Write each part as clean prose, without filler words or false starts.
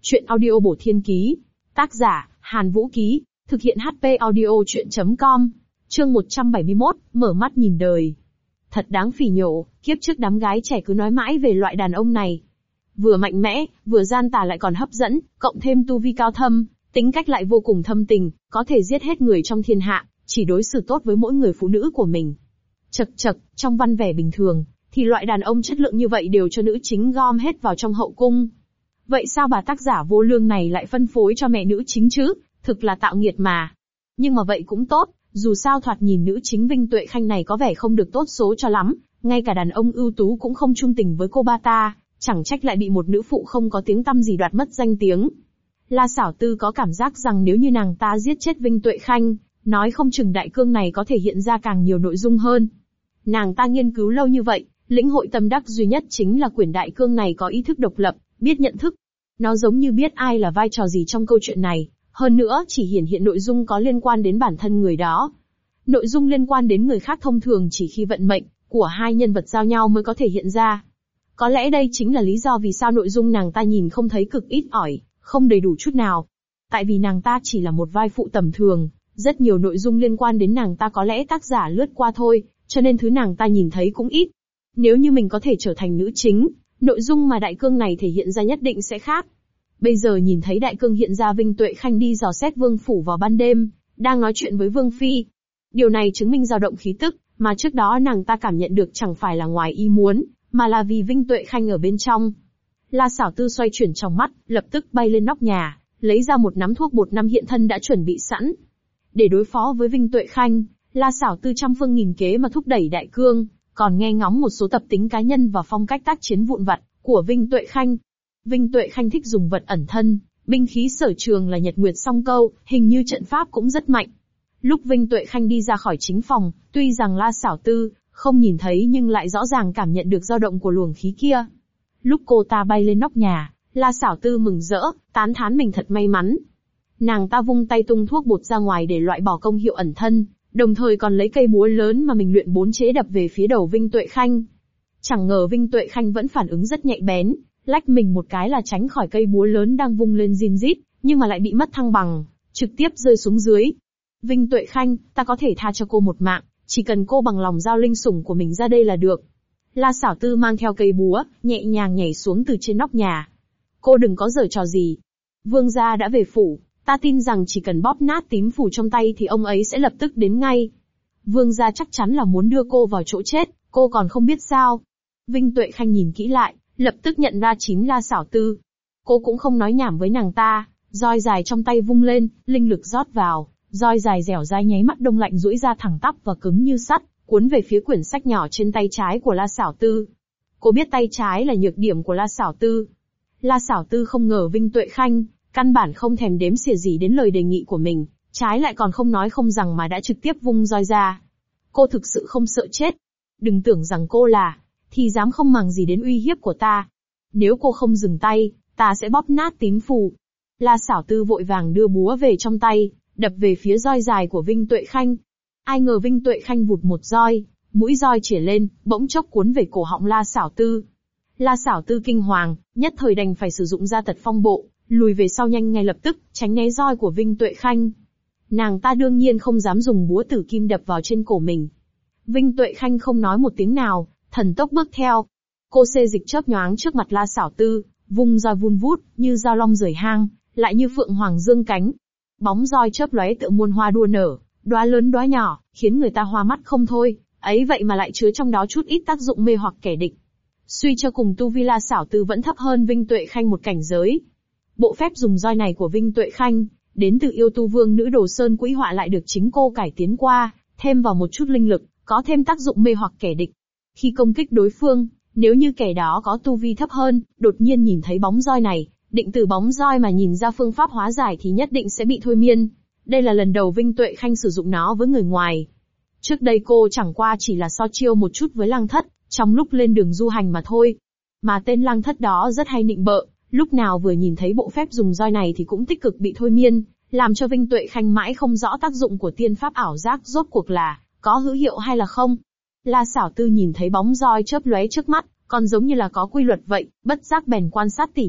Chuyện audio bổ thiên ký. Tác giả, Hàn Vũ Ký. Thực hiện HP audio chuyện.com. Chương 171, mở mắt nhìn đời. Thật đáng phỉ nhổ, kiếp trước đám gái trẻ cứ nói mãi về loại đàn ông này. Vừa mạnh mẽ, vừa gian tà lại còn hấp dẫn, cộng thêm tu vi cao thâm, tính cách lại vô cùng thâm tình, có thể giết hết người trong thiên hạ, chỉ đối xử tốt với mỗi người phụ nữ của mình. Chậc chậc, trong văn vẻ bình thường, thì loại đàn ông chất lượng như vậy đều cho nữ chính gom hết vào trong hậu cung. Vậy sao bà tác giả vô lương này lại phân phối cho mẹ nữ chính chứ, thực là tạo nghiệt mà. Nhưng mà vậy cũng tốt, dù sao thoạt nhìn nữ chính Vinh Tuệ Khanh này có vẻ không được tốt số cho lắm, ngay cả đàn ông ưu tú cũng không trung tình với cô ba ta, chẳng trách lại bị một nữ phụ không có tiếng tăm gì đoạt mất danh tiếng. La Xảo Tư có cảm giác rằng nếu như nàng ta giết chết Vinh Tuệ Khanh, nói không chừng đại cương này có thể hiện ra càng nhiều nội dung hơn. Nàng ta nghiên cứu lâu như vậy, lĩnh hội tâm đắc duy nhất chính là quyển đại cương này có ý thức độc lập, biết nhận thức. Nó giống như biết ai là vai trò gì trong câu chuyện này, hơn nữa chỉ hiển hiện nội dung có liên quan đến bản thân người đó. Nội dung liên quan đến người khác thông thường chỉ khi vận mệnh của hai nhân vật giao nhau mới có thể hiện ra. Có lẽ đây chính là lý do vì sao nội dung nàng ta nhìn không thấy cực ít ỏi, không đầy đủ chút nào. Tại vì nàng ta chỉ là một vai phụ tầm thường, rất nhiều nội dung liên quan đến nàng ta có lẽ tác giả lướt qua thôi, cho nên thứ nàng ta nhìn thấy cũng ít. Nếu như mình có thể trở thành nữ chính, nội dung mà đại cương này thể hiện ra nhất định sẽ khác. Bây giờ nhìn thấy đại cương hiện ra Vinh Tuệ Khanh đi dò xét vương phủ vào ban đêm, đang nói chuyện với vương phi. Điều này chứng minh dao động khí tức, mà trước đó nàng ta cảm nhận được chẳng phải là ngoài ý muốn, mà là vì Vinh Tuệ Khanh ở bên trong. La Xảo Tư xoay chuyển trong mắt, lập tức bay lên nóc nhà, lấy ra một nắm thuốc bột năm hiện thân đã chuẩn bị sẵn. Để đối phó với Vinh Tuệ Khanh, La Xảo Tư trăm phương nghìn kế mà thúc đẩy đại cương, còn nghe ngóng một số tập tính cá nhân và phong cách tác chiến vụn vặt của Vinh Tuệ Khanh. Vinh Tuệ Khanh thích dùng vật ẩn thân, binh khí sở trường là Nhật Nguyệt Song Câu, hình như trận pháp cũng rất mạnh. Lúc Vinh Tuệ Khanh đi ra khỏi chính phòng, tuy rằng La Xảo Tư không nhìn thấy nhưng lại rõ ràng cảm nhận được dao động của luồng khí kia. Lúc cô ta bay lên nóc nhà, La Xảo Tư mừng rỡ, tán thán mình thật may mắn. Nàng ta vung tay tung thuốc bột ra ngoài để loại bỏ công hiệu ẩn thân, đồng thời còn lấy cây búa lớn mà mình luyện 4 chế đập về phía đầu Vinh Tuệ Khanh. Chẳng ngờ Vinh Tuệ Khanh vẫn phản ứng rất nhạy bén, lách mình một cái là tránh khỏi cây búa lớn đang vung lên rin rít, nhưng mà lại bị mất thăng bằng, trực tiếp rơi xuống dưới. Vinh Tuệ Khanh, ta có thể tha cho cô một mạng, chỉ cần cô bằng lòng giao linh sủng của mình ra đây là được. La Xảo Tư mang theo cây búa, nhẹ nhàng nhảy xuống từ trên nóc nhà. Cô đừng có giở trò gì. Vương gia đã về phủ, ta tin rằng chỉ cần bóp nát tím phủ trong tay thì ông ấy sẽ lập tức đến ngay. Vương gia chắc chắn là muốn đưa cô vào chỗ chết, cô còn không biết sao. Vinh Tuệ Khanh nhìn kỹ lại, lập tức nhận ra chính La Xảo Tư. Cô cũng không nói nhảm với nàng ta, roi dài trong tay vung lên, linh lực rót vào, roi dài dẻo dai nháy mắt đông lạnh duỗi ra thẳng tắp và cứng như sắt, cuốn về phía quyển sách nhỏ trên tay trái của La Xảo Tư. Cô biết tay trái là nhược điểm của La Xảo Tư. La Xảo Tư không ngờ Vinh Tuệ Khanh căn bản không thèm đếm xỉa gì đến lời đề nghị của mình, trái lại còn không nói không rằng mà đã trực tiếp vung roi ra. Cô thực sự không sợ chết. Đừng tưởng rằng cô là thì dám không màng gì đến uy hiếp của ta. Nếu cô không dừng tay, ta sẽ bóp nát tím phù. La Xảo Tư vội vàng đưa búa về trong tay, đập về phía roi dài của Vinh Tuệ Khanh. Ai ngờ Vinh Tuệ Khanh vụt một roi, mũi roi chĩa lên, bỗng chốc cuốn về cổ họng La Xảo Tư. La Xảo Tư kinh hoàng, nhất thời đành phải sử dụng ra tật phong bộ, lùi về sau nhanh ngay lập tức, tránh né roi của Vinh Tuệ Khanh. Nàng ta đương nhiên không dám dùng búa tử kim đập vào trên cổ mình. Vinh Tuệ Khanh không nói một tiếng nào, thần tốc bước theo. Cô xê dịch chớp nhoáng trước mặt La Xảo Tư, vung roi vun vút, như dao long rời hang, lại như phượng hoàng dương cánh. Bóng roi chớp lóe tựa muôn hoa đua nở, đóa lớn đóa nhỏ, khiến người ta hoa mắt không thôi, ấy vậy mà lại chứa trong đó chút ít tác dụng mê hoặc kẻ địch. Suy cho cùng tu vi La Xảo Tư vẫn thấp hơn Vinh Tuệ Khanh một cảnh giới. Bộ phép dùng roi này của Vinh Tuệ Khanh, đến từ yêu tu vương nữ Đồ Sơn Quỹ Họa lại được chính cô cải tiến qua, thêm vào một chút linh lực, có thêm tác dụng mê hoặc kẻ địch. Khi công kích đối phương, nếu như kẻ đó có tu vi thấp hơn, đột nhiên nhìn thấy bóng roi này, định từ bóng roi mà nhìn ra phương pháp hóa giải thì nhất định sẽ bị thôi miên. Đây là lần đầu Vinh Tuệ Khanh sử dụng nó với người ngoài. Trước đây cô chẳng qua chỉ là so chiêu một chút với Lăng Thất, trong lúc lên đường du hành mà thôi. Mà tên Lăng Thất đó rất hay nịnh bợ, lúc nào vừa nhìn thấy bộ phép dùng roi này thì cũng tích cực bị thôi miên, làm cho Vinh Tuệ Khanh mãi không rõ tác dụng của tiên pháp ảo giác rốt cuộc là có hữu hiệu hay là không. La Xảo Tư nhìn thấy bóng roi chớp lóe trước mắt, còn giống như là có quy luật vậy, bất giác bèn quan sát tỉ mỉ,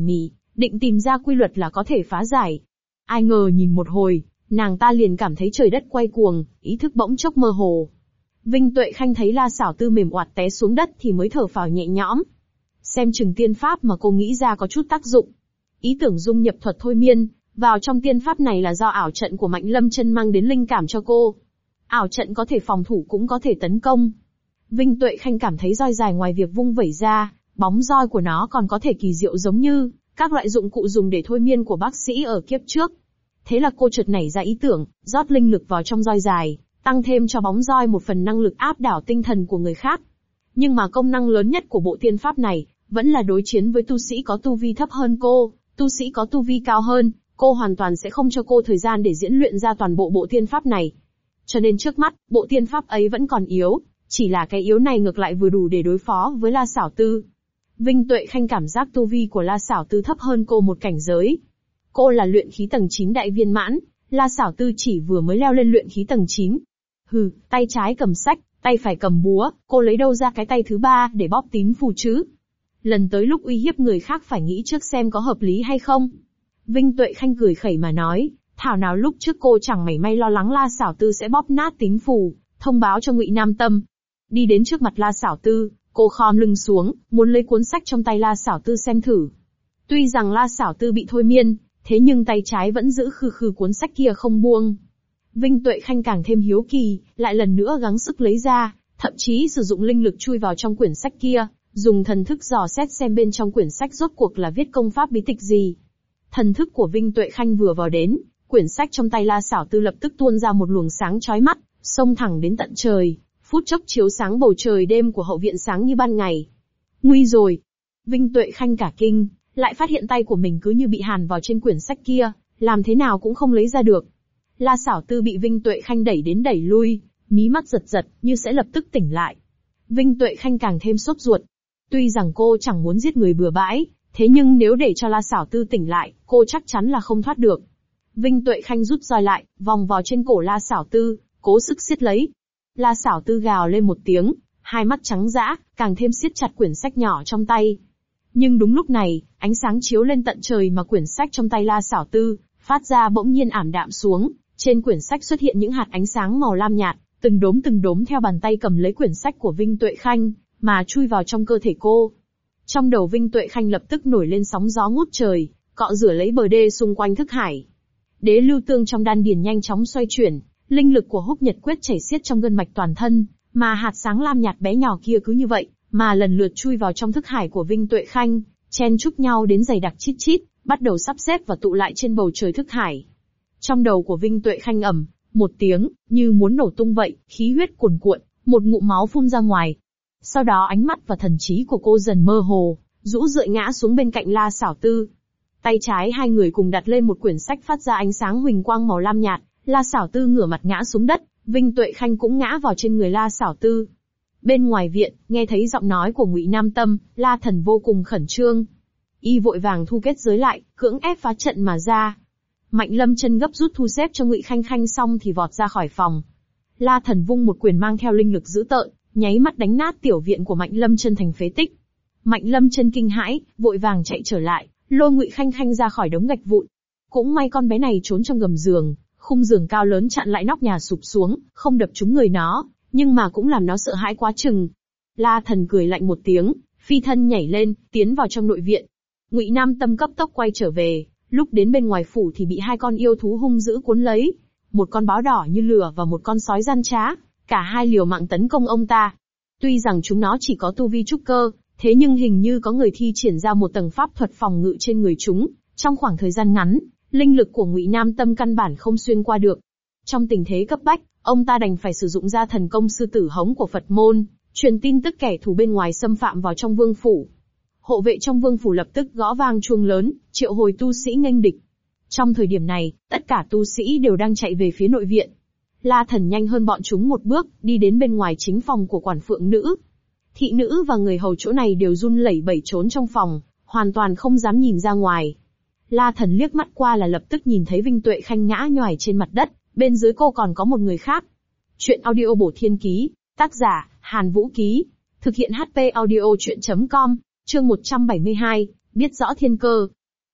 định tìm ra quy luật là có thể phá giải. Ai ngờ nhìn một hồi, nàng ta liền cảm thấy trời đất quay cuồng, ý thức bỗng chốc mơ hồ. Vinh Tuệ Khanh thấy La Xảo Tư mềm oạt té xuống đất thì mới thở phào nhẹ nhõm. Xem chừng tiên pháp mà cô nghĩ ra có chút tác dụng. Ý tưởng dung nhập thuật thôi miên vào trong tiên pháp này là do ảo trận của Mạnh Lâm Chân mang đến linh cảm cho cô. Ảo trận có thể phòng thủ cũng có thể tấn công. Vinh Tuệ Khanh cảm thấy roi dài ngoài việc vung vẩy ra, bóng roi của nó còn có thể kỳ diệu giống như các loại dụng cụ dùng để thôi miên của bác sĩ ở kiếp trước. Thế là cô chợt nảy ra ý tưởng, rót linh lực vào trong roi dài, tăng thêm cho bóng roi một phần năng lực áp đảo tinh thần của người khác. Nhưng mà công năng lớn nhất của bộ tiên pháp này, vẫn là đối chiến với tu sĩ có tu vi thấp hơn cô, tu sĩ có tu vi cao hơn, cô hoàn toàn sẽ không cho cô thời gian để diễn luyện ra toàn bộ bộ tiên pháp này. Cho nên trước mắt, bộ tiên pháp ấy vẫn còn yếu, chỉ là cái yếu này ngược lại vừa đủ để đối phó với La Xảo Tư. Vinh Tuệ Khanh cảm giác tu vi của La Xảo Tư thấp hơn cô một cảnh giới. Cô là luyện khí tầng 9 đại viên mãn, La Xảo Tư chỉ vừa mới leo lên luyện khí tầng 9. Hừ, tay trái cầm sách, tay phải cầm búa, cô lấy đâu ra cái tay thứ ba để bóp tín phù chứ? Lần tới lúc uy hiếp người khác phải nghĩ trước xem có hợp lý hay không. Vinh Tuệ Khanh cười khẩy mà nói, thảo nào lúc trước cô chẳng mảy may lo lắng La Xảo Tư sẽ bóp nát tín phù, thông báo cho Ngụy Nam Tâm. Đi đến trước mặt La Xảo Tư, cô khom lưng xuống, muốn lấy cuốn sách trong tay La Xảo Tư xem thử. Tuy rằng La Xảo Tư bị thôi miên, thế nhưng tay trái vẫn giữ khư khư cuốn sách kia không buông. Vinh Tuệ Khanh càng thêm hiếu kỳ, lại lần nữa gắng sức lấy ra, thậm chí sử dụng linh lực chui vào trong quyển sách kia, dùng thần thức dò xét xem bên trong quyển sách rốt cuộc là viết công pháp bí tịch gì. Thần thức của Vinh Tuệ Khanh vừa vào đến, quyển sách trong tay La Xảo Tư lập tức tuôn ra một luồng sáng chói mắt, xông thẳng đến tận trời, phút chốc chiếu sáng bầu trời đêm của hậu viện sáng như ban ngày. Nguy rồi! Vinh Tuệ Khanh cả kinh, lại phát hiện tay của mình cứ như bị hàn vào trên quyển sách kia, làm thế nào cũng không lấy ra được. La Xảo Tư bị Vinh Tuệ Khanh đẩy đến đẩy lui, mí mắt giật giật, như sẽ lập tức tỉnh lại. Vinh Tuệ Khanh càng thêm sốt ruột. Tuy rằng cô chẳng muốn giết người bừa bãi, thế nhưng nếu để cho La Xảo Tư tỉnh lại, cô chắc chắn là không thoát được. Vinh Tuệ Khanh rút roi lại, vòng vào trên cổ La Xảo Tư, cố sức siết lấy. La Xảo Tư gào lên một tiếng, hai mắt trắng dã, càng thêm siết chặt quyển sách nhỏ trong tay. Nhưng đúng lúc này, ánh sáng chiếu lên tận trời mà quyển sách trong tay La Xảo Tư phát ra bỗng nhiên ảm đạm xuống, trên quyển sách xuất hiện những hạt ánh sáng màu lam nhạt, từng đốm theo bàn tay cầm lấy quyển sách của Vinh Tuệ Khanh, mà chui vào trong cơ thể cô. Trong đầu Vinh Tuệ Khanh lập tức nổi lên sóng gió ngút trời, cọ rửa lấy bờ đê xung quanh thức hải. Đế lưu tương trong đan điền nhanh chóng xoay chuyển, linh lực của Húc Nhật Quyết chảy xiết trong gân mạch toàn thân, mà hạt sáng lam nhạt bé nhỏ kia cứ như vậy, mà lần lượt chui vào trong thức hải của Vinh Tuệ Khanh, chen chúc nhau đến dày đặc chít chít, bắt đầu sắp xếp và tụ lại trên bầu trời thức hải. Trong đầu của Vinh Tuệ Khanh ầm một tiếng, như muốn nổ tung vậy, khí huyết cuồn cuộn, một ngụm máu phun ra ngoài. Sau đó ánh mắt và thần trí của cô dần mơ hồ, rũ rượi ngã xuống bên cạnh La Xảo Tư. Tay trái hai người cùng đặt lên một quyển sách phát ra ánh sáng huỳnh quang màu lam nhạt, La Xảo Tư ngửa mặt ngã xuống đất, Vinh Tuệ Khanh cũng ngã vào trên người La Xảo Tư. Bên ngoài viện, nghe thấy giọng nói của Ngụy Nam Tâm, La Thần vô cùng khẩn trương. Y vội vàng thu kết giới lại, cưỡng ép phá trận mà ra. Mạnh Lâm Chân gấp rút thu xếp cho Ngụy Khanh Khanh xong thì vọt ra khỏi phòng. La Thần vung một quyền mang theo linh lực dữ tợn, nháy mắt đánh nát tiểu viện của Mạnh Lâm Chân thành phế tích. Mạnh Lâm Chân kinh hãi, vội vàng chạy trở lại, lôi Ngụy Khanh Khanh ra khỏi đống gạch vụn. Cũng may con bé này trốn trong gầm giường, khung giường cao lớn chặn lại nóc nhà sụp xuống, không đập trúng người nó, nhưng mà cũng làm nó sợ hãi quá chừng. La Thần cười lạnh một tiếng, phi thân nhảy lên, tiến vào trong nội viện. Ngụy Nam Tâm cấp tốc quay trở về, lúc đến bên ngoài phủ thì bị hai con yêu thú hung dữ cuốn lấy, một con báo đỏ như lửa và một con sói gian trá, cả hai liều mạng tấn công ông ta. Tuy rằng chúng nó chỉ có tu vi trúc cơ, thế nhưng hình như có người thi triển ra một tầng pháp thuật phòng ngự trên người chúng, trong khoảng thời gian ngắn, linh lực của Ngụy Nam Tâm căn bản không xuyên qua được. Trong tình thế cấp bách, ông ta đành phải sử dụng ra thần công sư tử hống của Phật môn, truyền tin tức kẻ thù bên ngoài xâm phạm vào trong vương phủ. Hộ vệ trong vương phủ lập tức gõ vang chuông lớn, triệu hồi tu sĩ nghênh địch. Trong thời điểm này, tất cả tu sĩ đều đang chạy về phía nội viện. La Thần nhanh hơn bọn chúng một bước, đi đến bên ngoài chính phòng của quản phượng nữ. Thị nữ và người hầu chỗ này đều run lẩy bẩy trốn trong phòng, hoàn toàn không dám nhìn ra ngoài. La Thần liếc mắt qua là lập tức nhìn thấy Vinh Tuệ Khanh ngã nhoài trên mặt đất, bên dưới cô còn có một người khác. Chuyện audio Bổ Thiên Ký, tác giả, Hàn Vũ Ký, thực hiện HP audio chuyện.com, chương 172, biết rõ thiên cơ.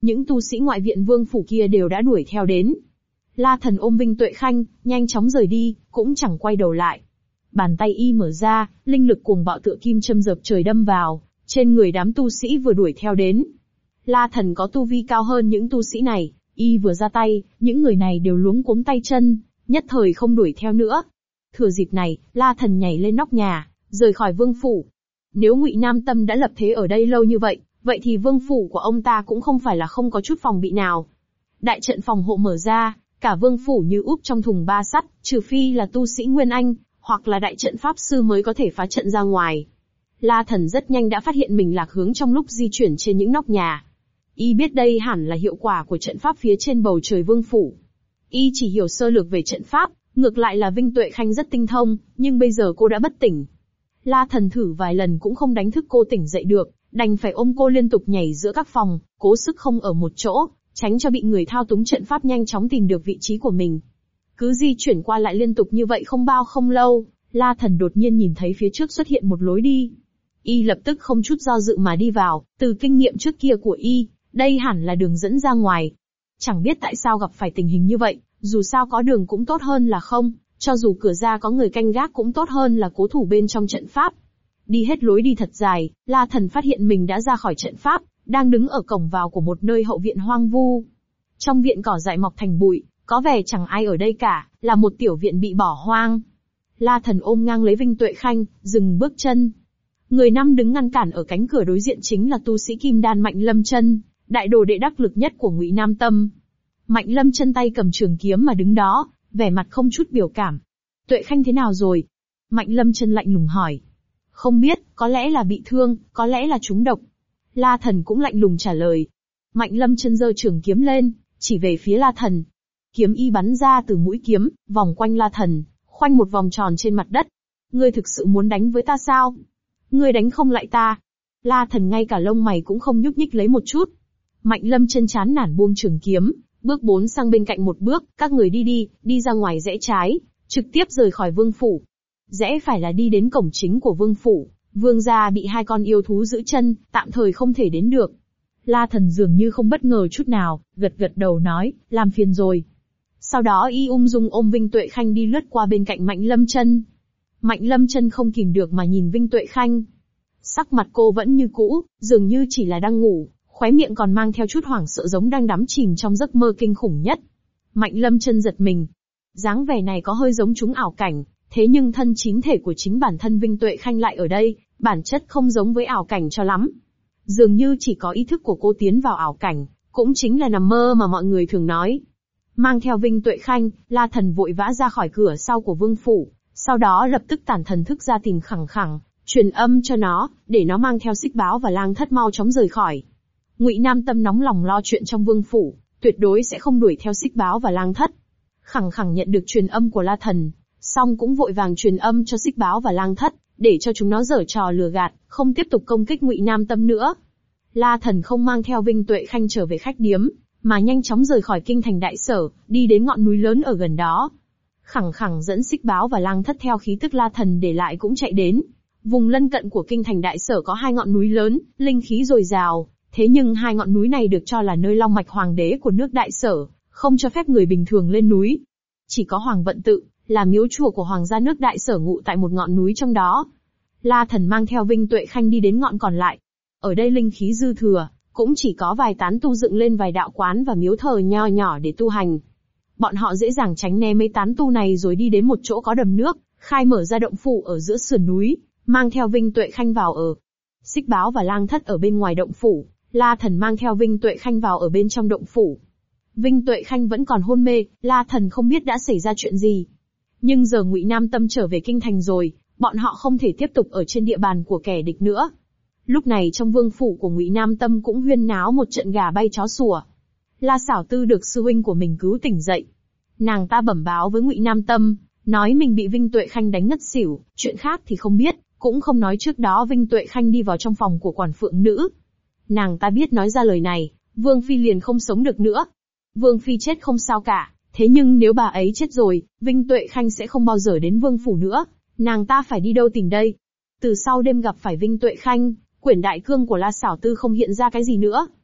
những tu sĩ ngoại viện Vương phủ kia đều đã đuổi theo đến. La Thần ôm Vinh Tuệ Khanh, nhanh chóng rời đi, cũng chẳng quay đầu lại. Bàn tay y mở ra, linh lực cuồng bạo tựa kim châm dợp trời đâm vào, trên người đám tu sĩ vừa đuổi theo đến. La Thần có tu vi cao hơn những tu sĩ này, y vừa ra tay, những người này đều luống cuống tay chân, nhất thời không đuổi theo nữa. Thừa dịp này, La Thần nhảy lên nóc nhà, rời khỏi vương phủ. Nếu Ngụy Nam Tâm đã lập thế ở đây lâu như vậy, vậy thì vương phủ của ông ta cũng không phải là không có chút phòng bị nào. Đại trận phòng hộ mở ra, cả vương phủ như úp trong thùng ba sắt, trừ phi là tu sĩ Nguyên Anh, hoặc là đại trận pháp sư mới có thể phá trận ra ngoài. La Thần rất nhanh đã phát hiện mình lạc hướng trong lúc di chuyển trên những nóc nhà. Y biết đây hẳn là hiệu quả của trận pháp phía trên bầu trời vương phủ. Y chỉ hiểu sơ lược về trận pháp, ngược lại là Vinh Tuệ Khanh rất tinh thông, nhưng bây giờ cô đã bất tỉnh. La Thần thử vài lần cũng không đánh thức cô tỉnh dậy được, đành phải ôm cô liên tục nhảy giữa các phòng, cố sức không ở một chỗ, tránh cho bị người thao túng trận pháp nhanh chóng tìm được vị trí của mình. Cứ di chuyển qua lại liên tục như vậy không bao không lâu, La Thần đột nhiên nhìn thấy phía trước xuất hiện một lối đi. Y lập tức không chút do dự mà đi vào, từ kinh nghiệm trước kia của Y, đây hẳn là đường dẫn ra ngoài. Chẳng biết tại sao gặp phải tình hình như vậy, dù sao có đường cũng tốt hơn là không, cho dù cửa ra có người canh gác cũng tốt hơn là cố thủ bên trong trận pháp. Đi hết lối đi thật dài, La Thần phát hiện mình đã ra khỏi trận pháp, đang đứng ở cổng vào của một nơi hậu viện hoang vu. Trong viện cỏ dại mọc thành bụi, có vẻ chẳng ai ở đây cả, là một tiểu viện bị bỏ hoang. La Thần ôm ngang lấy Vinh Tuệ Khanh, dừng bước chân. Người năm đứng ngăn cản ở cánh cửa đối diện chính là tu sĩ Kim Đan Mạnh Lâm Chân, đại đồ đệ đắc lực nhất của Ngụy Nam Tâm. Mạnh Lâm Chân tay cầm trường kiếm mà đứng đó, vẻ mặt không chút biểu cảm. Tuệ Khanh thế nào rồi? Mạnh Lâm Chân lạnh lùng hỏi. Không biết, có lẽ là bị thương, có lẽ là trúng độc. La Thần cũng lạnh lùng trả lời. Mạnh Lâm Chân giơ trường kiếm lên, chỉ về phía La Thần. Kiếm y bắn ra từ mũi kiếm, vòng quanh La Thần, khoanh một vòng tròn trên mặt đất. Ngươi thực sự muốn đánh với ta sao? Ngươi đánh không lại ta. La Thần ngay cả lông mày cũng không nhúc nhích lấy một chút. Mạnh Lâm Chân chán nản buông trường kiếm, bước 4 sang bên cạnh một bước, các người đi ra ngoài rẽ trái, trực tiếp rời khỏi vương phủ. Rẽ phải là đi đến cổng chính của vương phủ, vương gia bị 2 con yêu thú giữ chân, tạm thời không thể đến được. La Thần dường như không bất ngờ chút nào, gật đầu nói, làm phiền rồi. Sau đó y ung dung ôm Vinh Tuệ Khanh đi lướt qua bên cạnh Mạnh Lâm Chân. Mạnh Lâm Chân không kìm được mà nhìn Vinh Tuệ Khanh. Sắc mặt cô vẫn như cũ, dường như chỉ là đang ngủ, khóe miệng còn mang theo chút hoảng sợ giống đang đắm chìm trong giấc mơ kinh khủng nhất. Mạnh Lâm Chân giật mình. Dáng vẻ này có hơi giống chúng ảo cảnh, thế nhưng thân chín thể của chính bản thân Vinh Tuệ Khanh lại ở đây, bản chất không giống với ảo cảnh cho lắm. Dường như chỉ có ý thức của cô tiến vào ảo cảnh, cũng chính là nằm mơ mà mọi người thường nói. Mang theo Vinh Tuệ Khanh, La Thần vội vã ra khỏi cửa sau của vương phủ, sau đó lập tức tản thần thức ra tìm Khẳng Khẳng, truyền âm cho nó, để nó mang theo Xích Báo và Lang Thất mau chóng rời khỏi. Ngụy Nam Tâm nóng lòng lo chuyện trong vương phủ, tuyệt đối sẽ không đuổi theo Xích Báo và Lang Thất. Khẳng Khẳng nhận được truyền âm của La Thần, song cũng vội vàng truyền âm cho Xích Báo và Lang Thất, để cho chúng nó giở trò lừa gạt, không tiếp tục công kích Ngụy Nam Tâm nữa. La Thần không mang theo Vinh Tuệ Khanh trở về khách điếm, mà nhanh chóng rời khỏi kinh thành đại sở, đi đến ngọn núi lớn ở gần đó. Khẳng Khẳng dẫn Xích Báo và Lang Thất theo khí tức La Thần để lại cũng chạy đến. Vùng lân cận của kinh thành đại sở có 2 ngọn núi lớn, linh khí dồi dào, thế nhưng 2 ngọn núi này được cho là nơi long mạch hoàng đế của nước đại sở, không cho phép người bình thường lên núi. Chỉ có Hoàng Vận Tự, là miếu chùa của hoàng gia nước đại sở ngụ tại một ngọn núi trong đó. La Thần mang theo Vinh Tuệ Khanh đi đến ngọn còn lại. Ở đây linh khí dư thừa, cũng chỉ có vài tán tu dựng lên vài đạo quán và miếu thờ nho nhỏ để tu hành. Bọn họ dễ dàng tránh né mấy tán tu này rồi đi đến một chỗ có đầm nước, khai mở ra động phủ ở giữa sườn núi, mang theo Vinh Tuệ Khanh vào ở. Xích Báo và Lang Thất ở bên ngoài động phủ, La Thần mang theo Vinh Tuệ Khanh vào ở bên trong động phủ. Vinh Tuệ Khanh vẫn còn hôn mê, La Thần không biết đã xảy ra chuyện gì. Nhưng giờ Ngụy Nam Tâm trở về kinh thành rồi, bọn họ không thể tiếp tục ở trên địa bàn của kẻ địch nữa. Lúc này trong vương phủ của Ngụy Nam Tâm cũng huyên náo một trận gà bay chó sủa. La Xảo Tư được sư huynh của mình cứu tỉnh dậy. Nàng ta bẩm báo với Ngụy Nam Tâm, nói mình bị Vinh Tuệ Khanh đánh ngất xỉu, chuyện khác thì không biết, cũng không nói trước đó Vinh Tuệ Khanh đi vào trong phòng của quản phượng nữ. Nàng ta biết nói ra lời này, Vương Phi liền không sống được nữa. Vương Phi chết không sao cả, thế nhưng nếu bà ấy chết rồi, Vinh Tuệ Khanh sẽ không bao giờ đến vương phủ nữa, nàng ta phải đi đâu tìm đây? Từ sau đêm gặp phải Vinh Tuệ Khanh, quyển đại cương của La Xảo Tư không hiện ra cái gì nữa.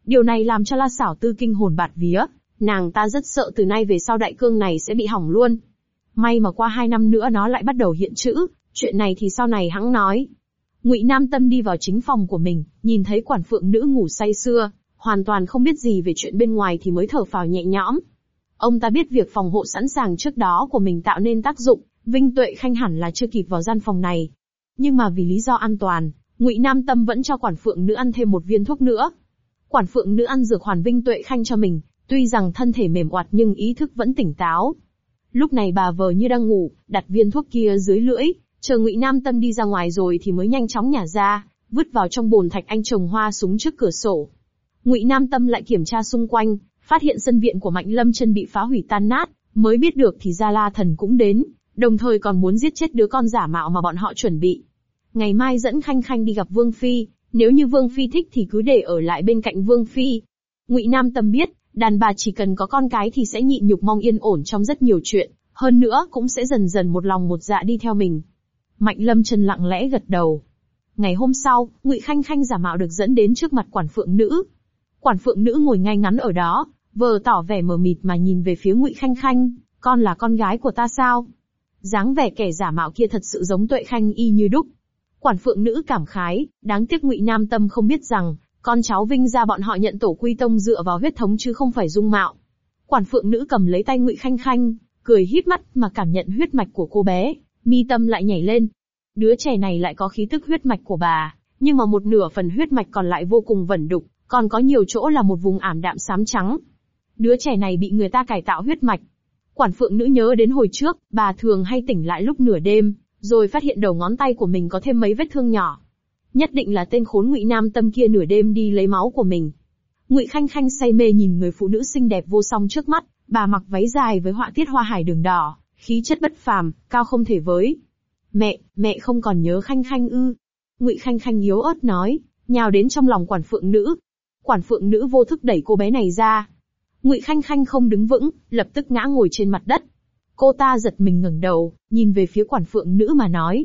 Điều này làm cho La Sảo Tư kinh hồn bạt vía, nàng ta rất sợ từ nay về sau đại cương này sẽ bị hỏng luôn. May mà qua 2 năm nữa nó lại bắt đầu hiện chữ, chuyện này thì sau này hẵng nói. Ngụy Nam Tâm đi vào chính phòng của mình, nhìn thấy quản phượng nữ ngủ say sưa, hoàn toàn không biết gì về chuyện bên ngoài thì mới thở phào nhẹ nhõm. Ông ta biết việc phòng hộ sẵn sàng trước đó của mình tạo nên tác dụng, Vinh Tuệ Khanh hẳn là chưa kịp vào gian phòng này. Nhưng mà vì lý do an toàn, Ngụy Nam Tâm vẫn cho quản phượng nữ ăn thêm một viên thuốc nữa. Quản phượng nữ ăn dược hoàn Vinh Tuệ Khanh cho mình, tuy rằng thân thể mềm oặt nhưng ý thức vẫn tỉnh táo. Lúc này bà vờ như đang ngủ, đặt viên thuốc kia dưới lưỡi, chờ Ngụy Nam Tâm đi ra ngoài rồi thì mới nhanh chóng nhả ra, vứt vào trong bồn thạch anh trồng hoa súng trước cửa sổ. Ngụy Nam Tâm lại kiểm tra xung quanh, phát hiện sân viện của Mạnh Lâm Chân bị phá hủy tan nát, mới biết được thì ra La Thần cũng đến, đồng thời còn muốn giết chết đứa con giả mạo mà bọn họ chuẩn bị. Ngày mai dẫn Khanh Khanh đi gặp Vương Phi, nếu như Vương Phi thích thì cứ để ở lại bên cạnh Vương Phi. Ngụy Nam Tâm biết, đàn bà chỉ cần có con cái thì sẽ nhịn nhục mong yên ổn trong rất nhiều chuyện, hơn nữa cũng sẽ dần dần một lòng một dạ đi theo mình. Mạnh Lâm Chân lặng lẽ gật đầu. Ngày hôm sau, Ngụy Khanh Khanh giả mạo được dẫn đến trước mặt quản phượng nữ. Quản phượng nữ ngồi ngay ngắn ở đó, vờ tỏ vẻ mờ mịt mà nhìn về phía Ngụy Khanh Khanh, con là con gái của ta sao? Dáng vẻ kẻ giả mạo kia thật sự giống Tuệ Khanh y như đúc. Quản phượng nữ cảm khái, đáng tiếc Ngụy Nam Tâm không biết rằng, con cháu Vinh gia bọn họ nhận tổ quy tông dựa vào huyết thống chứ không phải dung mạo. Quản phượng nữ cầm lấy tay Ngụy Khanh Khanh, cười híp mắt mà cảm nhận huyết mạch của cô bé, mi tâm lại nhảy lên. Đứa trẻ này lại có khí tức huyết mạch của bà, nhưng mà một nửa phần huyết mạch còn lại vô cùng vẩn đục, còn có nhiều chỗ là một vùng ảm đạm xám trắng. Đứa trẻ này bị người ta cải tạo huyết mạch. Quản phượng nữ nhớ đến hồi trước, bà thường hay tỉnh lại lúc nửa đêm, rồi phát hiện đầu ngón tay của mình có thêm mấy vết thương nhỏ. Nhất định là tên khốn Ngụy Nam Tâm kia nửa đêm đi lấy máu của mình. Ngụy Khanh Khanh say mê nhìn người phụ nữ xinh đẹp vô song trước mắt, bà mặc váy dài với họa tiết hoa hải đường đỏ, khí chất bất phàm, cao không thể với. Mẹ không còn nhớ Khanh Khanh ư? Ngụy Khanh Khanh yếu ớt nói, nhào đến trong lòng quản phượng nữ. Quản phượng nữ vô thức đẩy cô bé này ra. Ngụy Khanh Khanh không đứng vững, lập tức ngã ngồi trên mặt đất. Cô ta giật mình ngẩng đầu, nhìn về phía quản phượng nữ mà nói,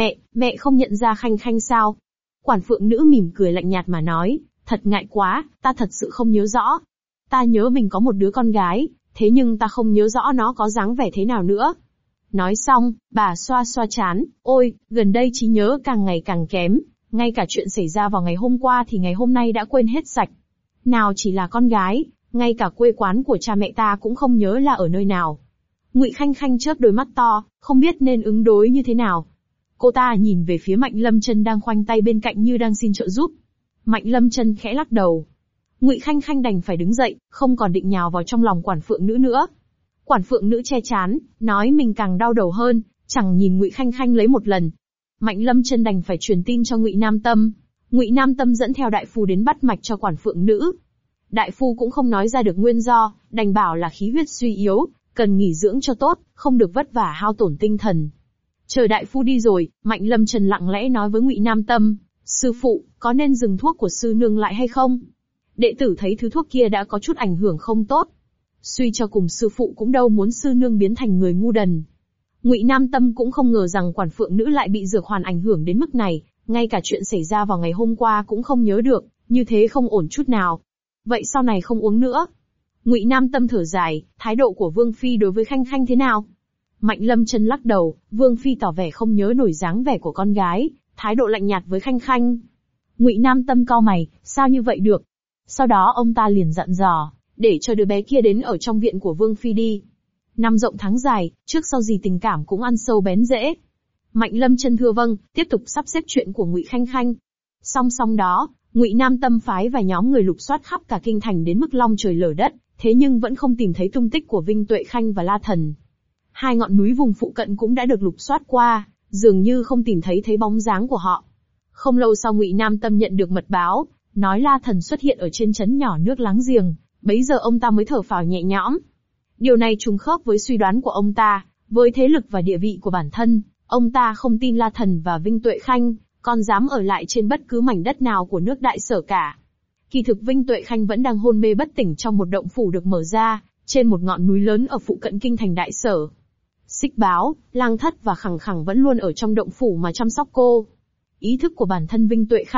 mẹ không nhận ra Khanh Khanh sao? Quản phượng nữ mỉm cười lạnh nhạt mà nói, thật ngại quá, ta thật sự không nhớ rõ. Ta nhớ mình có một đứa con gái, thế nhưng ta không nhớ rõ nó có dáng vẻ thế nào nữa. Nói xong, bà xoa xoa trán, ôi, gần đây trí nhớ càng ngày càng kém, ngay cả chuyện xảy ra vào ngày hôm qua thì ngày hôm nay đã quên hết sạch. Nào chỉ là con gái, ngay cả quê quán của cha mẹ ta cũng không nhớ là ở nơi nào. Ngụy Khanh Khanh chớp đôi mắt to, không biết nên ứng đối như thế nào. Cô ta nhìn về phía Mạnh Lâm Chân đang khoanh tay bên cạnh như đang xin trợ giúp. Mạnh Lâm Chân khẽ lắc đầu. Ngụy Khanh Khanh đành phải đứng dậy, không còn định nhào vào trong lòng quản phượng nữ nữa. Quản phượng nữ che chán, nói mình càng đau đầu hơn, chẳng nhìn Ngụy Khanh Khanh lấy một lần. Mạnh Lâm Chân đành phải truyền tin cho Ngụy Nam Tâm. Ngụy Nam Tâm dẫn theo đại phu đến bắt mạch cho quản phượng nữ. Đại phu cũng không nói ra được nguyên do, đành bảo là khí huyết suy yếu, cần nghỉ dưỡng cho tốt, không được vất vả hao tổn tinh thần. Chờ đại phu đi rồi, Mạnh Lâm Chân lặng lẽ nói với Ngụy Nam Tâm, sư phụ, có nên dừng thuốc của sư nương lại hay không? Đệ tử thấy thứ thuốc kia đã có chút ảnh hưởng không tốt. Suy cho cùng sư phụ cũng đâu muốn sư nương biến thành người ngu đần. Ngụy Nam Tâm cũng không ngờ rằng quản phượng nữ lại bị dược hoàn ảnh hưởng đến mức này, ngay cả chuyện xảy ra vào ngày hôm qua cũng không nhớ được, như thế không ổn chút nào. Vậy sau này không uống nữa. Ngụy Nam Tâm thở dài, thái độ của Vương Phi đối với Khanh Khanh thế nào? Mạnh Lâm Chân lắc đầu, Vương Phi tỏ vẻ không nhớ nổi dáng vẻ của con gái, thái độ lạnh nhạt với Khanh Khanh. Ngụy Nam Tâm cau mày, sao như vậy được? Sau đó ông ta liền dặn dò, để cho đứa bé kia đến ở trong viện của Vương Phi đi. Năm rộng tháng dài, trước sau gì tình cảm cũng ăn sâu bén rễ. Mạnh Lâm Chân thưa vâng, tiếp tục sắp xếp chuyện của Ngụy Khanh Khanh. Song song đó, Ngụy Nam Tâm phái và nhóm người lục soát khắp cả kinh thành đến mức long trời lở đất, thế nhưng vẫn không tìm thấy tung tích của Vinh Tuệ Khanh và La Thần. Hai ngọn núi vùng phụ cận cũng đã được lục soát qua, dường như không tìm thấy bóng dáng của họ. Không lâu sau Ngụy Nam Tâm nhận được mật báo, nói La Thần xuất hiện ở trên trấn nhỏ nước láng giềng, bấy giờ ông ta mới thở phào nhẹ nhõm. Điều này trùng khớp với suy đoán của ông ta, với thế lực và địa vị của bản thân, ông ta không tin La Thần và Vinh Tuệ Khanh còn dám ở lại trên bất cứ mảnh đất nào của nước Đại Sở cả. Kỳ thực Vinh Tuệ Khanh vẫn đang hôn mê bất tỉnh trong một động phủ được mở ra, trên một ngọn núi lớn ở phụ cận kinh thành Đại Sở. Xích Báo, Lang Thất và Khẳng Khẳng vẫn luôn ở trong động phủ mà chăm sóc cô. Ý thức của bản thân Vinh Tuệ Khanh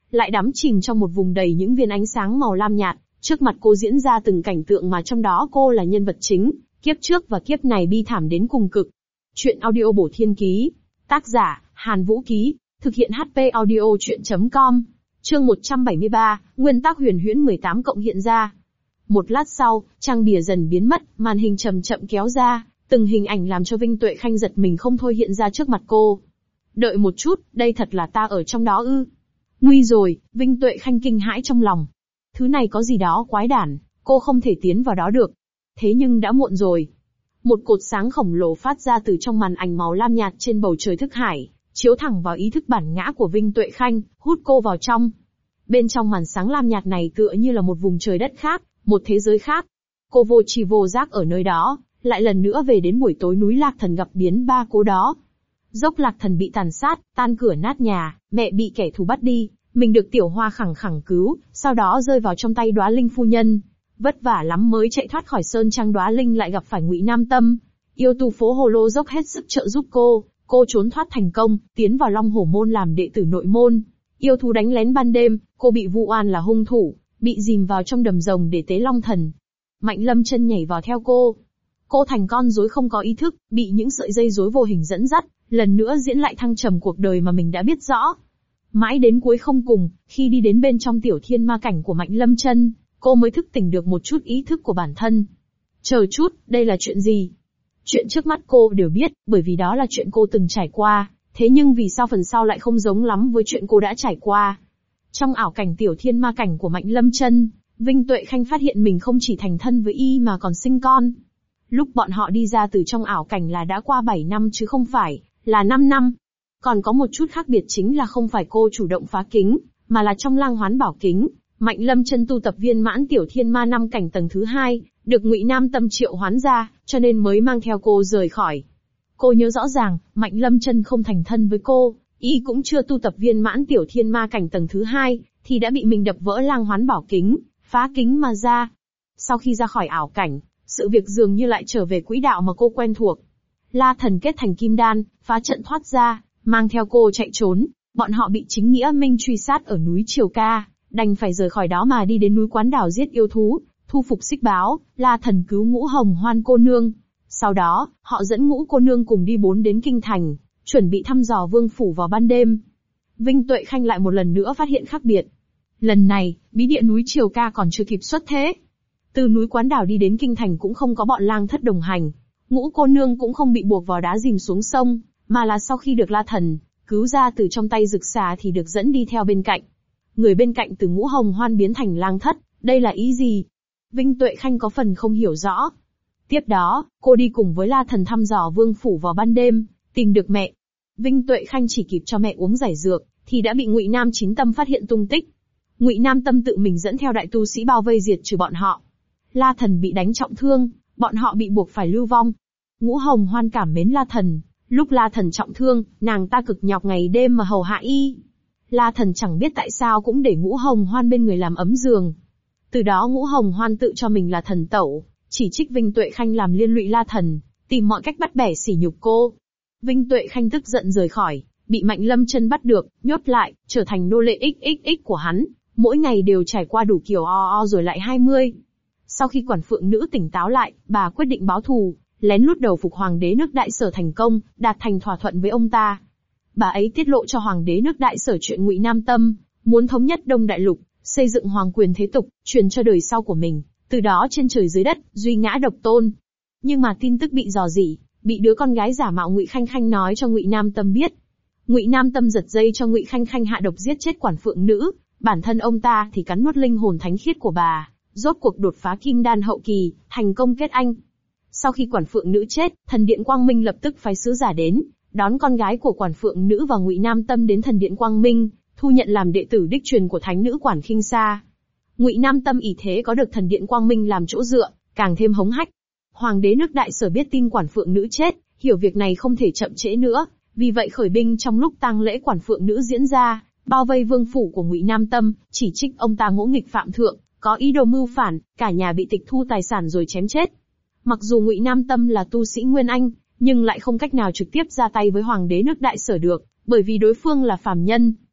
lại đắm chìm trong một vùng đầy những viên ánh sáng màu lam nhạt. Trước mặt cô diễn ra từng cảnh tượng mà trong đó cô là nhân vật chính, kiếp trước và kiếp này bi thảm đến cùng cực. Chuyện audio bổ thiên ký. Tác giả, Hàn Vũ Ký. Thực hiện HP Audio Chuyện.com. Chương 173, Nguyên tắc huyền huyễn 18 cộng hiện ra. Một lát sau, trang bìa dần biến mất, màn hình chậm chậm kéo ra, từng hình ảnh làm cho Vinh Tuệ Khanh giật mình không thôi hiện ra trước mặt cô. Đợi một chút, đây thật là ta ở trong đó ư? Nguy rồi, Vinh Tuệ Khanh kinh hãi trong lòng. Thứ này có gì đó quái đản, cô không thể tiến vào đó được. Thế nhưng đã muộn rồi. Một cột sáng khổng lồ phát ra từ trong màn ảnh màu lam nhạt trên bầu trời thức hải, chiếu thẳng vào ý thức bản ngã của Vinh Tuệ Khanh, hút cô vào trong. Bên trong màn sáng lam nhạt này tựa như là một vùng trời đất khác, một thế giới khác. Cô vô tri vô giác ở nơi đó, lại lần nữa về đến buổi tối núi Lạc Thần gặp biến ba cố đó. Dốc Lạc Thần bị tàn sát, tan cửa nát nhà, mẹ bị kẻ thù bắt đi, mình được Tiểu Hoa khẳng khẳng cứu, sau đó rơi vào trong tay Đóa Linh phu nhân. Vất vả lắm mới chạy thoát khỏi sơn trang Đóa Linh lại gặp phải Ngụy Nam Tâm. Yêu tu phố Hồ Lô dốc hết sức trợ giúp cô trốn thoát thành công, tiến vào Long Hổ môn làm đệ tử nội môn. Yêu thú đánh lén ban đêm, cô bị vu oan là hung thủ, bị dìm vào trong đầm rồng để tế Long Thần. Mạnh Lâm Chân nhảy vào theo cô. Cô thành con rối không có ý thức, bị những sợi dây rối vô hình dẫn dắt, lần nữa diễn lại thăng trầm cuộc đời mà mình đã biết rõ. Mãi đến cuối không cùng, khi đi đến bên trong tiểu thiên ma cảnh của Mạnh Lâm Chân, cô mới thức tỉnh được một chút ý thức của bản thân. Chờ chút, đây là chuyện gì? Chuyện trước mắt cô đều biết, bởi vì đó là chuyện cô từng trải qua, thế nhưng vì sao phần sau lại không giống lắm với chuyện cô đã trải qua? Trong ảo cảnh tiểu thiên ma cảnh của Mạnh Lâm Chân, Vinh Tuệ Khanh phát hiện mình không chỉ thành thân với y mà còn sinh con. Lúc bọn họ đi ra từ trong ảo cảnh là đã qua 7 năm chứ không phải là 5 năm. Còn có một chút khác biệt chính là không phải cô chủ động phá kính, mà là trong Lang Hoán Bảo Kính, Mạnh Lâm Chân tu tập viên mãn tiểu thiên ma 5 cảnh tầng thứ 2, được Ngụy Nam Tâm triệu hoán ra, cho nên mới mang theo cô rời khỏi. Cô nhớ rõ ràng, Mạnh Lâm Chân không thành thân với cô, y cũng chưa tu tập viên mãn tiểu thiên ma cảnh tầng thứ 2, thì đã bị mình đập vỡ Lang Hoán Bảo Kính, phá kính mà ra. Sau khi ra khỏi ảo cảnh, sự việc dường như lại trở về quỹ đạo mà cô quen thuộc. La Thần kết thành kim đan, phá trận thoát ra, mang theo cô chạy trốn. Bọn họ bị chính nghĩa minh truy sát ở núi Triều Ca, đành phải rời khỏi đó mà đi đến núi Quán Đảo giết yêu thú, thu phục Xích Báo. La Thần cứu Ngũ Hồng Hoan cô nương. Sau đó, họ dẫn Ngũ cô nương cùng đi đến kinh thành, chuẩn bị thăm dò vương phủ vào ban đêm. Vinh Tuệ Khanh lại một lần nữa phát hiện khác biệt. Lần này, bí địa núi Triều Ca còn chưa kịp xuất thế. Từ núi Quán Đảo đi đến kinh thành cũng không có bọn lang thất đồng hành. Ngũ cô nương cũng không bị buộc vào đá dìm xuống sông, mà là sau khi được La Thần cứu ra từ trong tay Dực Xà thì được dẫn đi theo bên cạnh. Người bên cạnh từ Ngũ Hồng Hoan biến thành lang thất, đây là ý gì? Vinh Tuệ Khanh có phần không hiểu rõ. Tiếp đó, cô đi cùng với La Thần thăm dò vương phủ vào ban đêm, tìm được mẹ. Vinh Tuệ Khanh chỉ kịp cho mẹ uống giải dược, thì đã bị Ngụy Nam Chín Tâm phát hiện tung tích. Ngụy Nam Tâm tự mình dẫn theo đại tu sĩ bao vây diệt trừ bọn họ. La Thần bị đánh trọng thương, bọn họ bị buộc phải lưu vong. Ngũ Hồng Hoan cảm mến La Thần, lúc La Thần trọng thương, nàng ta cực nhọc ngày đêm mà hầu hạ y. La Thần chẳng biết tại sao cũng để Ngũ Hồng Hoan bên người làm ấm giường. Từ đó Ngũ Hồng Hoan tự cho mình là thần tẩu, chỉ trích Vinh Tuệ Khanh làm liên lụy La Thần, tìm mọi cách bắt bẻ sỉ nhục cô. Vinh Tuệ Khanh tức giận rời khỏi, bị Mạnh Lâm Chân bắt được, nhốt lại, trở thành nô lệ XXX của hắn, mỗi ngày đều trải qua đủ kiểu o rồi lại 20. Sau khi quản phượng nữ tỉnh táo lại, bà quyết định báo thù, lén lút đầu phục hoàng đế nước Đại Sở thành công, đạt thành thỏa thuận với ông ta. Bà ấy tiết lộ cho hoàng đế nước Đại Sở chuyện Ngụy Nam Tâm muốn thống nhất Đông Đại Lục, xây dựng hoàng quyền thế tục, truyền cho đời sau của mình, từ đó trên trời dưới đất, duy ngã độc tôn. Nhưng mà tin tức bị rò rỉ, bị đứa con gái giả mạo Ngụy Khanh Khanh nói cho Ngụy Nam Tâm biết. Ngụy Nam Tâm giật dây cho Ngụy Khanh Khanh hạ độc giết chết quản phượng nữ, bản thân ông ta thì cắn nuốt linh hồn thánh khiết của bà, rốt cuộc đột phá kim đan hậu kỳ, thành công kết anh. Sau khi quản phượng nữ chết, thần điện Quang Minh lập tức phái sứ giả đến, đón con gái của quản phượng nữ và Ngụy Nam Tâm đến thần điện Quang Minh, thu nhận làm đệ tử đích truyền của thánh nữ Quản Khinh Sa. Ngụy Nam Tâm ỷ thế có được thần điện Quang Minh làm chỗ dựa, càng thêm hống hách. Hoàng đế nước Đại Sở biết tin quản phượng nữ chết, hiểu việc này không thể chậm trễ nữa, vì vậy khởi binh trong lúc tang lễ quản phượng nữ diễn ra, bao vây vương phủ của Ngụy Nam Tâm, chỉ trích ông ta ngỗ nghịch phạm thượng, có ý đồ mưu phản, cả nhà bị tịch thu tài sản rồi chém chết. Mặc dù Ngụy Nam Tâm là tu sĩ Nguyên Anh, nhưng lại không cách nào trực tiếp ra tay với Hoàng đế nước Đại Sở được, bởi vì đối phương là phàm nhân.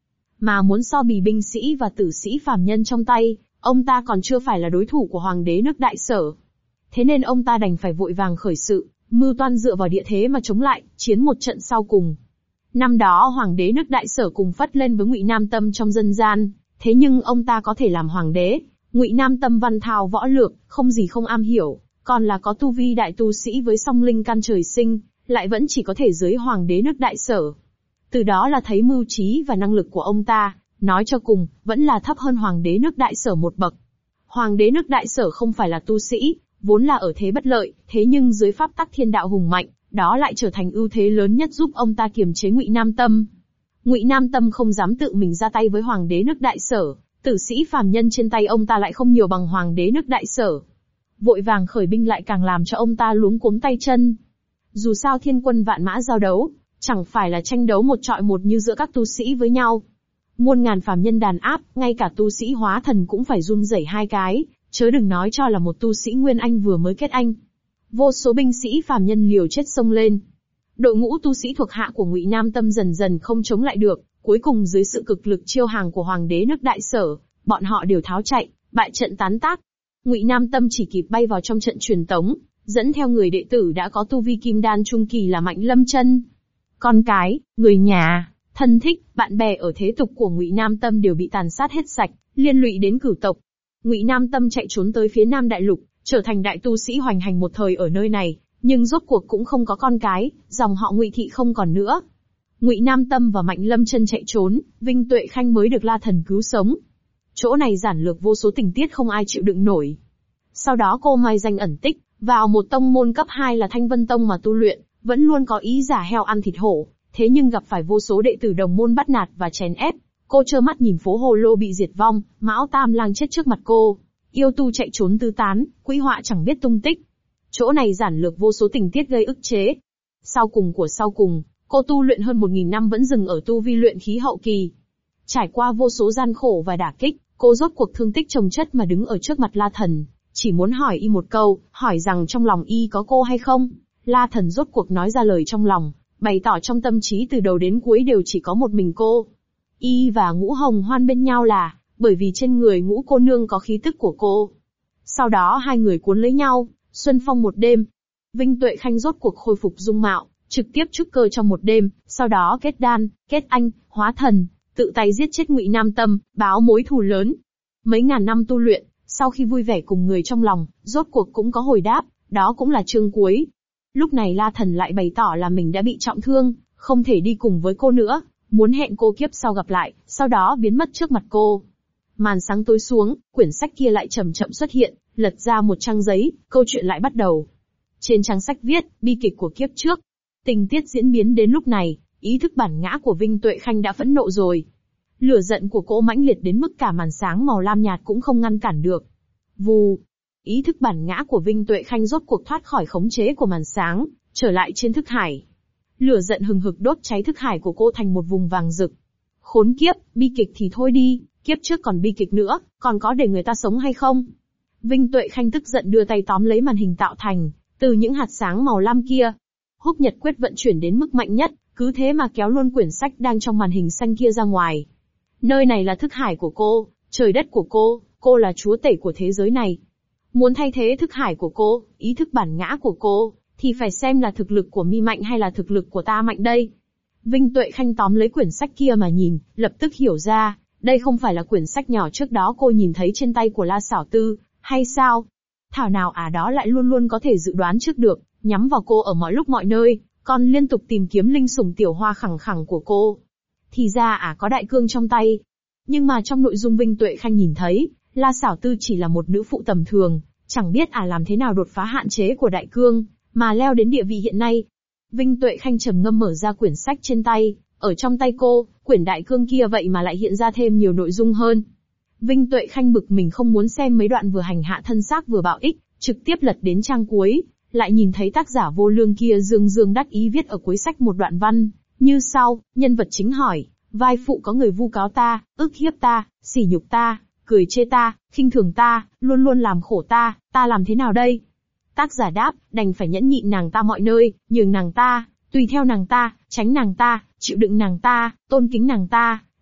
mà muốn so bì binh sĩ và tử sĩ phàm nhân trong tay, ông ta còn chưa phải là đối thủ của hoàng đế nước Đại Sở. Thế nên ông ta đành phải vội vàng khởi sự, mưu toan dựa vào địa thế mà chống lại, chiến một trận sau cùng. Năm đó hoàng đế nước Đại Sở cùng phất lên với Ngụy Nam Tâm trong dân gian, thế nhưng ông ta có thể làm hoàng đế, Ngụy Nam Tâm văn thao võ lược, không gì không am hiểu, còn là có tu vi đại tu sĩ với song linh căn trời sinh, lại vẫn chỉ có thể dưới hoàng đế nước Đại Sở. Từ đó là thấy mưu trí và năng lực của ông ta, nói cho cùng, vẫn là thấp hơn hoàng đế nước Đại Sở một bậc. Hoàng đế nước Đại Sở không phải là tu sĩ, vốn là ở thế bất lợi, thế nhưng dưới pháp tắc thiên đạo hùng mạnh, đó lại trở thành ưu thế lớn nhất giúp ông ta kiềm chế Ngụy Nam Tâm. Ngụy Nam Tâm không dám tự mình ra tay với hoàng đế nước Đại Sở, tử sĩ phàm nhân trên tay ông ta lại không nhiều bằng hoàng đế nước Đại Sở. Vội vàng khởi binh lại càng làm cho ông ta luống cuống tay chân. Dù sao thiên quân vạn mã giao đấu, chẳng phải là tranh đấu một trọi một như giữa các tu sĩ với nhau. Muôn ngàn phàm nhân đàn áp, ngay cả tu sĩ hóa thần cũng phải run rẩy hai cái, chớ đừng nói cho là một tu sĩ nguyên anh vừa mới kết anh. Vô số binh sĩ phàm nhân liều chết xông lên. Đội ngũ tu sĩ thuộc hạ của Ngụy Nam Tâm dần dần không chống lại được, cuối cùng dưới sự cực lực chiêu hàng của hoàng đế nước Đại Sở, bọn họ đều tháo chạy, bại trận tán tác. Ngụy Nam Tâm chỉ kịp bay vào trong trận truyền tống, dẫn theo người đệ tử đã có tu vi kim đan trung kỳ là Mạnh Lâm Chân. Con cái, người nhà, thân thích, bạn bè ở thế tục của Ngụy Nam Tâm đều bị tàn sát hết sạch, liên lụy đến cửu tộc. Ngụy Nam Tâm chạy trốn tới phía Nam Đại Lục, trở thành đại tu sĩ hoành hành một thời ở nơi này, nhưng rốt cuộc cũng không có con cái, dòng họ Ngụy thị không còn nữa. Ngụy Nam Tâm và Mạnh Lâm Chân chạy trốn, Vinh Tuệ Khanh mới được La Thần cứu sống. Chỗ này giản lược vô số tình tiết không ai chịu đựng nổi. Sau đó cô mai danh ẩn tích, vào một tông môn cấp 2 là Thanh Vân Tông mà tu luyện, vẫn luôn có ý giả heo ăn thịt hổ, thế nhưng gặp phải vô số đệ tử đồng môn bắt nạt và chèn ép. Cô trơ mắt nhìn phố Hồ Lô bị diệt vong, Mão Tam Lang chết trước mặt cô. Yêu tu chạy trốn tứ tán, quỹ họa chẳng biết tung tích. Chỗ này giản lược vô số tình tiết gây ức chế. Sau cùng, cô tu luyện hơn 1000 năm vẫn dừng ở tu vi luyện khí hậu kỳ. Trải qua vô số gian khổ và đả kích, cô rốt cuộc thương tích chồng chất mà đứng ở trước mặt La Thần, chỉ muốn hỏi y một câu, hỏi rằng trong lòng y có cô hay không. La Thần rốt cuộc nói ra lời trong lòng, bày tỏ trong tâm trí từ đầu đến cuối đều chỉ có một mình cô. Y và Ngũ Hồng Hoan bên nhau là, bởi vì trên người Ngũ cô nương có khí tức của cô. Sau đó hai người cuốn lấy nhau, xuân phong một đêm. Vinh Tuệ Khanh rốt cuộc khôi phục dung mạo, trực tiếp trúc cơ trong một đêm, sau đó kết đan, kết anh, hóa thần, tự tay giết chết Ngụy Nam Tâm, báo mối thù lớn. Mấy ngàn năm tu luyện, sau khi vui vẻ cùng người trong lòng, rốt cuộc cũng có hồi đáp, đó cũng là chương cuối. Lúc này La Thần lại bày tỏ là mình đã bị trọng thương, không thể đi cùng với cô nữa, muốn hẹn cô kiếp sau gặp lại, sau đó biến mất trước mặt cô. Màn sáng tối xuống, quyển sách kia lại chậm chậm xuất hiện, lật ra một trang giấy, câu chuyện lại bắt đầu. Trên trang sách viết, bi kịch của kiếp trước. Tình tiết diễn biến đến lúc này, ý thức bản ngã của Vinh Tuệ Khanh đã phẫn nộ rồi. Lửa giận của cô mãnh liệt đến mức cả màn sáng màu lam nhạt cũng không ngăn cản được. Vù. Ý thức bản ngã của Vinh Tuệ Khanh rốt cuộc thoát khỏi khống chế của màn sáng, trở lại trên thức hải. Lửa giận hừng hực đốt cháy thức hải của cô thành một vùng vàng rực. Khốn kiếp, bi kịch thì thôi đi, kiếp trước còn bi kịch nữa, còn có để người ta sống hay không? Vinh Tuệ Khanh tức giận đưa tay tóm lấy màn hình tạo thành, từ những hạt sáng màu lam kia. Húc Nhật Quyết vận chuyển đến mức mạnh nhất, cứ thế mà kéo luôn quyển sách đang trong màn hình xanh kia ra ngoài. Nơi này là thức hải của cô, trời đất của cô là chúa tể của thế giới này. Muốn thay thế thức hải của cô, ý thức bản ngã của cô, thì phải xem là thực lực của mi mạnh hay là thực lực của ta mạnh đây. Vinh Tuệ Khanh tóm lấy quyển sách kia mà nhìn, lập tức hiểu ra, đây không phải là quyển sách nhỏ trước đó cô nhìn thấy trên tay của La Xảo Tư, hay sao? Thảo nào đó lại luôn luôn có thể dự đoán trước được, nhắm vào cô ở mọi lúc mọi nơi, còn liên tục tìm kiếm linh sủng tiểu hoa khẳng khẳng của cô. Thì ra có đại cương trong tay. Nhưng mà trong nội dung Vinh Tuệ Khanh nhìn thấy, La Xảo Tư chỉ là một nữ phụ tầm thường, chẳng biết làm thế nào đột phá hạn chế của đại cương, mà leo đến địa vị hiện nay. Vinh Tuệ Khanh trầm ngâm mở ra quyển sách trên tay, ở trong tay cô, quyển đại cương kia vậy mà lại hiện ra thêm nhiều nội dung hơn. Vinh Tuệ Khanh bực mình không muốn xem mấy đoạn vừa hành hạ thân xác vừa bạo ích, trực tiếp lật đến trang cuối, lại nhìn thấy tác giả Vô Lương kia dương dương đắc ý viết ở cuối sách một đoạn văn, như sau, nhân vật chính hỏi, vai phụ có người vu cáo ta, ức hiếp ta, sỉ nhục ta, cười chê ta, khinh thường ta, luôn luôn làm khổ ta làm thế nào đây? Tác giả đáp, đành phải nhẫn nhịn nàng ta mọi nơi, nhường nàng ta, tùy theo nàng ta, tránh nàng ta, chịu đựng nàng ta, tôn kính nàng ta,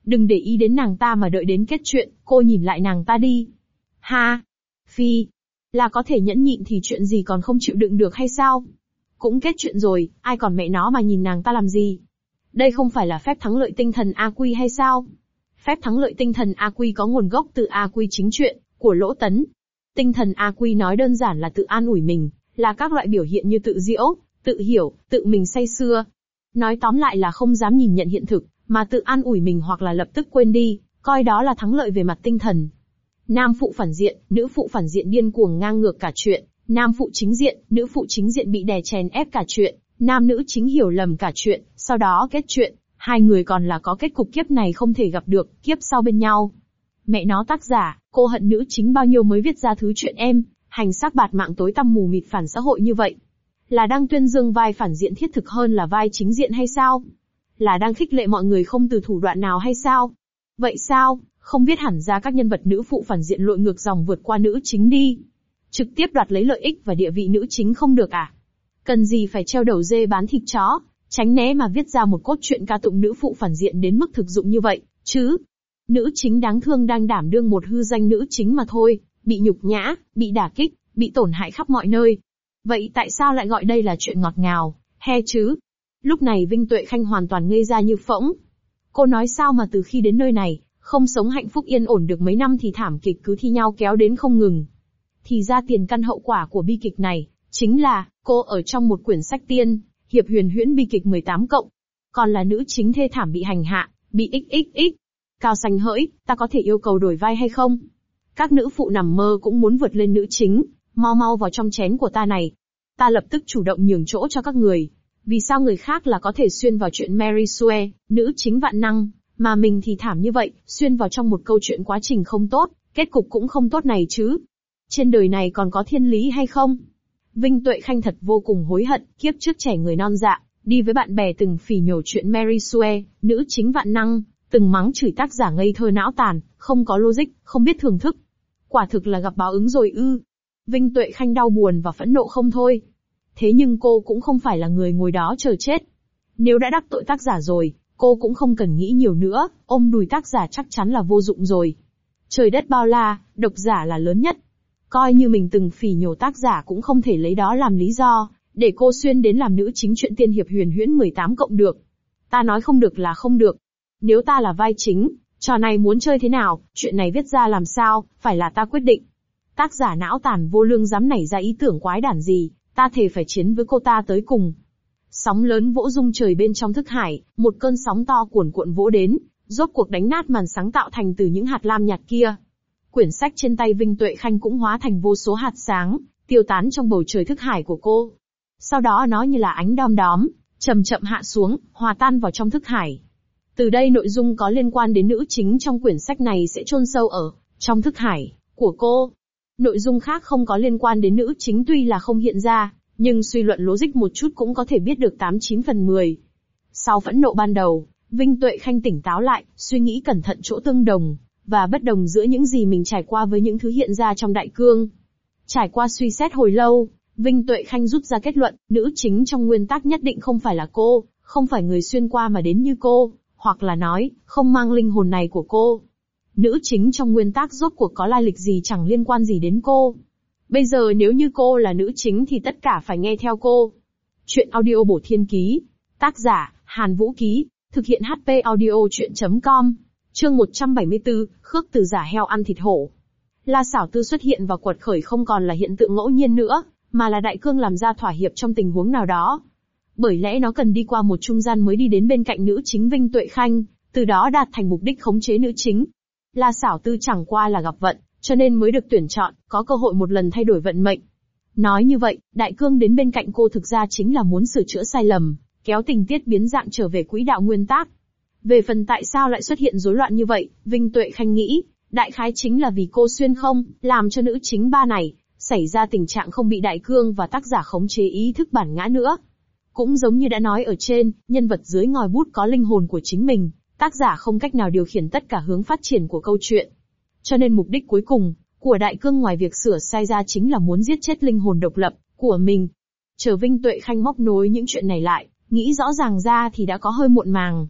Đừng để ý đến nàng ta mà đợi đến kết chuyện, cô nhìn lại nàng ta đi. Ha! Phi! Là có thể nhẫn nhịn thì chuyện gì còn không chịu đựng được hay sao? Cũng kết chuyện rồi, ai còn mẹ nó mà nhìn nàng ta làm gì? Đây không phải là phép thắng lợi tinh thần A-Quy hay sao? Phép thắng lợi tinh thần A-Quy có nguồn gốc từ A-Quy chính truyện, của Lỗ Tấn. Tinh thần A-Quy nói đơn giản là tự an ủi mình, là các loại biểu hiện như tự diễu, tự hiểu, tự mình say sưa. Nói tóm lại là không dám nhìn nhận hiện thực, mà tự an ủi mình hoặc là lập tức quên đi, coi đó là thắng lợi về mặt tinh thần. Nam phụ phản diện, nữ phụ phản diện điên cuồng ngang ngược cả chuyện, nam phụ chính diện, nữ phụ chính diện bị đè chèn ép cả chuyện, nam nữ chính hiểu lầm cả chuyện, sau đó kết chuyện, hai người còn là có kết cục kiếp này không thể gặp được, kiếp sau bên nhau. Mẹ nó tác giả, cô hận nữ chính bao nhiêu mới viết ra thứ chuyện em, hành xác bạt mạng tối tăm mù mịt phản xã hội như vậy. Là đang tuyên dương vai phản diện thiết thực hơn là vai chính diện hay sao? Là đang khích lệ mọi người không từ thủ đoạn nào hay sao? Vậy sao, không viết hẳn ra các nhân vật nữ phụ phản diện lội ngược dòng vượt qua nữ chính đi? Trực tiếp đoạt lấy lợi ích và địa vị nữ chính không được à? Cần gì phải treo đầu dê bán thịt chó, tránh né mà viết ra một cốt truyện ca tụng nữ phụ phản diện đến mức thực dụng như vậy, chứ? Nữ chính đáng thương đang đảm đương một hư danh nữ chính mà thôi, bị nhục nhã, bị đả kích, bị tổn hại khắp mọi nơi. Vậy tại sao lại gọi đây là chuyện ngọt ngào, he chứ? Lúc này Vinh Tuệ Khanh hoàn toàn ngây ra như phỗng. Cô nói sao mà từ khi đến nơi này, không sống hạnh phúc yên ổn được mấy năm thì thảm kịch cứ thi nhau kéo đến không ngừng. Thì ra tiền căn hậu quả của bi kịch này, chính là, cô ở trong một quyển sách tiên, hiệp huyền huyễn bi kịch 18+. Còn là nữ chính thê thảm bị hành hạ, bị xxx. Cao xanh hỡi, ta có thể yêu cầu đổi vai hay không? Các nữ phụ nằm mơ cũng muốn vượt lên nữ chính, mau mau vào trong chén của ta này. Ta lập tức chủ động nhường chỗ cho các người. Vì sao người khác là có thể xuyên vào chuyện Mary Sue, nữ chính vạn năng, mà mình thì thảm như vậy, xuyên vào trong một câu chuyện quá trình không tốt, kết cục cũng không tốt này chứ? Trên đời này còn có thiên lý hay không? Vinh Tuệ Khanh thật vô cùng hối hận, kiếp trước trẻ người non dạ, đi với bạn bè từng phỉ nhổ chuyện Mary Sue, nữ chính vạn năng, từng mắng chửi tác giả ngây thơ não tàn, không có logic, không biết thưởng thức. Quả thực là gặp báo ứng rồi ư. Vinh Tuệ Khanh đau buồn và phẫn nộ không thôi. Thế nhưng cô cũng không phải là người ngồi đó chờ chết. Nếu đã đắc tội tác giả rồi, cô cũng không cần nghĩ nhiều nữa, ôm đùi tác giả chắc chắn là vô dụng rồi. Trời đất bao la, độc giả là lớn nhất. Coi như mình từng phỉ nhổ tác giả cũng không thể lấy đó làm lý do, để cô xuyên đến làm nữ chính truyện tiên hiệp huyền huyễn 18+ được. Ta nói không được là không được. Nếu ta là vai chính, trò này muốn chơi thế nào, chuyện này viết ra làm sao, phải là ta quyết định. Tác giả não tàn vô lương dám nảy ra ý tưởng quái đản gì, ta thề phải chiến với cô ta tới cùng. Sóng lớn vỗ rung trời bên trong thức hải, một cơn sóng to cuồn cuộn vỗ đến, rốt cuộc đánh nát màn sáng tạo thành từ những hạt lam nhạt kia. Quyển sách trên tay Vinh Tuệ Khanh cũng hóa thành vô số hạt sáng, tiêu tán trong bầu trời thức hải của cô. Sau đó nó như là ánh đom đóm, chậm chậm hạ xuống, hòa tan vào trong thức hải. Từ đây nội dung có liên quan đến nữ chính trong quyển sách này sẽ chôn sâu ở trong thức hải của cô. Nội dung khác không có liên quan đến nữ chính tuy là không hiện ra, nhưng suy luận logic một chút cũng có thể biết được 89 phần 10. Sau phẫn nộ ban đầu, Vinh Tuệ Khanh tỉnh táo lại, suy nghĩ cẩn thận chỗ tương đồng và bất đồng giữa những gì mình trải qua với những thứ hiện ra trong đại cương. Trải qua suy xét hồi lâu, Vinh Tuệ Khanh rút ra kết luận, nữ chính trong nguyên tắc nhất định không phải là cô, không phải người xuyên qua mà đến như cô, hoặc là nói, không mang linh hồn này của cô. Nữ chính trong nguyên tắc rốt cuộc có lai lịch gì chẳng liên quan gì đến cô. Bây giờ nếu như cô là nữ chính thì tất cả phải nghe theo cô. Chuyện audio bổ thiên ký. Tác giả, Hàn Vũ Ký. Thực hiện HP audio chuyện.com. Chương 174, Khước từ giả heo ăn thịt hổ. La Xảo Tư xuất hiện và quật khởi không còn là hiện tượng ngẫu nhiên nữa, mà là đại cương làm ra thỏa hiệp trong tình huống nào đó. Bởi lẽ nó cần đi qua một trung gian mới đi đến bên cạnh nữ chính Vinh Tuệ Khanh, từ đó đạt thành mục đích khống chế nữ chính. La Xảo Tư chẳng qua là gặp vận, cho nên mới được tuyển chọn, có cơ hội một lần thay đổi vận mệnh. Nói như vậy, đại cương đến bên cạnh cô thực ra chính là muốn sửa chữa sai lầm, kéo tình tiết biến dạng trở về quỹ đạo nguyên tắc. Về phần tại sao lại xuất hiện rối loạn như vậy, Vinh Tuệ Khanh nghĩ, đại khái chính là vì cô xuyên không, làm cho nữ chính ba này, xảy ra tình trạng không bị đại cương và tác giả khống chế ý thức bản ngã nữa. Cũng giống như đã nói ở trên, nhân vật dưới ngòi bút có linh hồn của chính mình, tác giả không cách nào điều khiển tất cả hướng phát triển của câu chuyện. Cho nên mục đích cuối cùng, của đại cương ngoài việc sửa sai ra chính là muốn giết chết linh hồn độc lập, của mình. Chờ Vinh Tuệ Khanh móc nối những chuyện này lại, nghĩ rõ ràng ra thì đã có hơi muộn màng.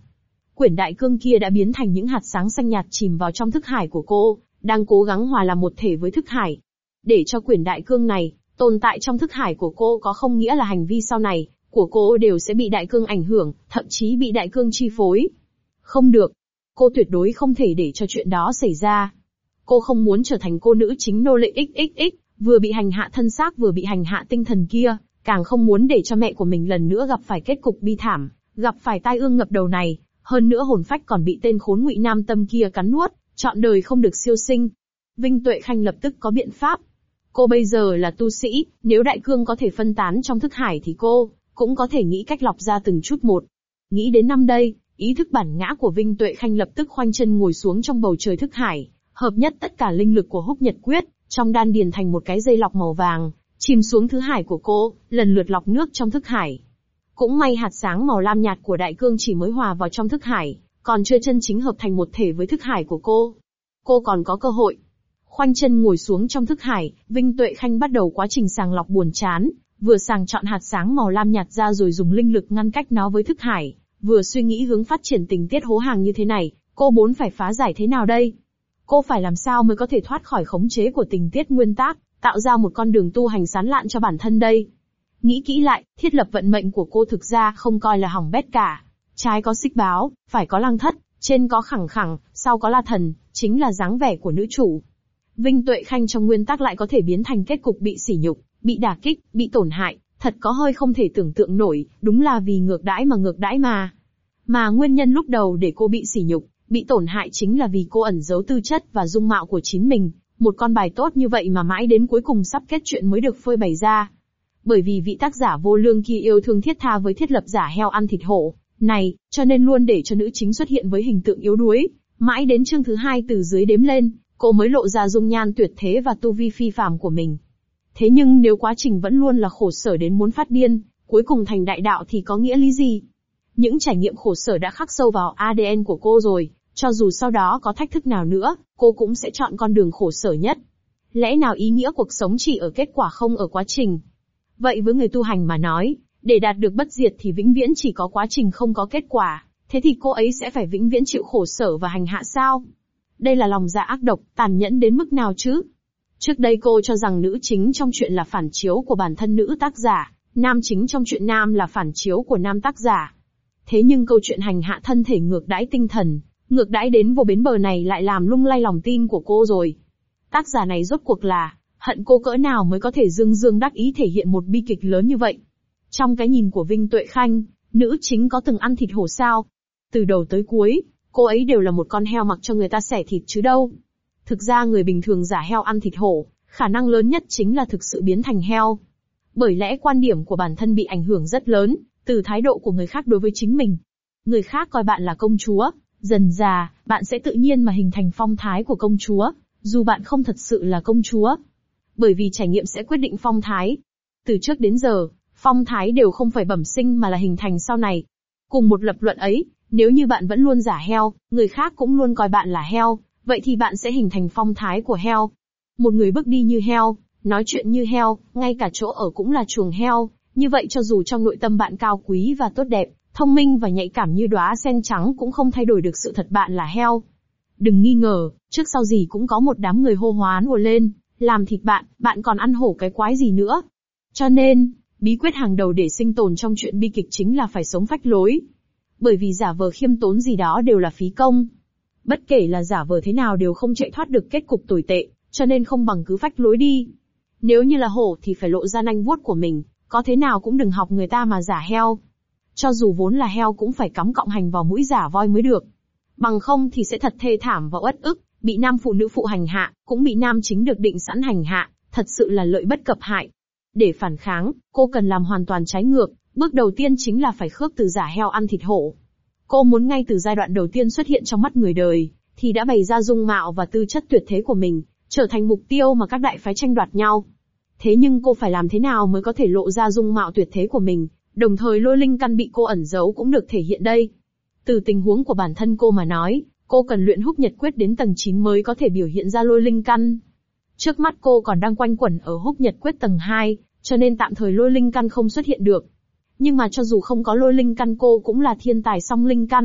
Quyển đại cương kia đã biến thành những hạt sáng xanh nhạt chìm vào trong thức hải của cô, đang cố gắng hòa làm một thể với thức hải. Để cho quyển đại cương này tồn tại trong thức hải của cô có không nghĩa là hành vi sau này của cô đều sẽ bị đại cương ảnh hưởng, thậm chí bị đại cương chi phối. Không được. Cô tuyệt đối không thể để cho chuyện đó xảy ra. Cô không muốn trở thành cô nữ chính nô lệ XXX, vừa bị hành hạ thân xác vừa bị hành hạ tinh thần kia, càng không muốn để cho mẹ của mình lần nữa gặp phải kết cục bi thảm, gặp phải tai ương ngập đầu này, hơn nữa hồn phách còn bị tên khốn Ngụy Nam Tâm kia cắn nuốt, trọn đời không được siêu sinh. Vinh Tuệ Khanh lập tức có biện pháp. Cô bây giờ là tu sĩ, nếu đại cương có thể phân tán trong thức hải thì cô cũng có thể nghĩ cách lọc ra từng chút một. Nghĩ đến năm đây, ý thức bản ngã của Vinh Tuệ Khanh lập tức khoanh chân ngồi xuống trong bầu trời thức hải, hợp nhất tất cả linh lực của Húc Nhật Quyết, trong đan điền thành một cái dây lọc màu vàng, chìm xuống thức hải của cô, lần lượt lọc nước trong thức hải. Cũng may hạt sáng màu lam nhạt của đại cương chỉ mới hòa vào trong thức hải, còn chưa chân chính hợp thành một thể với thức hải của cô. Cô còn có cơ hội. Khoanh chân ngồi xuống trong thức hải, Vinh Tuệ Khanh bắt đầu quá trình sàng lọc buồn chán, vừa sàng chọn hạt sáng màu lam nhạt ra rồi dùng linh lực ngăn cách nó với thức hải, vừa suy nghĩ hướng phát triển tình tiết hố hàng như thế này, cô muốn phải phá giải thế nào đây? Cô phải làm sao mới có thể thoát khỏi khống chế của tình tiết nguyên tác, tạo ra một con đường tu hành sán lạn cho bản thân đây? Nghĩ kỹ lại, thiết lập vận mệnh của cô thực ra không coi là hỏng bét cả. Trái có xích báo, phải có lăng thất, trên có khẳng khẳng, sau có la thần, chính là dáng vẻ của nữ chủ. Vinh Tuệ Khanh trong nguyên tắc lại có thể biến thành kết cục bị sỉ nhục, bị đả kích, bị tổn hại, thật có hơi không thể tưởng tượng nổi, đúng là vì ngược đãi mà. Mà nguyên nhân lúc đầu để cô bị sỉ nhục, bị tổn hại chính là vì cô ẩn giấu tư chất và dung mạo của chính mình, một con bài tốt như vậy mà mãi đến cuối cùng sắp kết chuyện mới được phơi bày ra. Bởi vì vị tác giả vô lương kia yêu thương thiết tha với thiết lập giả heo ăn thịt hổ này, cho nên luôn để cho nữ chính xuất hiện với hình tượng yếu đuối, mãi đến chương thứ 2 từ dưới đếm lên, cô mới lộ ra dung nhan tuyệt thế và tu vi phi phàm của mình. Thế nhưng nếu quá trình vẫn luôn là khổ sở đến muốn phát điên, cuối cùng thành đại đạo thì có nghĩa lý gì? Những trải nghiệm khổ sở đã khắc sâu vào ADN của cô rồi, cho dù sau đó có thách thức nào nữa, cô cũng sẽ chọn con đường khổ sở nhất. Lẽ nào ý nghĩa cuộc sống chỉ ở kết quả không ở quá trình? Vậy với người tu hành mà nói, để đạt được bất diệt thì vĩnh viễn chỉ có quá trình không có kết quả, thế thì cô ấy sẽ phải vĩnh viễn chịu khổ sở và hành hạ sao? Đây là lòng dạ ác độc, tàn nhẫn đến mức nào chứ? Trước đây cô cho rằng nữ chính trong chuyện là phản chiếu của bản thân nữ tác giả, nam chính trong chuyện nam là phản chiếu của nam tác giả. Thế nhưng câu chuyện hành hạ thân thể ngược đãi tinh thần, ngược đãi đến vô bến bờ này lại làm lung lay lòng tin của cô rồi. Tác giả này rốt cuộc là hận cô cỡ nào mới có thể dương dương đắc ý thể hiện một bi kịch lớn như vậy? Trong cái nhìn của Vinh Tuệ Khanh, nữ chính có từng ăn thịt hổ sao? Từ đầu tới cuối, cô ấy đều là một con heo mặc cho người ta xẻ thịt chứ đâu. Thực ra người bình thường giả heo ăn thịt hổ, khả năng lớn nhất chính là thực sự biến thành heo. Bởi lẽ quan điểm của bản thân bị ảnh hưởng rất lớn, từ thái độ của người khác đối với chính mình. Người khác coi bạn là công chúa, dần dà, bạn sẽ tự nhiên mà hình thành phong thái của công chúa, dù bạn không thật sự là công chúa. Bởi vì trải nghiệm sẽ quyết định phong thái. Từ trước đến giờ, phong thái đều không phải bẩm sinh mà là hình thành sau này. Cùng một lập luận ấy, nếu như bạn vẫn luôn giả heo, người khác cũng luôn coi bạn là heo, vậy thì bạn sẽ hình thành phong thái của heo. Một người bước đi như heo, nói chuyện như heo, ngay cả chỗ ở cũng là chuồng heo, như vậy cho dù trong nội tâm bạn cao quý và tốt đẹp, thông minh và nhạy cảm như đóa sen trắng cũng không thay đổi được sự thật bạn là heo. Đừng nghi ngờ, trước sau gì cũng có một đám người hô hoán ùa lên, làm thịt bạn còn ăn hổ cái quái gì nữa. Cho nên, bí quyết hàng đầu để sinh tồn trong chuyện bi kịch chính là phải sống phách lối. Bởi vì giả vờ khiêm tốn gì đó đều là phí công. Bất kể là giả vờ thế nào đều không chạy thoát được kết cục tồi tệ, cho nên không bằng cứ phách lối đi. Nếu như là hổ thì phải lộ ra nanh vuốt của mình, có thế nào cũng đừng học người ta mà giả heo. Cho dù vốn là heo cũng phải cắm cọng hành vào mũi giả voi mới được. Bằng không thì sẽ thật thê thảm và uất ức, bị nam phụ nữ phụ hành hạ, cũng bị nam chính được định sẵn hành hạ, thật sự là lợi bất cập hại. Để phản kháng, cô cần làm hoàn toàn trái ngược, bước đầu tiên chính là phải khước từ giả heo ăn thịt hổ. Cô muốn ngay từ giai đoạn đầu tiên xuất hiện trong mắt người đời, thì đã bày ra dung mạo và tư chất tuyệt thế của mình, trở thành mục tiêu mà các đại phái tranh đoạt nhau. Thế nhưng cô phải làm thế nào mới có thể lộ ra dung mạo tuyệt thế của mình, đồng thời lôi linh căn bị cô ẩn giấu cũng được thể hiện đây. Từ tình huống của bản thân cô mà nói, cô cần luyện Húc Nhật Quyết đến tầng 9 mới có thể biểu hiện ra lôi linh căn. Trước mắt cô còn đang quanh quẩn ở Húc Nhật Quyết tầng 2, cho nên tạm thời lôi linh căn không xuất hiện được. Nhưng mà cho dù không có lôi linh căn cô cũng là thiên tài song linh căn,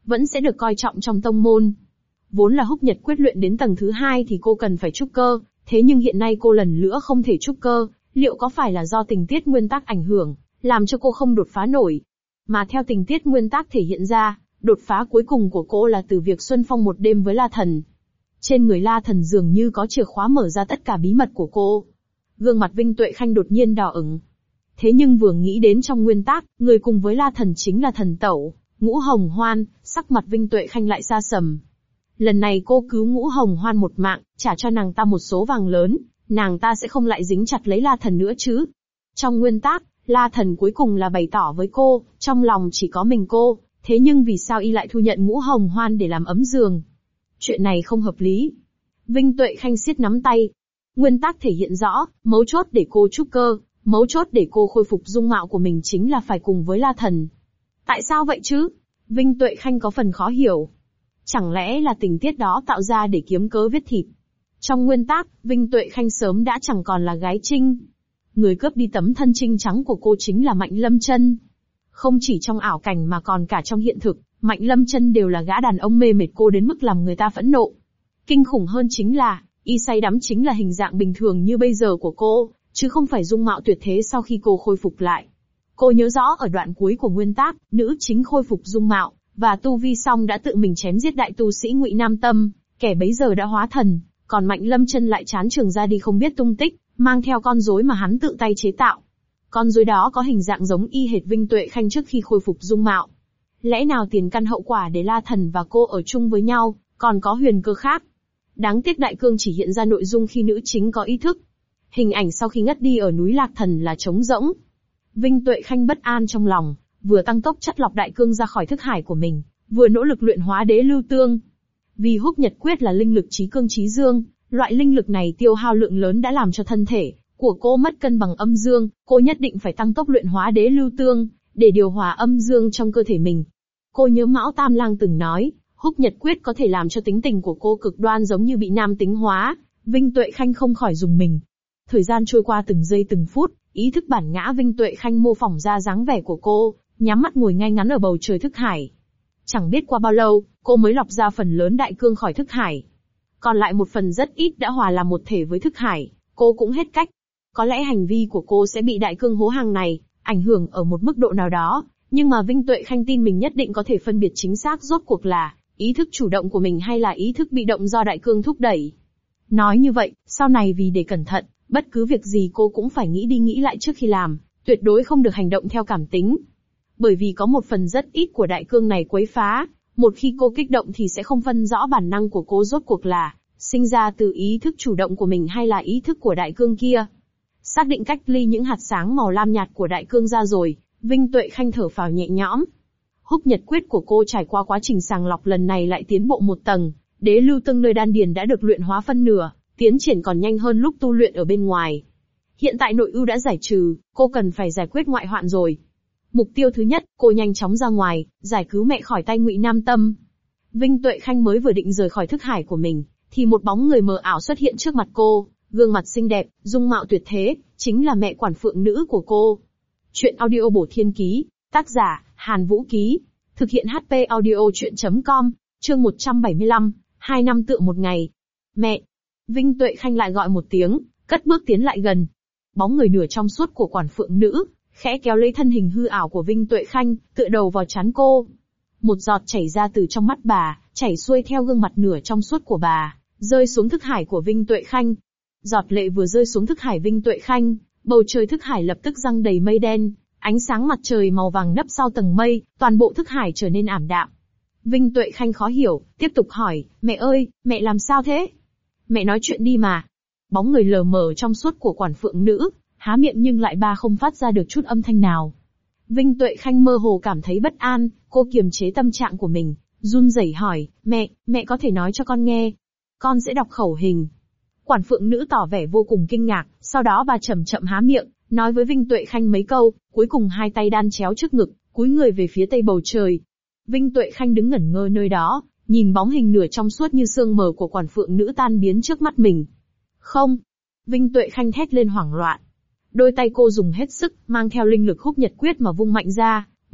vẫn sẽ được coi trọng trong tông môn. Vốn là Húc Nhật Quyết luyện đến tầng thứ 2 thì cô cần phải trúc cơ, thế nhưng hiện nay cô lần nữa không thể trúc cơ, liệu có phải là do tình tiết nguyên tắc ảnh hưởng, làm cho cô không đột phá nổi? Mà theo tình tiết nguyên tắc thể hiện ra, đột phá cuối cùng của cô là từ việc xuân phong một đêm với La Thần. Trên người La Thần dường như có chìa khóa mở ra tất cả bí mật của cô. Gương mặt Vinh Tuệ Khanh đột nhiên đỏ ửng. Thế nhưng vừa nghĩ đến trong nguyên tắc, người cùng với La Thần chính là thần tẩu, Ngũ Hồng Hoan, sắc mặt Vinh Tuệ Khanh lại sa sầm. Lần này cô cứu Ngũ Hồng Hoan một mạng, trả cho nàng ta một số vàng lớn, nàng ta sẽ không lại dính chặt lấy La Thần nữa chứ. Trong nguyên tắc, La Thần cuối cùng là bày tỏ với cô, trong lòng chỉ có mình cô, thế nhưng vì sao y lại thu nhận Ngũ Hồng Hoan để làm ấm giường? Chuyện này không hợp lý. Vinh Tuệ Khanh siết nắm tay. Nguyên tắc thể hiện rõ, mấu chốt để cô trúc cơ, mấu chốt để cô khôi phục dung mạo của mình chính là phải cùng với La Thần. Tại sao vậy chứ? Vinh Tuệ Khanh có phần khó hiểu. Chẳng lẽ là tình tiết đó tạo ra để kiếm cớ viết thịt? Trong nguyên tắc, Vinh Tuệ Khanh sớm đã chẳng còn là gái trinh. Người cướp đi tấm thân trinh trắng của cô chính là Mạnh Lâm Chân. Không chỉ trong ảo cảnh mà còn cả trong hiện thực, Mạnh Lâm Chân đều là gã đàn ông mê mệt cô đến mức làm người ta phẫn nộ. Kinh khủng hơn chính là, y say đắm chính là hình dạng bình thường như bây giờ của cô, chứ không phải dung mạo tuyệt thế sau khi cô khôi phục lại. Cô nhớ rõ ở đoạn cuối của nguyên tắc, nữ chính khôi phục dung mạo, và tu vi xong đã tự mình chém giết đại tu sĩ Ngụy Nam Tâm, kẻ bấy giờ đã hóa thần, còn Mạnh Lâm Chân lại chán trường ra đi không biết tung tích, mang theo con rối mà hắn tự tay chế tạo. Con rối đó có hình dạng giống y hệt Vinh Tuệ Khanh trước khi khôi phục dung mạo. Lẽ nào tiền căn hậu quả để La Thần và cô ở chung với nhau, còn có huyền cơ khác? Đáng tiếc đại cương chỉ hiện ra nội dung khi nữ chính có ý thức. Hình ảnh sau khi ngất đi ở núi Lạc Thần là trống rỗng. Vinh Tuệ Khanh bất an trong lòng, vừa tăng tốc chắt lọc đại cương ra khỏi thức hải của mình, vừa nỗ lực luyện hóa đế lưu tương. Vì Húc Nhật Quyết là linh lực trí cương trí dương, loại linh lực này tiêu hao lượng lớn đã làm cho thân thể của cô mất cân bằng âm dương, cô nhất định phải tăng tốc luyện hóa đế lưu tương, để điều hòa âm dương trong cơ thể mình. Cô nhớ Mão Tam Lang từng nói, Húc Nhật Quyết có thể làm cho tính tình của cô cực đoan giống như bị nam tính hóa. Vinh Tuệ Khanh không khỏi rùng mình. Thời gian trôi qua từng giây từng phút, ý thức bản ngã Vinh Tuệ Khanh mô phỏng ra dáng vẻ của cô, nhắm mắt ngồi ngay ngắn ở bầu trời thức hải. Chẳng biết qua bao lâu, cô mới lọc ra phần lớn đại cương khỏi thức hải. Còn lại một phần rất ít đã hòa làm một thể với thức hải, cô cũng hết cách. Có lẽ hành vi của cô sẽ bị đại cương hố hàng này ảnh hưởng ở một mức độ nào đó, nhưng mà Vinh Tuệ Khanh tin mình nhất định có thể phân biệt chính xác rốt cuộc là ý thức chủ động của mình hay là ý thức bị động do đại cương thúc đẩy. Nói như vậy, sau này vì để cẩn thận, bất cứ việc gì cô cũng phải nghĩ đi nghĩ lại trước khi làm, tuyệt đối không được hành động theo cảm tính. Bởi vì có một phần rất ít của đại cương này quấy phá, một khi cô kích động thì sẽ không phân rõ bản năng của cô rốt cuộc là sinh ra từ ý thức chủ động của mình hay là ý thức của đại cương kia. Xác định cách ly những hạt sáng màu lam nhạt của đại cương ra rồi, Vinh Tuệ Khanh thở phào nhẹ nhõm. Húc Nhật Quyết của cô trải qua quá trình sàng lọc lần này lại tiến bộ một tầng, đế lưu tương nơi đan điền đã được luyện hóa phân nửa, tiến triển còn nhanh hơn lúc tu luyện ở bên ngoài. Hiện tại nội ưu đã giải trừ, cô cần phải giải quyết ngoại hoạn rồi. Mục tiêu thứ nhất, cô nhanh chóng ra ngoài, giải cứu mẹ khỏi tay Ngụy Nam Tâm. Vinh Tuệ Khanh mới vừa định rời khỏi thức hải của mình, thì một bóng người mờ ảo xuất hiện trước mặt cô, gương mặt xinh đẹp, dung mạo tuyệt thế, chính là mẹ quản phượng nữ của cô. Chuyện audio bổ thiên ký, tác giả, Hàn Vũ Ký, thực hiện HP audio chuyện.com, chương 175, 2 năm tựa một ngày. Mẹ! Vinh Tuệ Khanh lại gọi một tiếng, cất bước tiến lại gần. Bóng người nửa trong suốt của quản phượng nữ, khẽ kéo lấy thân hình hư ảo của Vinh Tuệ Khanh, tựa đầu vào trán cô. Một giọt chảy ra từ trong mắt bà, chảy xuôi theo gương mặt nửa trong suốt của bà, rơi xuống thức hải của Vinh Tuệ Khanh. Giọt lệ vừa rơi xuống thức hải Vinh Tuệ Khanh, bầu trời thức hải lập tức giăng đầy mây đen, ánh sáng mặt trời màu vàng nấp sau tầng mây, toàn bộ thức hải trở nên ảm đạm. Vinh Tuệ Khanh khó hiểu, tiếp tục hỏi, mẹ ơi, mẹ làm sao thế? Mẹ nói chuyện đi mà. Bóng người lờ mờ trong suốt của quản phượng nữ, há miệng nhưng lại không phát ra được chút âm thanh nào. Vinh Tuệ Khanh mơ hồ cảm thấy bất an, cô kiềm chế tâm trạng của mình, run rẩy hỏi, mẹ có thể nói cho con nghe. Con sẽ đọc khẩu hình. Quản phượng nữ tỏ vẻ vô cùng kinh ngạc, sau đó bà chậm chậm há miệng, nói với Vinh Tuệ Khanh mấy câu, cuối cùng hai tay đan chéo trước ngực, cúi người về phía tây bầu trời. Vinh Tuệ Khanh đứng ngẩn ngơ nơi đó, nhìn bóng hình nửa trong suốt như sương mờ của quản phượng nữ tan biến trước mắt mình. Không! Vinh Tuệ Khanh thét lên hoảng loạn. Đôi tay cô dùng hết sức, mang theo linh lực Húc Nhật Quyết mà vung mạnh ra,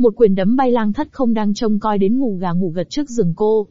một quyền đấm bay Lang Thất không đang trông coi đến ngủ gà ngủ gật trước giường cô.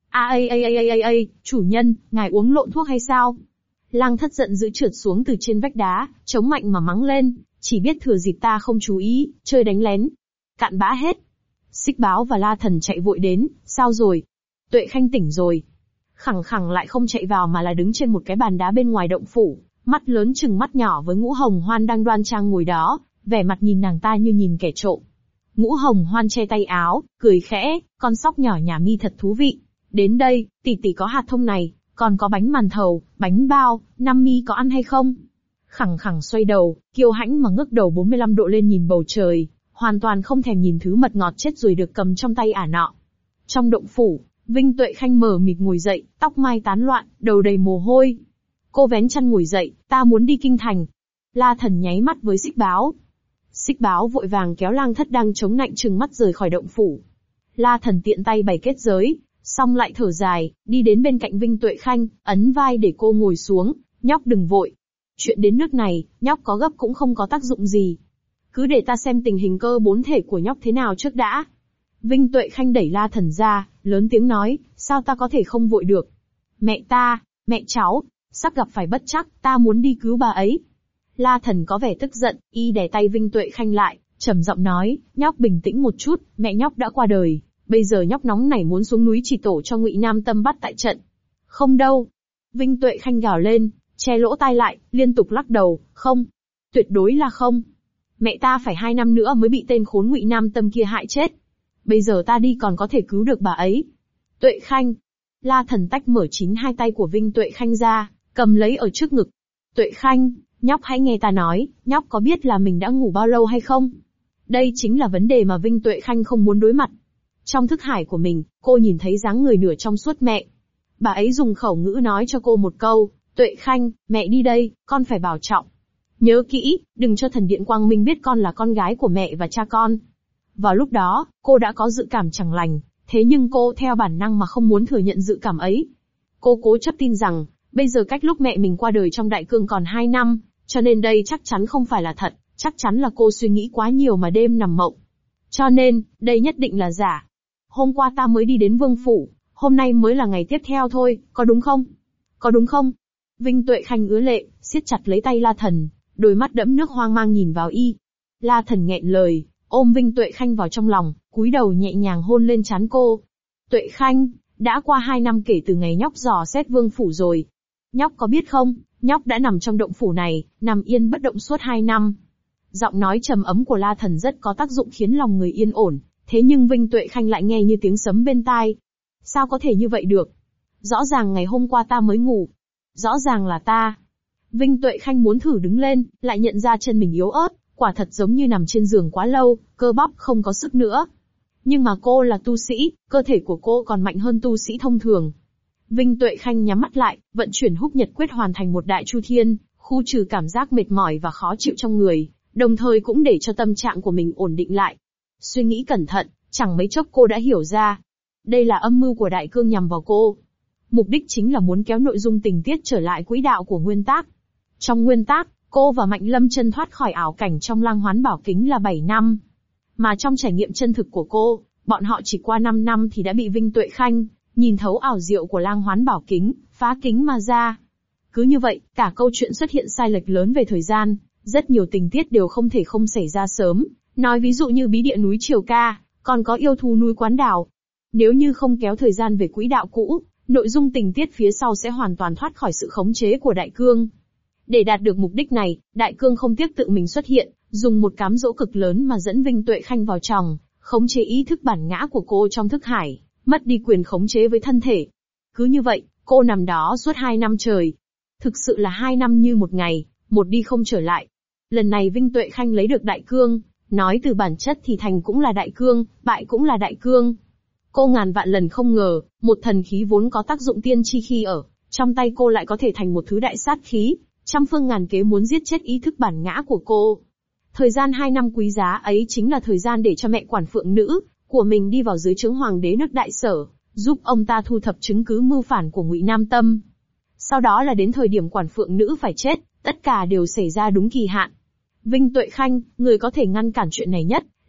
Chủ nhân, ngài uống lộn thuốc hay sao? Lang Thất giận dữ trượt xuống từ trên vách đá, chống mạnh mà mắng lên, chỉ biết thừa dịp ta không chú ý, chơi đánh lén. Cạn bã hết. Xích Báo và La Thần chạy vội đến, sao rồi? Tuệ Khanh tỉnh rồi. Khẳng khẳng lại không chạy vào mà là đứng trên một cái bàn đá bên ngoài động phủ, mắt lớn chừng mắt nhỏ với Ngũ Hồng Hoan đang đoan trang ngồi đó, vẻ mặt nhìn nàng ta như nhìn kẻ trộm. Ngũ Hồng Hoan che tay áo, cười khẽ, con sóc nhỏ nhà mi thật thú vị. Đến đây, tỷ tỷ có hạt thông này, còn có bánh màn thầu, bánh bao, Nam mi có ăn hay không? Khẳng khẳng xoay đầu, kiêu hãnh mà ngước đầu 45 độ lên nhìn bầu trời, hoàn toàn không thèm nhìn thứ mật ngọt chết rồi được cầm trong tay ả nọ. Trong động phủ, Vinh Tuệ Khanh mờ mịt ngồi dậy, tóc mai tán loạn, đầu đầy mồ hôi. Cô vén chăn ngồi dậy, ta muốn đi kinh thành. La Thần nháy mắt với Xích Báo. Xích Báo vội vàng kéo Lang Thất đang chống nạnh trừng mắt rời khỏi động phủ. La Thần tiện tay bày kết giới, xong lại thở dài, đi đến bên cạnh Vinh Tuệ Khanh, ấn vai để cô ngồi xuống, nhóc đừng vội. Chuyện đến nước này, nhóc có gấp cũng không có tác dụng gì. Cứ để ta xem tình hình cơ bốn thể của nhóc thế nào trước đã. Vinh Tuệ Khanh đẩy La Thần ra, lớn tiếng nói, sao ta có thể không vội được? Mẹ ta, mẹ cháu, sắp gặp phải bất trắc, ta muốn đi cứu bà ấy. La Thần có vẻ tức giận, y đè tay Vinh Tuệ Khanh lại, trầm giọng nói, nhóc bình tĩnh một chút, mẹ nhóc đã qua đời, bây giờ nhóc nóng nảy muốn xuống núi chỉ tổ cho Ngụy Nam Tâm bắt tại trận. Không đâu. Vinh Tuệ Khanh gào lên, che lỗ tai lại, liên tục lắc đầu, không. Tuyệt đối là không. Mẹ ta phải 2 năm nữa mới bị tên khốn Ngụy Nam Tâm kia hại chết. Bây giờ ta đi còn có thể cứu được bà ấy. Tuệ Khanh. La Thần tách mở chính hai tay của Vinh Tuệ Khanh ra, cầm lấy ở trước ngực. Tuệ Khanh, nhóc hãy nghe ta nói, nhóc có biết là mình đã ngủ bao lâu hay không? Đây chính là vấn đề mà Vinh Tuệ Khanh không muốn đối mặt. Trong thức hải của mình, cô nhìn thấy dáng người nửa trong suốt mẹ. Bà ấy dùng khẩu ngữ nói cho cô một câu, Tuệ Khanh, mẹ đi đây, con phải bảo trọng. Nhớ kỹ, đừng cho thần điện Quang Minh biết con là con gái của mẹ và cha con. Vào lúc đó, cô đã có dự cảm chẳng lành, thế nhưng cô theo bản năng mà không muốn thừa nhận dự cảm ấy. Cô cố chấp tin rằng, bây giờ cách lúc mẹ mình qua đời trong đại cương còn 2 năm, cho nên đây chắc chắn không phải là thật, chắc chắn là cô suy nghĩ quá nhiều mà đêm nằm mộng. Cho nên, đây nhất định là giả. Hôm qua ta mới đi đến vương phủ, hôm nay mới là ngày tiếp theo thôi, có đúng không? Có đúng không? Vinh Tuệ Khanh ứa lệ, siết chặt lấy tay La Thần, đôi mắt đẫm nước hoang mang nhìn vào y. La Thần nghẹn lời, ôm Vinh Tuệ Khanh vào trong lòng, cúi đầu nhẹ nhàng hôn lên trán cô. Tuệ Khanh, đã qua 2 năm kể từ ngày nhóc dò xét vương phủ rồi. Nhóc có biết không, nhóc đã nằm trong động phủ này, nằm yên bất động suốt 2 năm. Giọng nói trầm ấm của La Thần rất có tác dụng khiến lòng người yên ổn, thế nhưng Vinh Tuệ Khanh lại nghe như tiếng sấm bên tai. Sao có thể như vậy được? Rõ ràng ngày hôm qua ta mới ngủ. Rõ ràng là ta. Vinh Tuệ Khanh muốn thử đứng lên, lại nhận ra chân mình yếu ớt, quả thật giống như nằm trên giường quá lâu, cơ bắp không có sức nữa. Nhưng mà cô là tu sĩ, cơ thể của cô còn mạnh hơn tu sĩ thông thường. Vinh Tuệ Khanh nhắm mắt lại, vận chuyển Húc Nhật Quyết hoàn thành một đại chu thiên, khu trừ cảm giác mệt mỏi và khó chịu trong người, đồng thời cũng để cho tâm trạng của mình ổn định lại. Suy nghĩ cẩn thận, chẳng mấy chốc cô đã hiểu ra. Đây là âm mưu của đại cương nhằm vào cô. Mục đích chính là muốn kéo nội dung tình tiết trở lại quỹ đạo của nguyên tác. Trong nguyên tác, cô và Mạnh Lâm Chân thoát khỏi ảo cảnh trong Lang Hoán Bảo Kính là 7 năm. Mà trong trải nghiệm chân thực của cô, bọn họ chỉ qua 5 năm thì đã bị Vinh Tuệ Khanh nhìn thấu ảo diệu của Lang Hoán Bảo Kính, phá kính mà ra. Cứ như vậy, cả câu chuyện xuất hiện sai lệch lớn về thời gian, rất nhiều tình tiết đều không thể không xảy ra sớm. Nói ví dụ như bí địa núi Triều Ca, còn có yêu thú núi Quán Đào. Nếu như không kéo thời gian về quỹ đạo cũ, nội dung tình tiết phía sau sẽ hoàn toàn thoát khỏi sự khống chế của Đại Cương. Để đạt được mục đích này, Đại Cương không tiếc tự mình xuất hiện, dùng một cám dỗ cực lớn mà dẫn Vinh Tuệ Khanh vào trong, khống chế ý thức bản ngã của cô trong thức hải, mất đi quyền khống chế với thân thể. Cứ như vậy, cô nằm đó suốt 2 năm trời. Thực sự là 2 năm như một ngày, một đi không trở lại. Lần này Vinh Tuệ Khanh lấy được Đại Cương, nói từ bản chất thì thành cũng là Đại Cương, bại cũng là Đại Cương. Cô ngàn vạn lần không ngờ, một thần khí vốn có tác dụng tiên tri khi ở trong tay cô lại có thể thành một thứ đại sát khí, trăm phương ngàn kế muốn giết chết ý thức bản ngã của cô. Thời gian 2 năm quý giá ấy chính là thời gian để cho mẹ quản phượng nữ của mình đi vào dưới trướng hoàng đế nước Đại Sở, giúp ông ta thu thập chứng cứ mưu phản của Ngụy Nam Tâm. Sau đó là đến thời điểm quản phượng nữ phải chết, tất cả đều xảy ra đúng kỳ hạn. Vinh Tuệ Khanh, người có thể ngăn cản chuyện này nhất,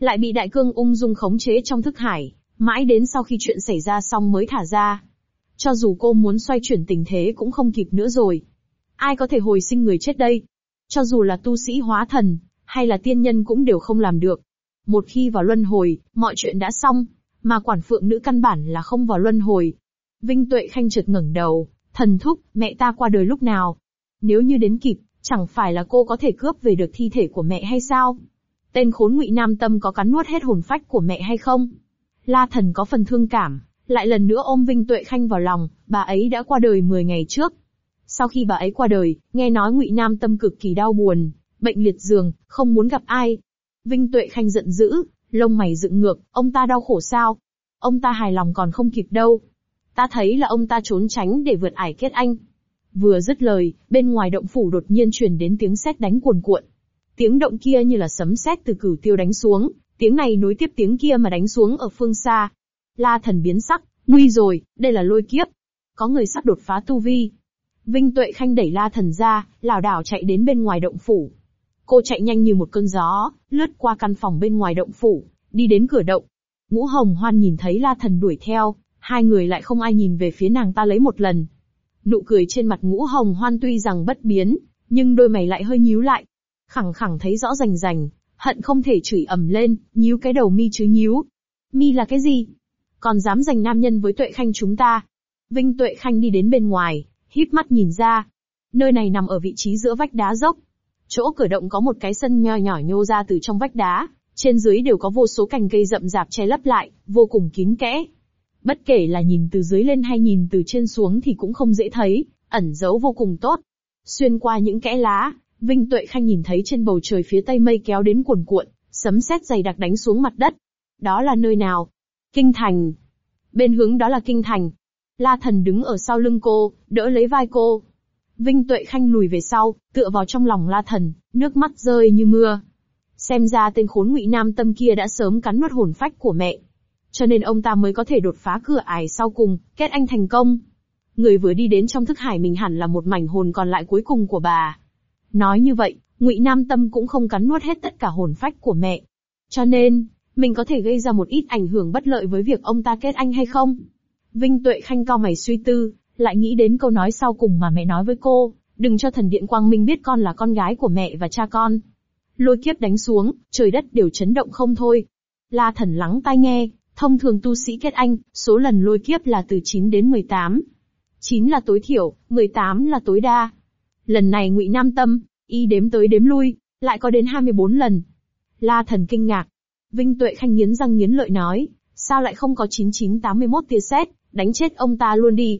lại bị đại cương ung dung khống chế trong thức hải, mãi đến sau khi chuyện xảy ra xong mới thả ra. Cho dù cô muốn xoay chuyển tình thế cũng không kịp nữa rồi. Ai có thể hồi sinh người chết đây? Cho dù là tu sĩ hóa thần, hay là tiên nhân cũng đều không làm được. Một khi vào luân hồi, mọi chuyện đã xong, mà quản phượng nữ căn bản là không vào luân hồi. Vinh Tuệ Khanh chợt ngẩng đầu, thần thúc, mẹ ta qua đời lúc nào? Nếu như đến kịp, chẳng phải là cô có thể cướp về được thi thể của mẹ hay sao? Tên khốn Ngụy Nam Tâm có cắn nuốt hết hồn phách của mẹ hay không? La Thần có phần thương cảm, lại lần nữa ôm Vinh Tuệ Khanh vào lòng, bà ấy đã qua đời 10 ngày trước. Sau khi bà ấy qua đời, nghe nói Ngụy Nam Tâm cực kỳ đau buồn, bệnh liệt giường, không muốn gặp ai. Vinh Tuệ Khanh giận dữ, lông mày dựng ngược, ông ta đau khổ sao? Ông ta hài lòng còn không kịp đâu. Ta thấy là ông ta trốn tránh để vượt ải kết anh. Vừa dứt lời, bên ngoài động phủ đột nhiên truyền đến tiếng sét đánh cuồn cuộn. Tiếng động kia như là sấm sét từ cửu tiêu đánh xuống, tiếng này nối tiếp tiếng kia mà đánh xuống ở phương xa. La Thần biến sắc, nguy rồi, đây là lôi kiếp. Có người sắp đột phá tu vi. Vinh Tuệ Khanh đẩy La Thần ra, lảo đảo chạy đến bên ngoài động phủ. Cô chạy nhanh như một cơn gió, lướt qua căn phòng bên ngoài động phủ, đi đến cửa động. Ngũ Hồng Hoan nhìn thấy La Thần đuổi theo, hai người lại không ai nhìn về phía nàng ta lấy một lần. Nụ cười trên mặt Ngũ Hồng Hoan tuy rằng bất biến, nhưng đôi mày lại hơi nhíu lại. Khẳng khẳng thấy rõ rành rành, hận không thể chửi ầm lên, nhíu cái đầu mi chứ nhíu. Mi là cái gì? Còn dám giành nam nhân với Tuệ Khanh chúng ta? Vinh Tuệ Khanh đi đến bên ngoài, híp mắt nhìn ra. Nơi này nằm ở vị trí giữa vách đá dốc. Chỗ cửa động có một cái sân nho nhỏ nhô ra từ trong vách đá, trên dưới đều có vô số cành cây rậm rạp che lấp lại, vô cùng kín kẽ. Bất kể là nhìn từ dưới lên hay nhìn từ trên xuống thì cũng không dễ thấy, ẩn giấu vô cùng tốt. Xuyên qua những kẽ lá, Vinh Tuệ Khanh nhìn thấy trên bầu trời phía tây mây kéo đến cuồn cuộn, sấm sét dày đặc đánh xuống mặt đất. Đó là nơi nào? Kinh thành. Bên hướng đó là kinh thành. La Thần đứng ở sau lưng cô, đỡ lấy vai cô. Vinh Tuệ Khanh lùi về sau, tựa vào trong lòng La Thần, nước mắt rơi như mưa. Xem ra tên khốn Ngụy Nam Tâm kia đã sớm cắn nuốt hồn phách của mẹ. Cho nên ông ta mới có thể đột phá cửa ải sau cùng, kết anh thành công. Người vừa đi đến trong thức hải mình hẳn là một mảnh hồn còn lại cuối cùng của bà. Nói như vậy, Ngụy Nam Tâm cũng không cắn nuốt hết tất cả hồn phách của mẹ. Cho nên, mình có thể gây ra một ít ảnh hưởng bất lợi với việc ông ta kết anh hay không? Vinh Tuệ Khanh cau mày suy tư, lại nghĩ đến câu nói sau cùng mà mẹ nói với cô, đừng cho thần điện Quang Minh biết con là con gái của mẹ và cha con. Lôi kiếp đánh xuống, trời đất đều chấn động không thôi. La Thần lắng tai nghe, thông thường tu sĩ kết anh, số lần lôi kiếp là từ 9 đến 18. 9 là tối thiểu, 18 là tối đa. Lần này Ngụy Nam Tâm, y đếm tới đếm lui, lại có đến 24 lần. La Thần kinh ngạc. Vinh Tuệ Khanh nghiến răng nghiến lợi nói, sao lại không có 9981 tia sét, đánh chết ông ta luôn đi.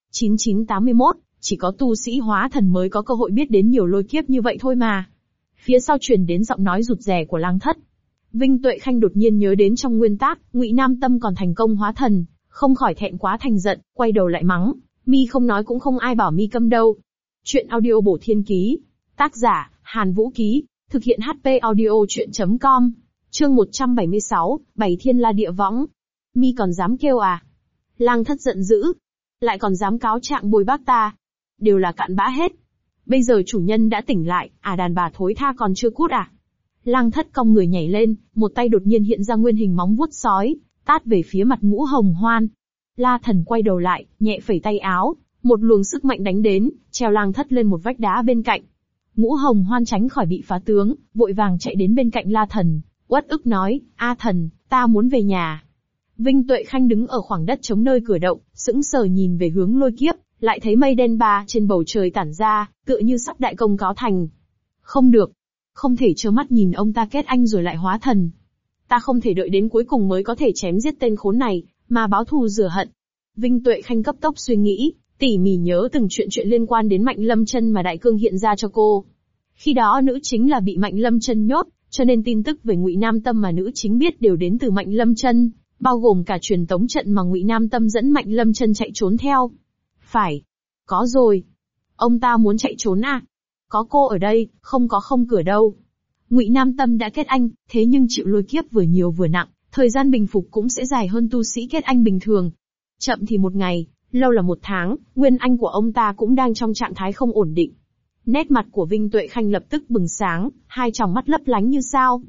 9981, chỉ có tu sĩ hóa thần mới có cơ hội biết đến nhiều lôi kiếp như vậy thôi mà. Phía sau truyền đến giọng nói rụt rè của Lang Thất. Vinh Tuệ Khanh đột nhiên nhớ đến trong nguyên tác, Ngụy Nam Tâm còn thành công hóa thần, không khỏi thẹn quá thành giận, quay đầu lại mắng, mi không nói cũng không ai bảo mi câm đâu. Chuyện audio Bổ Thiên Ký, tác giả Hàn Vũ Ký, thực hiện HP audio chuyện.com. Chương 176, Bảy Thiên La Địa Võng. Mi còn dám kêu à? Lang Thất giận dữ, lại còn dám cáo trạng bồi bác ta. Đều là cặn bã hết. Bây giờ chủ nhân đã tỉnh lại, đàn bà thối tha còn chưa cút à? Lang Thất cong người nhảy lên, một tay đột nhiên hiện ra nguyên hình móng vuốt sói, tát về phía mặt Ngũ Hồng Hoan. La Thần quay đầu lại, nhẹ phẩy tay áo, một luồng sức mạnh đánh đến, treo Lang Thất lên một vách đá bên cạnh. Ngũ Hồng Hoan tránh khỏi bị phá tướng, vội vàng chạy đến bên cạnh La Thần, uất ức nói, A Thần, ta muốn về nhà. Vinh Tuệ Khanh đứng ở khoảng đất trống nơi cửa động, sững sờ nhìn về hướng lôi kiếp, lại thấy mây đen ba trên bầu trời tản ra, tựa như sắp đại công cáo thành. Không được, không thể trơ mắt nhìn ông ta kết anh rồi lại hóa thần. Ta không thể đợi đến cuối cùng mới có thể chém giết tên khốn này, mà báo thù rửa hận. Vinh Tuệ Khanh cấp tốc suy nghĩ, tỉ mỉ nhớ từng chuyện liên quan đến Mạnh Lâm Chân mà Đại Cương hiện ra cho cô. Khi đó nữ chính là bị Mạnh Lâm Chân nhốt, cho nên tin tức về Ngụy Nam Tâm mà nữ chính biết đều đến từ Mạnh Lâm Chân, bao gồm cả truyền tống trận mà Ngụy Nam Tâm dẫn Mạnh Lâm Chân chạy trốn theo. Phải, có rồi. Ông ta muốn chạy trốn à? Có cô ở đây, không có không cửa đâu. Ngụy Nam Tâm đã kết anh, thế nhưng chịu lôi kiếp vừa nhiều vừa nặng, thời gian bình phục cũng sẽ dài hơn tu sĩ kết anh bình thường. Chậm thì 1 ngày, lâu là 1 tháng, nguyên anh của ông ta cũng đang trong trạng thái không ổn định. Nét mặt của Vinh Tuệ Khanh lập tức bừng sáng, hai tròng mắt lấp lánh như sao.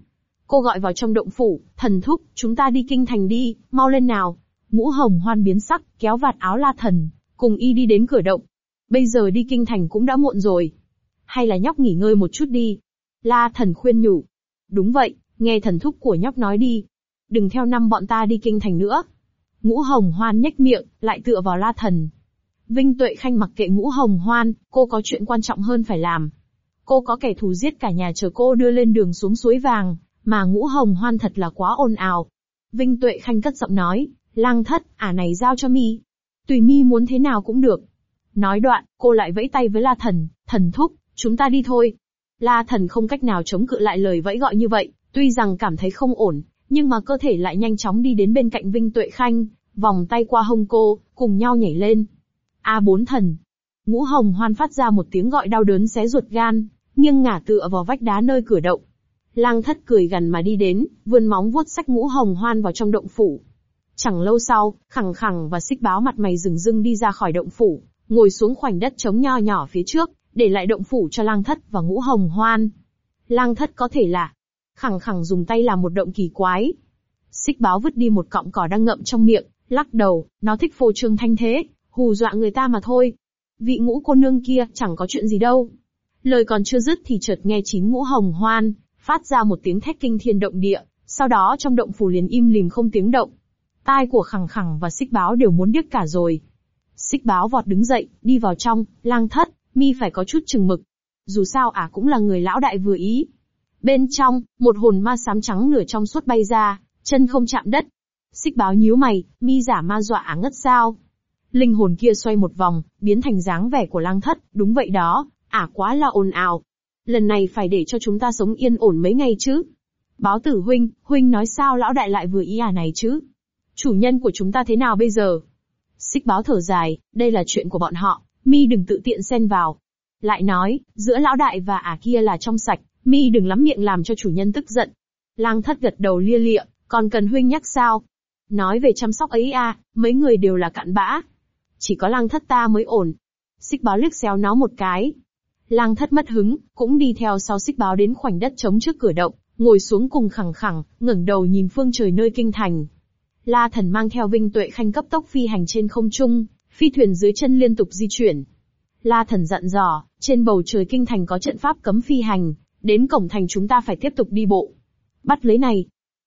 Cô gọi vào trong động phủ, thần thúc, chúng ta đi kinh thành đi, mau lên nào. Ngũ Hồng Hoan biến sắc, kéo vạt áo La Thần, cùng y đi đến cửa động. Bây giờ đi kinh thành cũng đã muộn rồi. Hay là nhóc nghỉ ngơi một chút đi. La Thần khuyên nhủ. Đúng vậy, nghe thần thúc của nhóc nói đi. Đừng theo năm bọn ta đi kinh thành nữa. Ngũ Hồng Hoan nhếch miệng, lại tựa vào La Thần. Vinh Tuệ Khanh mặc kệ Ngũ Hồng Hoan, cô có chuyện quan trọng hơn phải làm. Cô có kẻ thù giết cả nhà chờ cô đưa lên đường xuống suối vàng, mà Ngũ Hồng Hoan thật là quá ồn ào. Vinh Tuệ Khanh cất giọng nói, Lang thất, này giao cho mi. Tùy mi muốn thế nào cũng được. Nói đoạn, cô lại vẫy tay với La Thần, thần thúc, chúng ta đi thôi. La Thần không cách nào chống cự lại lời vẫy gọi như vậy, tuy rằng cảm thấy không ổn, nhưng mà cơ thể lại nhanh chóng đi đến bên cạnh Vinh Tuệ Khanh, vòng tay qua hông cô, cùng nhau nhảy lên. Bốn thần. Ngũ Hồng Hoan phát ra một tiếng gọi đau đớn xé ruột gan, nghiêng ngả tựa vào vách đá nơi cửa động. Lang thất cười gằn mà đi đến, vươn móng vuốt xách Ngũ Hồng Hoan vào trong động phủ. Chẳng lâu sau, Khẳng Khẳng và Xích Báo mặt mày rừng rưng đi ra khỏi động phủ, ngồi xuống khoảnh đất trống nho nhỏ phía trước, để lại động phủ cho Lang thất và Ngũ Hồng Hoan. Lang thất có thể là... Khẳng Khẳng dùng tay làm một động kỳ quái. Xích Báo vứt đi một cọng cỏ đang ngậm trong miệng, lắc đầu, nó thích phô trương thanh thế, hù dọa người ta mà thôi. Vị Ngũ cô nương kia chẳng có chuyện gì đâu. Lời còn chưa dứt thì chợt nghe chín Ngũ Hồng Hoan phát ra một tiếng thét kinh thiên động địa, sau đó trong động phủ liền im lìm không tiếng động. Tai của Khẳng Khẳng và Xích Báo đều muốn điếc cả rồi. Xích Báo vọt đứng dậy, đi vào trong, Lang thất, mi phải có chút chừng mực. Dù sao cũng là người lão đại vừa ý. Bên trong, một hồn ma xám trắng nửa trong suốt bay ra, chân không chạm đất. Xích Báo nhíu mày, mi giả ma dọa ngất sao? Linh hồn kia xoay một vòng, biến thành dáng vẻ của Lang thất, đúng vậy đó, quá là ồn ào. Lần này phải để cho chúng ta sống yên ổn mấy ngày chứ. Báo tử huynh nói sao lão đại lại vừa ý này chứ? Chủ nhân của chúng ta thế nào bây giờ? Xích Báo thở dài, đây là chuyện của bọn họ, mi đừng tự tiện xen vào. Lại nói, giữa lão đại và kia là trong sạch, mi đừng lắm miệng làm cho chủ nhân tức giận. Lang thất gật đầu lia lịa, còn cần huynh nhắc sao? Nói về chăm sóc ấy mấy người đều là cặn bã. Chỉ có Lang thất ta mới ổn. Xích Báo liếc xéo nó một cái. Lang thất mất hứng, cũng đi theo sau Xích Báo đến khoảnh đất trống trước cửa động, ngồi xuống cùng Khẳng Khẳng, ngẩng đầu nhìn phương trời nơi kinh thành. La Thần mang theo Vinh Tuệ Khanh cấp tốc phi hành trên không trung, phi thuyền dưới chân liên tục di chuyển. La Thần dặn dò, trên bầu trời kinh thành có trận pháp cấm phi hành, đến cổng thành chúng ta phải tiếp tục đi bộ. Bắt lấy này.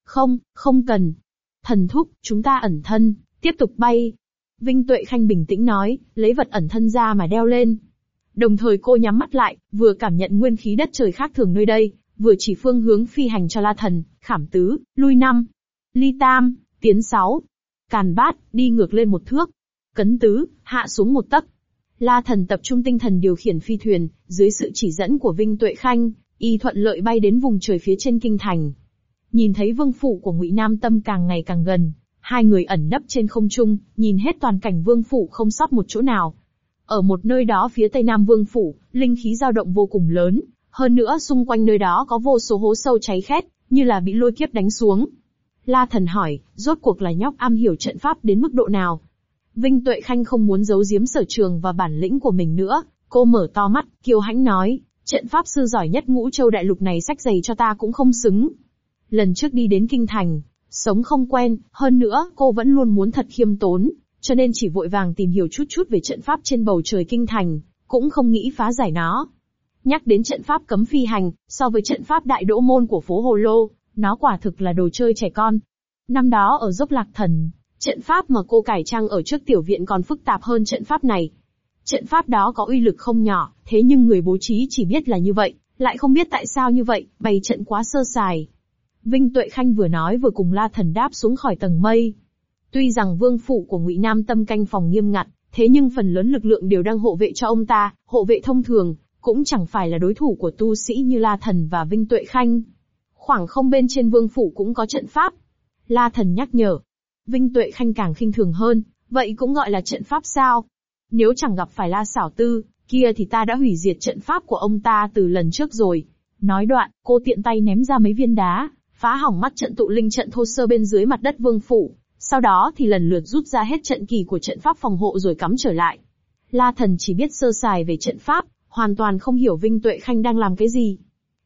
Không cần. Thần thúc, chúng ta ẩn thân, tiếp tục bay. Vinh Tuệ Khanh bình tĩnh nói, lấy vật ẩn thân ra mà đeo lên. Đồng thời cô nhắm mắt lại, vừa cảm nhận nguyên khí đất trời khác thường nơi đây, vừa chỉ phương hướng phi hành cho La Thần, khảm tứ, lui 5. Ly tam, tiến 6. Càn bát, đi ngược lên 1 thước. Cấn tứ, hạ xuống 1 tấc. La Thần tập trung tinh thần điều khiển phi thuyền, dưới sự chỉ dẫn của Vinh Tuệ Khanh, y thuận lợi bay đến vùng trời phía trên kinh thành. Nhìn thấy vương phủ của Ngụy Nam Tâm càng ngày càng gần, hai người ẩn nấp trên không trung, nhìn hết toàn cảnh vương phủ không sót một chỗ nào. Ở một nơi đó phía tây nam vương phủ, linh khí dao động vô cùng lớn, hơn nữa xung quanh nơi đó có vô số hố sâu cháy khét, như là bị lôi kiếp đánh xuống. La Thần hỏi, rốt cuộc là nhóc am hiểu trận pháp đến mức độ nào? Vinh Tuệ Khanh không muốn giấu giếm sở trường và bản lĩnh của mình nữa, cô mở to mắt, kiêu hãnh nói, trận pháp sư giỏi nhất Ngũ Châu đại lục này xách giày cho ta cũng không xứng. Lần trước đi đến kinh thành, sống không quen, hơn nữa cô vẫn luôn muốn thật khiêm tốn, cho nên chỉ vội vàng tìm hiểu chút chút về trận pháp trên bầu trời kinh thành, cũng không nghĩ phá giải nó. Nhắc đến trận pháp cấm phi hành, so với trận pháp đại đỗ môn của phố Hồ Lô, nó quả thực là đồ chơi trẻ con. Năm đó ở Dốc Lạc Thần, trận pháp mà cô cải trang ở trước tiểu viện còn phức tạp hơn trận pháp này. Trận pháp đó có uy lực không nhỏ, thế nhưng người bố trí chỉ biết là như vậy, lại không biết tại sao như vậy, bày trận quá sơ sài. Vinh Tuệ Khanh vừa nói vừa cùng La Thần đáp xuống khỏi tầng mây. Tuy rằng vương phủ của Ngụy Nam Tâm canh phòng nghiêm ngặt, thế nhưng phần lớn lực lượng đều đang hộ vệ cho ông ta, hộ vệ thông thường, cũng chẳng phải là đối thủ của tu sĩ như La Thần và Vinh Tuệ Khanh. Khoảng không bên trên vương phủ cũng có trận pháp. La Thần nhắc nhở. Vinh Tuệ Khanh càng khinh thường hơn, vậy cũng gọi là trận pháp sao? Nếu chẳng gặp phải La Xảo Tư, kia thì ta đã hủy diệt trận pháp của ông ta từ lần trước rồi. Nói đoạn, cô tiện tay ném ra mấy viên đá, phá hỏng mắt trận tụ linh trận thô sơ bên dưới mặt đất vương phủ. Sau đó thì lần lượt rút ra hết trận kỳ của trận pháp phòng hộ rồi cắm trở lại. La Thần chỉ biết sơ sài về trận pháp, hoàn toàn không hiểu Vinh Tuệ Khanh đang làm cái gì.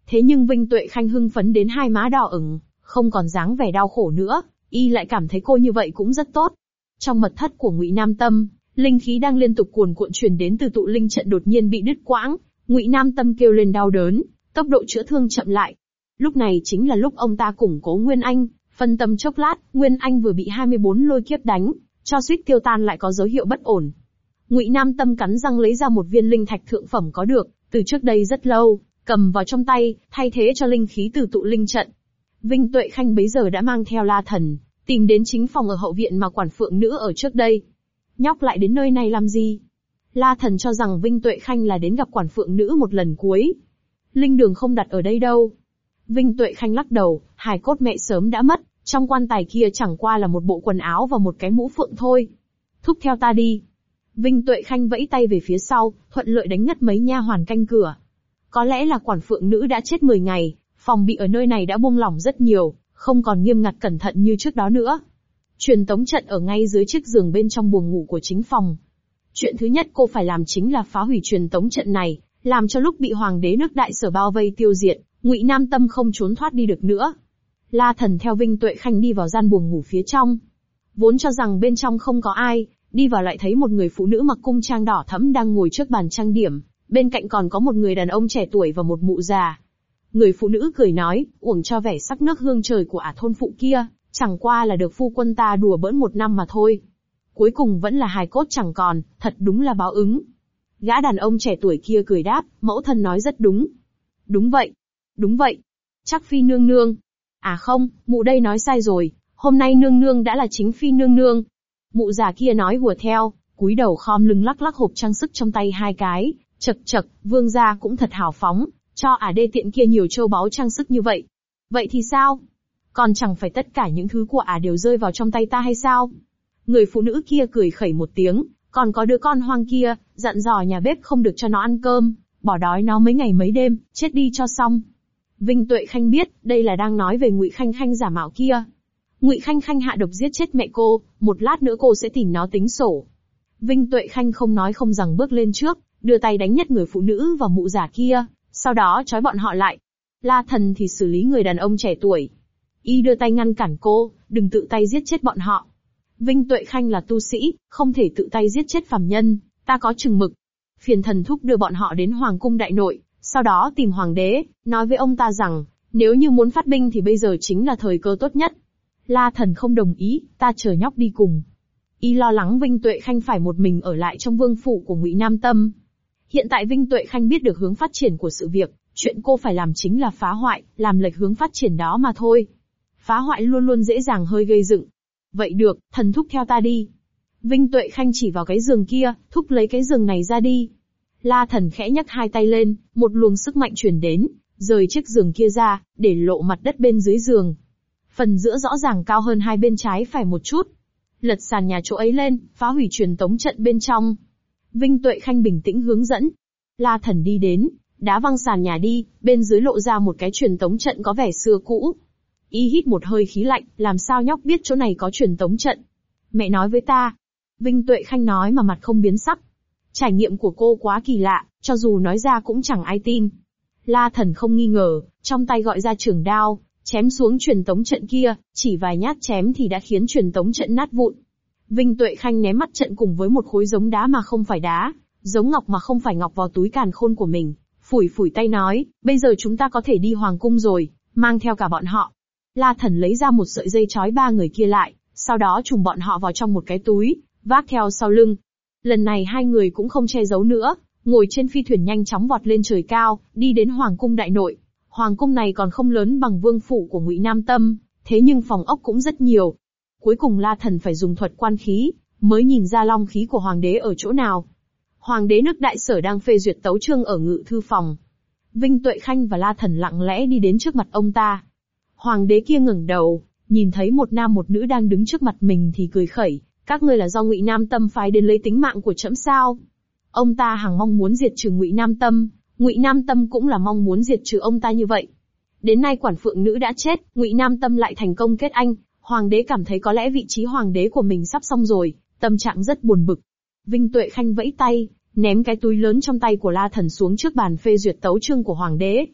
Thế nhưng Vinh Tuệ Khanh hưng phấn đến hai má đỏ ửng, không còn dáng vẻ đau khổ nữa, y lại cảm thấy cô như vậy cũng rất tốt. Trong mật thất của Ngụy Nam Tâm, linh khí đang liên tục cuồn cuộn truyền đến từ tụ linh trận đột nhiên bị đứt quãng, Ngụy Nam Tâm kêu lên đau đớn, tốc độ chữa thương chậm lại. Lúc này chính là lúc ông ta củng cố Nguyên Anh, phân tâm chốc lát, Nguyên Anh vừa bị 24 lôi kiếp đánh, cho suýt tiêu tan lại có dấu hiệu bất ổn. Ngụy Nam Tâm cắn răng lấy ra một viên linh thạch thượng phẩm có được, từ trước đây rất lâu, cầm vào trong tay, thay thế cho linh khí từ tụ linh trận. Vinh Tuệ Khanh bấy giờ đã mang theo La Thần, tìm đến chính phòng ở hậu viện mà quản phượng nữ ở trước đây. Nhóc lại đến nơi này làm gì? La Thần cho rằng Vinh Tuệ Khanh là đến gặp quản phượng nữ một lần cuối. Linh đường không đặt ở đây đâu. Vinh Tuệ Khanh lắc đầu, hài cốt mẹ sớm đã mất, trong quan tài kia chẳng qua là một bộ quần áo và một cái mũ phượng thôi. Thúc theo ta đi. Vinh Tuệ Khanh vẫy tay về phía sau, thuận lợi đánh ngất mấy nha hoàn canh cửa. Có lẽ là quản phượng nữ đã chết 10 ngày, phòng bị ở nơi này đã buông lỏng rất nhiều, không còn nghiêm ngặt cẩn thận như trước đó nữa. Truyền tống trận ở ngay dưới chiếc giường bên trong buồng ngủ của chính phòng. Chuyện thứ nhất cô phải làm chính là phá hủy truyền tống trận này, làm cho lúc bị hoàng đế nước Đại Sở bao vây tiêu diệt, Ngụy Nam Tâm không trốn thoát đi được nữa. La Thần theo Vinh Tuệ Khanh đi vào gian buồng ngủ phía trong. Vốn cho rằng bên trong không có ai, đi vào lại thấy một người phụ nữ mặc cung trang đỏ thẫm đang ngồi trước bàn trang điểm, bên cạnh còn có một người đàn ông trẻ tuổi và một mụ già. Người phụ nữ cười nói, uổng cho vẻ sắc nước hương trời của thôn phụ kia, chẳng qua là được phu quân ta đùa bỡn 1 năm mà thôi. Cuối cùng vẫn là hài cốt chẳng còn, thật đúng là báo ứng. Gã đàn ông trẻ tuổi kia cười đáp, mẫu thân nói rất đúng. Đúng vậy. Đúng vậy. Chắc phi nương nương. À không, mụ đây nói sai rồi, hôm nay nương nương đã là chính phi nương nương. Mụ già kia nói hùa theo, cúi đầu khom lưng lắc lắc hộp trang sức trong tay 2 cái, chậc chậc, vương gia cũng thật hào phóng, cho đê tiện kia nhiều châu báu trang sức như vậy. Vậy thì sao? Còn chẳng phải tất cả những thứ của đều rơi vào trong tay ta hay sao? Người phụ nữ kia cười khẩy một tiếng, còn có đứa con hoang kia, dặn dò nhà bếp không được cho nó ăn cơm, bỏ đói nó mấy ngày mấy đêm, chết đi cho xong. Vinh Tuệ Khanh biết, đây là đang nói về Ngụy Khanh Khanh giả mạo kia. Ngụy Khanh Khanh hạ độc giết chết mẹ cô, một lát nữa cô sẽ tìm nó tính sổ. Vinh Tuệ Khanh không nói không rằng bước lên trước, đưa tay đánh nhất người phụ nữ và mụ giả kia, sau đó trói bọn họ lại. La Thần thì xử lý người đàn ông trẻ tuổi. Y đưa tay ngăn cản cô, đừng tự tay giết chết bọn họ. Vinh Tuệ Khanh là tu sĩ, không thể tự tay giết chết phàm nhân, ta có chừng mực. Phiền thần thúc đưa bọn họ đến Hoàng cung đại nội, sau đó tìm hoàng đế, nói với ông ta rằng, nếu như muốn phát binh thì bây giờ chính là thời cơ tốt nhất. La Thần không đồng ý, ta chờ nhóc đi cùng. Y lo lắng Vinh Tuệ Khanh phải một mình ở lại trong vương phủ của Ngụy Nam Tâm. Hiện tại Vinh Tuệ Khanh biết được hướng phát triển của sự việc, chuyện cô phải làm chính là phá hoại, làm lệch hướng phát triển đó mà thôi. Phá hoại luôn luôn dễ dàng hơi gây dựng. Vậy được, thần thúc theo ta đi. Vinh Tuệ Khanh chỉ vào cái giường kia, thúc lấy cái giường này ra đi. La Thần khẽ nhấc 2 tay lên, một luồng sức mạnh truyền đến, rời chiếc giường kia ra, để lộ mặt đất bên dưới giường. Phần giữa rõ ràng cao hơn hai bên trái phải một chút. Lật sàn nhà chỗ ấy lên, phá hủy truyền tống trận bên trong. Vinh Tuệ Khanh bình tĩnh hướng dẫn. La Thần đi đến, đá văng sàn nhà đi, bên dưới lộ ra một cái truyền tống trận có vẻ xưa cũ. Y hít một hơi khí lạnh, làm sao nhóc biết chỗ này có truyền tống trận? Mẹ nói với ta. Vinh Tuệ Khanh nói mà mặt không biến sắc. Trải nghiệm của cô quá kỳ lạ, cho dù nói ra cũng chẳng ai tin. La Thần không nghi ngờ, trong tay gọi ra trường đao, chém xuống truyền tống trận kia, chỉ vài nhát chém thì đã khiến truyền tống trận nát vụn. Vinh Tuệ Khanh ném mắt trận cùng với một khối giống đá mà không phải đá, giống ngọc mà không phải ngọc vào túi càn khôn của mình, phủi phủi tay nói, bây giờ chúng ta có thể đi hoàng cung rồi, mang theo cả bọn họ. La Thần lấy ra một sợi dây trói 3 người kia lại, sau đó trùm bọn họ vào trong một cái túi, vác theo sau lưng. Lần này 2 người cũng không che giấu nữa, ngồi trên phi thuyền nhanh chóng vọt lên trời cao, đi đến hoàng cung đại nội. Hoàng cung này còn không lớn bằng vương phủ của Ngụy Nam Tâm, thế nhưng phòng ốc cũng rất nhiều. Cuối cùng La Thần phải dùng thuật quan khí, mới nhìn ra long khí của hoàng đế ở chỗ nào. Hoàng đế nước Đại Sở đang phê duyệt tấu chương ở ngự thư phòng. Vinh Tuệ Khanh và La Thần lặng lẽ đi đến trước mặt ông ta. Hoàng đế kia ngẩng đầu, nhìn thấy một nam một nữ đang đứng trước mặt mình thì cười khẩy, các ngươi là do Ngụy Nam Tâm phái đến lấy tính mạng của trẫm sao? Ông ta hằng mong muốn diệt trừ Ngụy Nam Tâm, Ngụy Nam Tâm cũng là mong muốn diệt trừ ông ta như vậy. Đến nay quản phượng nữ đã chết, Ngụy Nam Tâm lại thành công kết anh, hoàng đế cảm thấy có lẽ vị trí hoàng đế của mình sắp xong rồi, tâm trạng rất buồn bực. Vinh Tuệ Khanh vẫy tay, ném cái túi lớn trong tay của La Thần xuống trước bàn phê duyệt tấu chương của hoàng đế.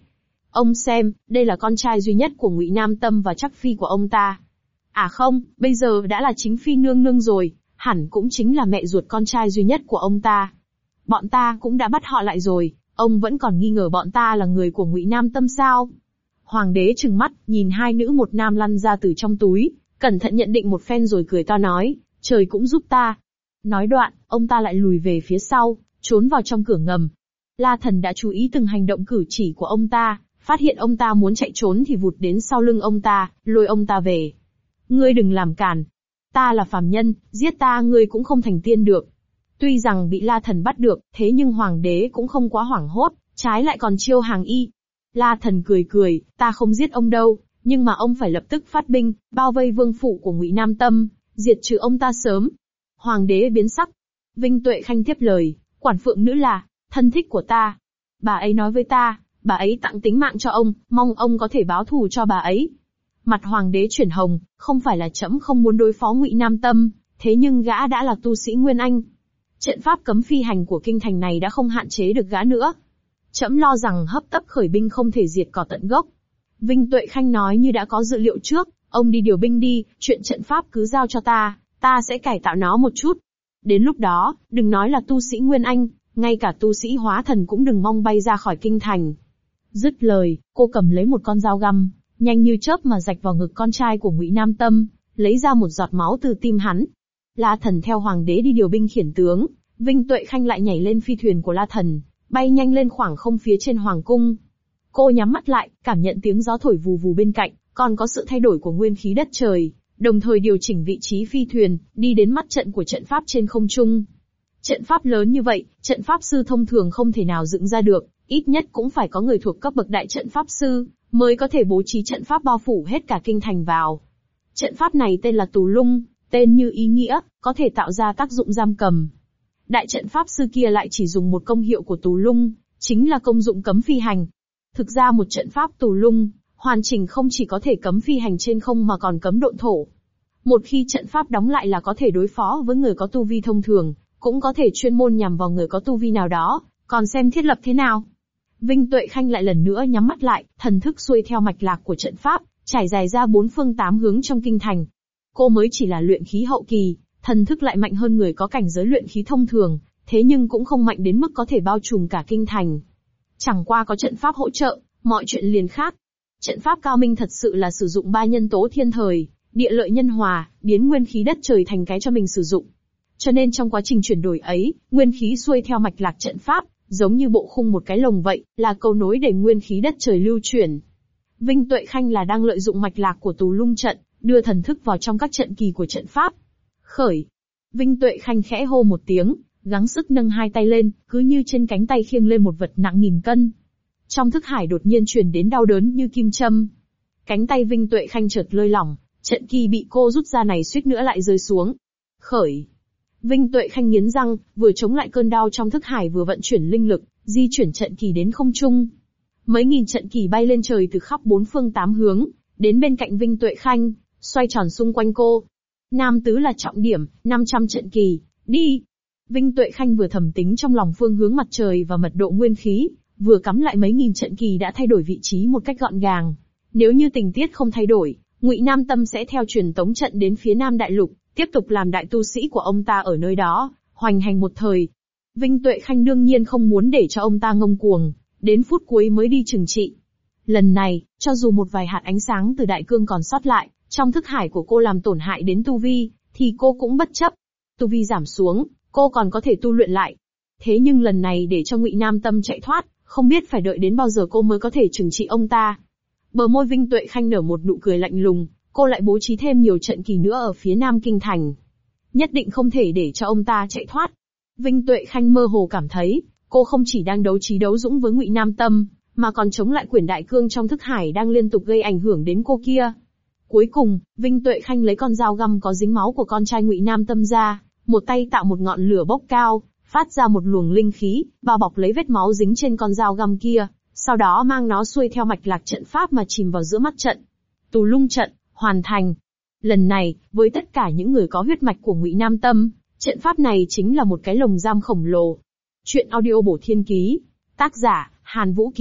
Ông xem, đây là con trai duy nhất của Ngụy Nam Tâm và chắc phi của ông ta. À không, bây giờ đã là chính phi nương nương rồi, hẳn cũng chính là mẹ ruột con trai duy nhất của ông ta. Bọn ta cũng đã bắt họ lại rồi, ông vẫn còn nghi ngờ bọn ta là người của Ngụy Nam Tâm sao? Hoàng đế trừng mắt, nhìn hai nữ một nam lăn ra từ trong túi, cẩn thận nhận định một phen rồi cười to nói, trời cũng giúp ta. Nói đoạn, ông ta lại lùi về phía sau, trốn vào trong cửa ngầm. La Thần đã chú ý từng hành động cử chỉ của ông ta, phát hiện ông ta muốn chạy trốn thì vụt đến sau lưng ông ta, lôi ông ta về. Ngươi đừng làm cản. Ta là phàm nhân, giết ta ngươi cũng không thành tiên được. Tuy rằng bị La Thần bắt được, thế nhưng Hoàng đế cũng không quá hoảng hốt, trái lại còn chiêu hàng y. La Thần cười cười, ta không giết ông đâu, nhưng mà ông phải lập tức phát binh, bao vây vương phủ của Ngụy Nam Tâm, diệt trừ ông ta sớm. Hoàng đế biến sắc. Vinh Tuệ Khanh tiếp lời, quản phượng nữ là thân thích của ta. Bà ấy nói với ta, bà ấy tặng tính mạng cho ông, mong ông có thể báo thù cho bà ấy. Mặt hoàng đế chuyển hồng, không phải là trẫm không muốn đối phó Ngụy Nam Tâm, thế nhưng gã đã là tu sĩ Nguyên Anh. Trận pháp cấm phi hành của kinh thành này đã không hạn chế được gã nữa. Trẫm lo rằng hấp tấp khởi binh không thể diệt cỏ tận gốc. Vinh Tuệ Khanh nói như đã có dự liệu trước, ông đi điều binh đi, chuyện trận pháp cứ giao cho ta sẽ cải tạo nó một chút. Đến lúc đó, đừng nói là tu sĩ Nguyên Anh, ngay cả tu sĩ hóa thần cũng đừng mong bay ra khỏi kinh thành. Dứt lời, cô cầm lấy một con dao găm, nhanh như chớp mà rạch vào ngực con trai của Ngụy Nam Tâm, lấy ra một giọt máu từ tim hắn. La Thần theo hoàng đế đi điều binh khiển tướng, Vinh Tuệ Khanh lại nhảy lên phi thuyền của La Thần, bay nhanh lên khoảng không phía trên hoàng cung. Cô nhắm mắt lại, cảm nhận tiếng gió thổi vù vù bên cạnh, còn có sự thay đổi của nguyên khí đất trời, đồng thời điều chỉnh vị trí phi thuyền, đi đến mắt trận của trận pháp trên không trung. Trận pháp lớn như vậy, trận pháp sư thông thường không thể nào dựng ra được, ít nhất cũng phải có người thuộc cấp bậc đại trận pháp sư, mới có thể bố trí trận pháp bao phủ hết cả kinh thành vào. Trận pháp này tên là Tù Lung, tên như ý nghĩa, có thể tạo ra tác dụng giam cầm. Đại trận pháp sư kia lại chỉ dùng một công hiệu của Tù Lung, chính là công dụng cấm phi hành. Thực ra một trận pháp Tù Lung, hoàn chỉnh không chỉ có thể cấm phi hành trên không mà còn cấm độn thổ. Một khi trận pháp đóng lại là có thể đối phó với người có tu vi thông thường, cũng có thể chuyên môn nhằm vào người có tu vi nào đó, còn xem thiết lập thế nào. Vinh Tuệ Khanh lại lần nữa nhắm mắt lại, thần thức xuôi theo mạch lạc của trận pháp, trải dài ra bốn phương tám hướng trong kinh thành. Cô mới chỉ là luyện khí hậu kỳ, thần thức lại mạnh hơn người có cảnh giới luyện khí thông thường, thế nhưng cũng không mạnh đến mức có thể bao trùm cả kinh thành. Chẳng qua có trận pháp hỗ trợ, mọi chuyện liền khác. Trận pháp cao minh thật sự là sử dụng ba nhân tố thiên thời, địa lợi nhân hòa, biến nguyên khí đất trời thành cái cho mình sử dụng. Cho nên trong quá trình chuyển đổi ấy, nguyên khí xuôi theo mạch lạc trận pháp, giống như bộ khung một cái lồng vậy, là cầu nối để nguyên khí đất trời lưu chuyển. Vinh Tuệ Khanh là đang lợi dụng mạch lạc của Tù Lung trận, đưa thần thức vào trong các trận kỳ của trận pháp. Khởi. Vinh Tuệ Khanh khẽ hô một tiếng, gắng sức nâng hai tay lên, cứ như trên cánh tay khiêng lên một vật nặng nghìn cân. Trong thức hải đột nhiên truyền đến đau đớn như kim châm. Cánh tay Vinh Tuệ Khanh chợt lơi lỏng, trận kỳ bị cô rút ra này suýt nữa lại rơi xuống. Khởi. Vinh Tuệ Khanh nghiến răng, vừa chống lại cơn đau trong thức hải vừa vận chuyển linh lực, di chuyển trận kỳ đến không trung. Mấy nghìn trận kỳ bay lên trời từ khắp bốn phương tám hướng, đến bên cạnh Vinh Tuệ Khanh, xoay tròn xung quanh cô. Nam tứ là trọng điểm, 500 trận kỳ, đi. Vinh Tuệ Khanh vừa thầm tính trong lòng phương hướng mặt trời và mật độ nguyên khí, vừa cắm lại mấy nghìn trận kỳ đã thay đổi vị trí một cách gọn gàng. Nếu như tình tiết không thay đổi, Ngụy Nam Tâm sẽ theo truyền tống trận đến phía Nam Đại Lục, tiếp tục làm đại tu sĩ của ông ta ở nơi đó, hoành hành một thời. Vinh Tuệ Khanh đương nhiên không muốn để cho ông ta ngông cuồng, đến phút cuối mới đi trừng trị. Lần này, cho dù một vài hạt ánh sáng từ đại cương còn sót lại, trong thức hải của cô làm tổn hại đến tu vi, thì cô cũng bất chấp. Tu vi giảm xuống, cô còn có thể tu luyện lại. Thế nhưng lần này để cho Ngụy Nam Tâm chạy thoát, không biết phải đợi đến bao giờ cô mới có thể trừng trị ông ta. Bờ môi Vinh Tuệ Khanh nở một nụ cười lạnh lùng, cô lại bố trí thêm nhiều trận kỳ nữa ở phía Nam kinh thành. Nhất định không thể để cho ông ta chạy thoát. Vinh Tuệ Khanh mơ hồ cảm thấy, cô không chỉ đang đấu trí đấu dũng với Ngụy Nam Tâm, mà còn chống lại quyển đại cương trong thức hải đang liên tục gây ảnh hưởng đến cô kia. Cuối cùng, Vinh Tuệ Khanh lấy con dao găm có dính máu của con trai Ngụy Nam Tâm ra, một tay tạo một ngọn lửa bốc cao, phát ra một luồng linh khí, bao bọc lấy vết máu dính trên con dao găm kia, sau đó mang nó xuôi theo mạch lạc trận pháp mà chìm vào giữa mắt trận. Tù Lung trận, hoàn thành. Lần này, với tất cả những người có huyết mạch của Ngụy Nam Tâm, trận pháp này chính là một cái lồng giam khổng lồ. Chuyện audio bổ thiên ký. Tác giả, Hàn Vũ Ký.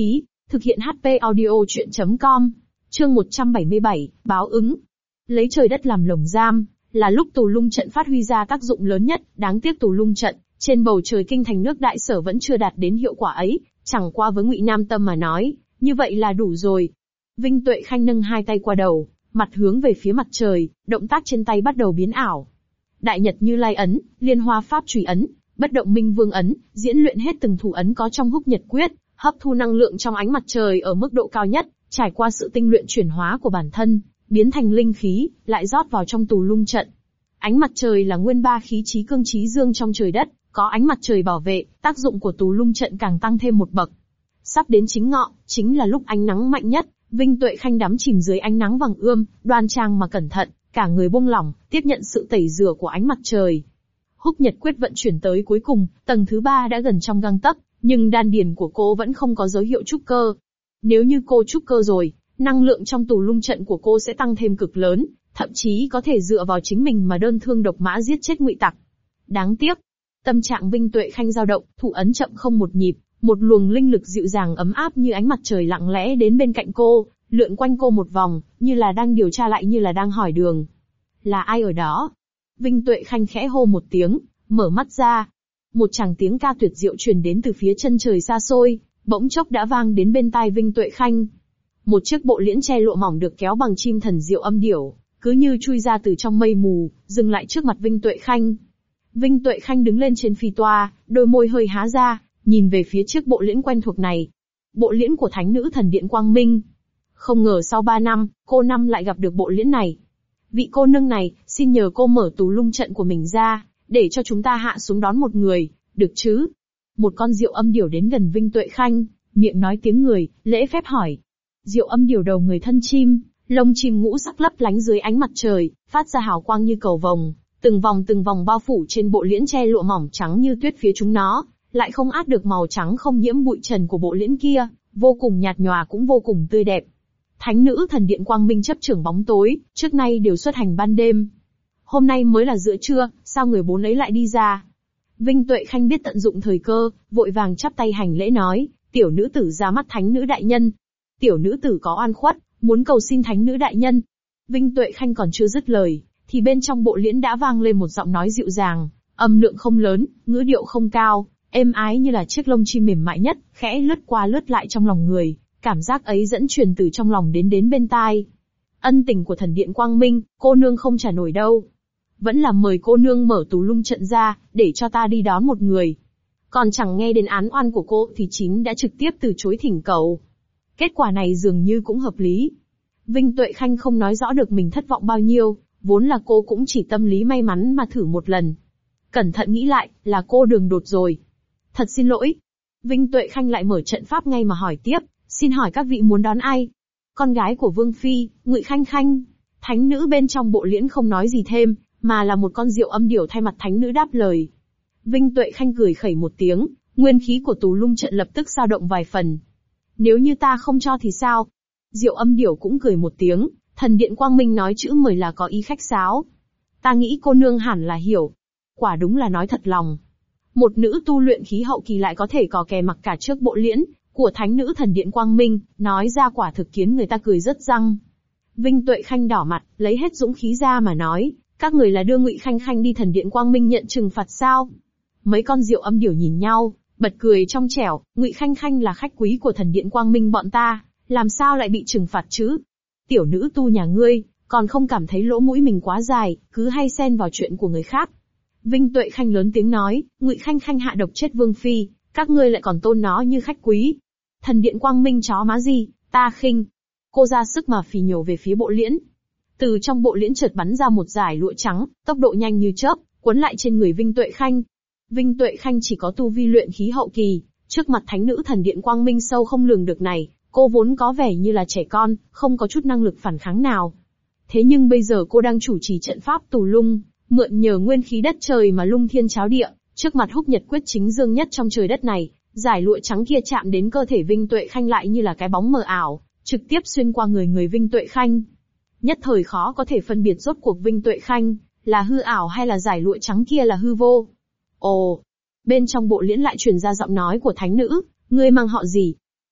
Thực hiện HP audio chuyện.com. Chương 177, báo ứng. Lấy trời đất làm lồng giam, là lúc tù lung trận phát huy ra tác dụng lớn nhất, đáng tiếc tù lung trận, trên bầu trời kinh thành nước Đại Sở vẫn chưa đạt đến hiệu quả ấy, chẳng qua với Ngụy Nam Tâm mà nói, như vậy là đủ rồi. Vinh Tuệ Khanh nâng hai tay qua đầu, mặt hướng về phía mặt trời, động tác trên tay bắt đầu biến ảo. Đại Nhật Như Lai ấn, Liên Hoa Pháp Chùy ấn, Bất Động Minh Vương ấn, diễn luyện hết từng thủ ấn có trong Húc Nhật Quyết, hấp thu năng lượng trong ánh mặt trời ở mức độ cao nhất, trải qua sự tinh luyện chuyển hóa của bản thân, biến thành linh khí, lại rót vào trong tù lung trận. Ánh mặt trời là nguyên ba khí trí cương trí dương trong trời đất, có ánh mặt trời bảo vệ, tác dụng của tù lung trận càng tăng thêm một bậc. Sắp đến chính ngọ, chính là lúc ánh nắng mạnh nhất, Vinh Tuệ Khanh đắm chìm dưới ánh nắng vàng ươm, đoan trang mà cẩn thận, cả người buông lỏng, tiếp nhận sự tẩy rửa của ánh mặt trời. Húc Nhật Quyết vận chuyển tới cuối cùng, tầng thứ 3 đã gần trong gang tấc, nhưng đan điền của cô vẫn không có dấu hiệu trúc cơ. Nếu như cô trúc cơ rồi, năng lượng trong tù lung trận của cô sẽ tăng thêm cực lớn, thậm chí có thể dựa vào chính mình mà đơn thương độc mã giết chết Ngụy Tặc. Đáng tiếc, tâm trạng Vinh Tuệ Khanh dao động, thủ ấn chậm không một nhịp, một luồng linh lực dịu dàng ấm áp như ánh mặt trời lặng lẽ đến bên cạnh cô, lượn quanh cô một vòng, như là đang điều tra lại như là đang hỏi đường. Là ai ở đó? Vinh Tuệ Khanh khẽ hô một tiếng, mở mắt ra. Một tràng tiếng ca tuyệt diệu truyền đến từ phía chân trời xa xôi, bỗng chốc đã vang đến bên tai Vinh Tuệ Khanh. Một chiếc bộ liễn che lụa mỏng được kéo bằng chim thần diệu âm điểu, cứ như chui ra từ trong mây mù, dừng lại trước mặt Vinh Tuệ Khanh. Vinh Tuệ Khanh đứng lên trên phi toa, đôi môi hơi há ra, nhìn về phía chiếc bộ liễn quen thuộc này. Bộ liễn của Thánh Nữ Thần Điện Quang Minh. Không ngờ sau 3 năm, cô năm lại gặp được bộ liễn này. Vị cô nương này, xin nhờ cô mở tù lung trận của mình ra, để cho chúng ta hạ xuống đón một người, được chứ? Một con diệu âm điểu đến gần Vinh Tuệ Khanh, miệng nói tiếng người, lễ phép hỏi. Diệu âm điểu đầu người thân chim, lông chim ngũ sắc lấp lánh dưới ánh mặt trời, phát ra hào quang như cầu vồng, từng vòng bao phủ trên bộ liễn che lụa mỏng trắng như tuyết phía chúng nó, lại không át được màu trắng không nhiễm bụi trần của bộ liễn kia, vô cùng nhạt nhòa cũng vô cùng tươi đẹp. Thánh Nữ Thần Điện Quang Minh chấp trưởng bóng tối, trước nay đều xuất hành ban đêm. Hôm nay mới là giữa trưa, sao người bốn ấy lại đi ra? Vinh Tuệ Khanh biết tận dụng thời cơ, vội vàng chắp tay hành lễ nói, tiểu nữ tử ra mắt Thánh Nữ đại nhân. Tiểu nữ tử có oan khuất, muốn cầu xin Thánh Nữ đại nhân. Vinh Tuệ Khanh còn chưa dứt lời, thì bên trong bộ liễn đã vang lên một giọng nói dịu dàng, âm lượng không lớn, ngữ điệu không cao, êm ái như là chiếc lông chim mềm mại nhất, khẽ lướt qua lướt lại trong lòng người, cảm giác ấy dẫn truyền từ trong lòng đến bên tai. Ân tình của Thần Điện Quang Minh, cô nương không trả nổi đâu. Vẫn là mời cô nương mở tù lung trận ra, để cho ta đi đón một người. Còn chẳng nghe đến án oan của cô thì Chín đã trực tiếp từ chối thỉnh cầu. Kết quả này dường như cũng hợp lý. Vinh Tuệ Khanh không nói rõ được mình thất vọng bao nhiêu, vốn là cô cũng chỉ tâm lý may mắn mà thử một lần. Cẩn thận nghĩ lại, là cô đường đột rồi. Thật xin lỗi. Vinh Tuệ Khanh lại mở trận pháp ngay mà hỏi tiếp, xin hỏi các vị muốn đón ai? Con gái của Vương Phi, Ngụy Khanh Khanh. Thánh nữ bên trong bộ liễn không nói gì thêm, mà là một con diệu âm điểu thay mặt thánh nữ đáp lời. Vinh Tuệ Khanh cười khẩy một tiếng, nguyên khí của tù lung trận lập tức dao động vài phần. Nếu như ta không cho thì sao? Diệu âm điểu cũng cười một tiếng, Thần Điện Quang Minh nói chữ mời là có ý khách sáo. Ta nghĩ cô nương hẳn là hiểu. Quả đúng là nói thật lòng. Một nữ tu luyện khí hậu kỳ lại có thể cò kè mặc cả trước bộ liễn của Thánh Nữ Thần Điện Quang Minh, nói ra quả thực khiến người ta cười rớt răng. Vinh Tuệ Khanh đỏ mặt, lấy hết dũng khí ra mà nói, các người là đưa Ngụy Khanh Khanh đi Thần Điện Quang Minh nhận trừng phạt sao? Mấy con diệu âm điểu nhìn nhau, bật cười trong trẻo, Ngụy Khanh Khanh là khách quý của Thần Điện Quang Minh bọn ta, làm sao lại bị trừng phạt chứ? Tiểu nữ tu nhà ngươi, còn không cảm thấy lỗ mũi mình quá dài, cứ hay xen vào chuyện của người khác. Vinh Tuệ Khanh lớn tiếng nói, Ngụy Khanh Khanh hạ độc chết Vương Phi, các ngươi lại còn tôn nó như khách quý. Thần Điện Quang Minh chó má gì, ta khinh. Cô ra sức mà phì nhổ về phía bộ liễn. Từ trong bộ liễn chợt bắn ra một dải lụa trắng, tốc độ nhanh như chớp, cuốn lại trên người Vinh Tuệ Khanh. Vinh Tuệ Khanh chỉ có tu vi luyện khí hậu kỳ, trước mặt Thánh Nữ Thần Điện Quang Minh sâu không lường được này, cô vốn có vẻ như là trẻ con, không có chút năng lực phản kháng nào. Thế nhưng bây giờ cô đang chủ trì trận pháp tù lung, mượn nhờ nguyên khí đất trời mà lung thiên cháo địa, trước mặt Húc Nhật Quyết chính dương nhất trong trời đất này, dải lụa trắng kia chạm đến cơ thể Vinh Tuệ Khanh lại như là cái bóng mờ ảo, trực tiếp xuyên qua người Vinh Tuệ Khanh. Nhất thời khó có thể phân biệt rốt cuộc Vinh Tuệ Khanh là hư ảo hay là dải lụa trắng kia là hư vô. Ồ, bên trong bộ liễn lại truyền ra giọng nói của thánh nữ, ngươi mang họ gì?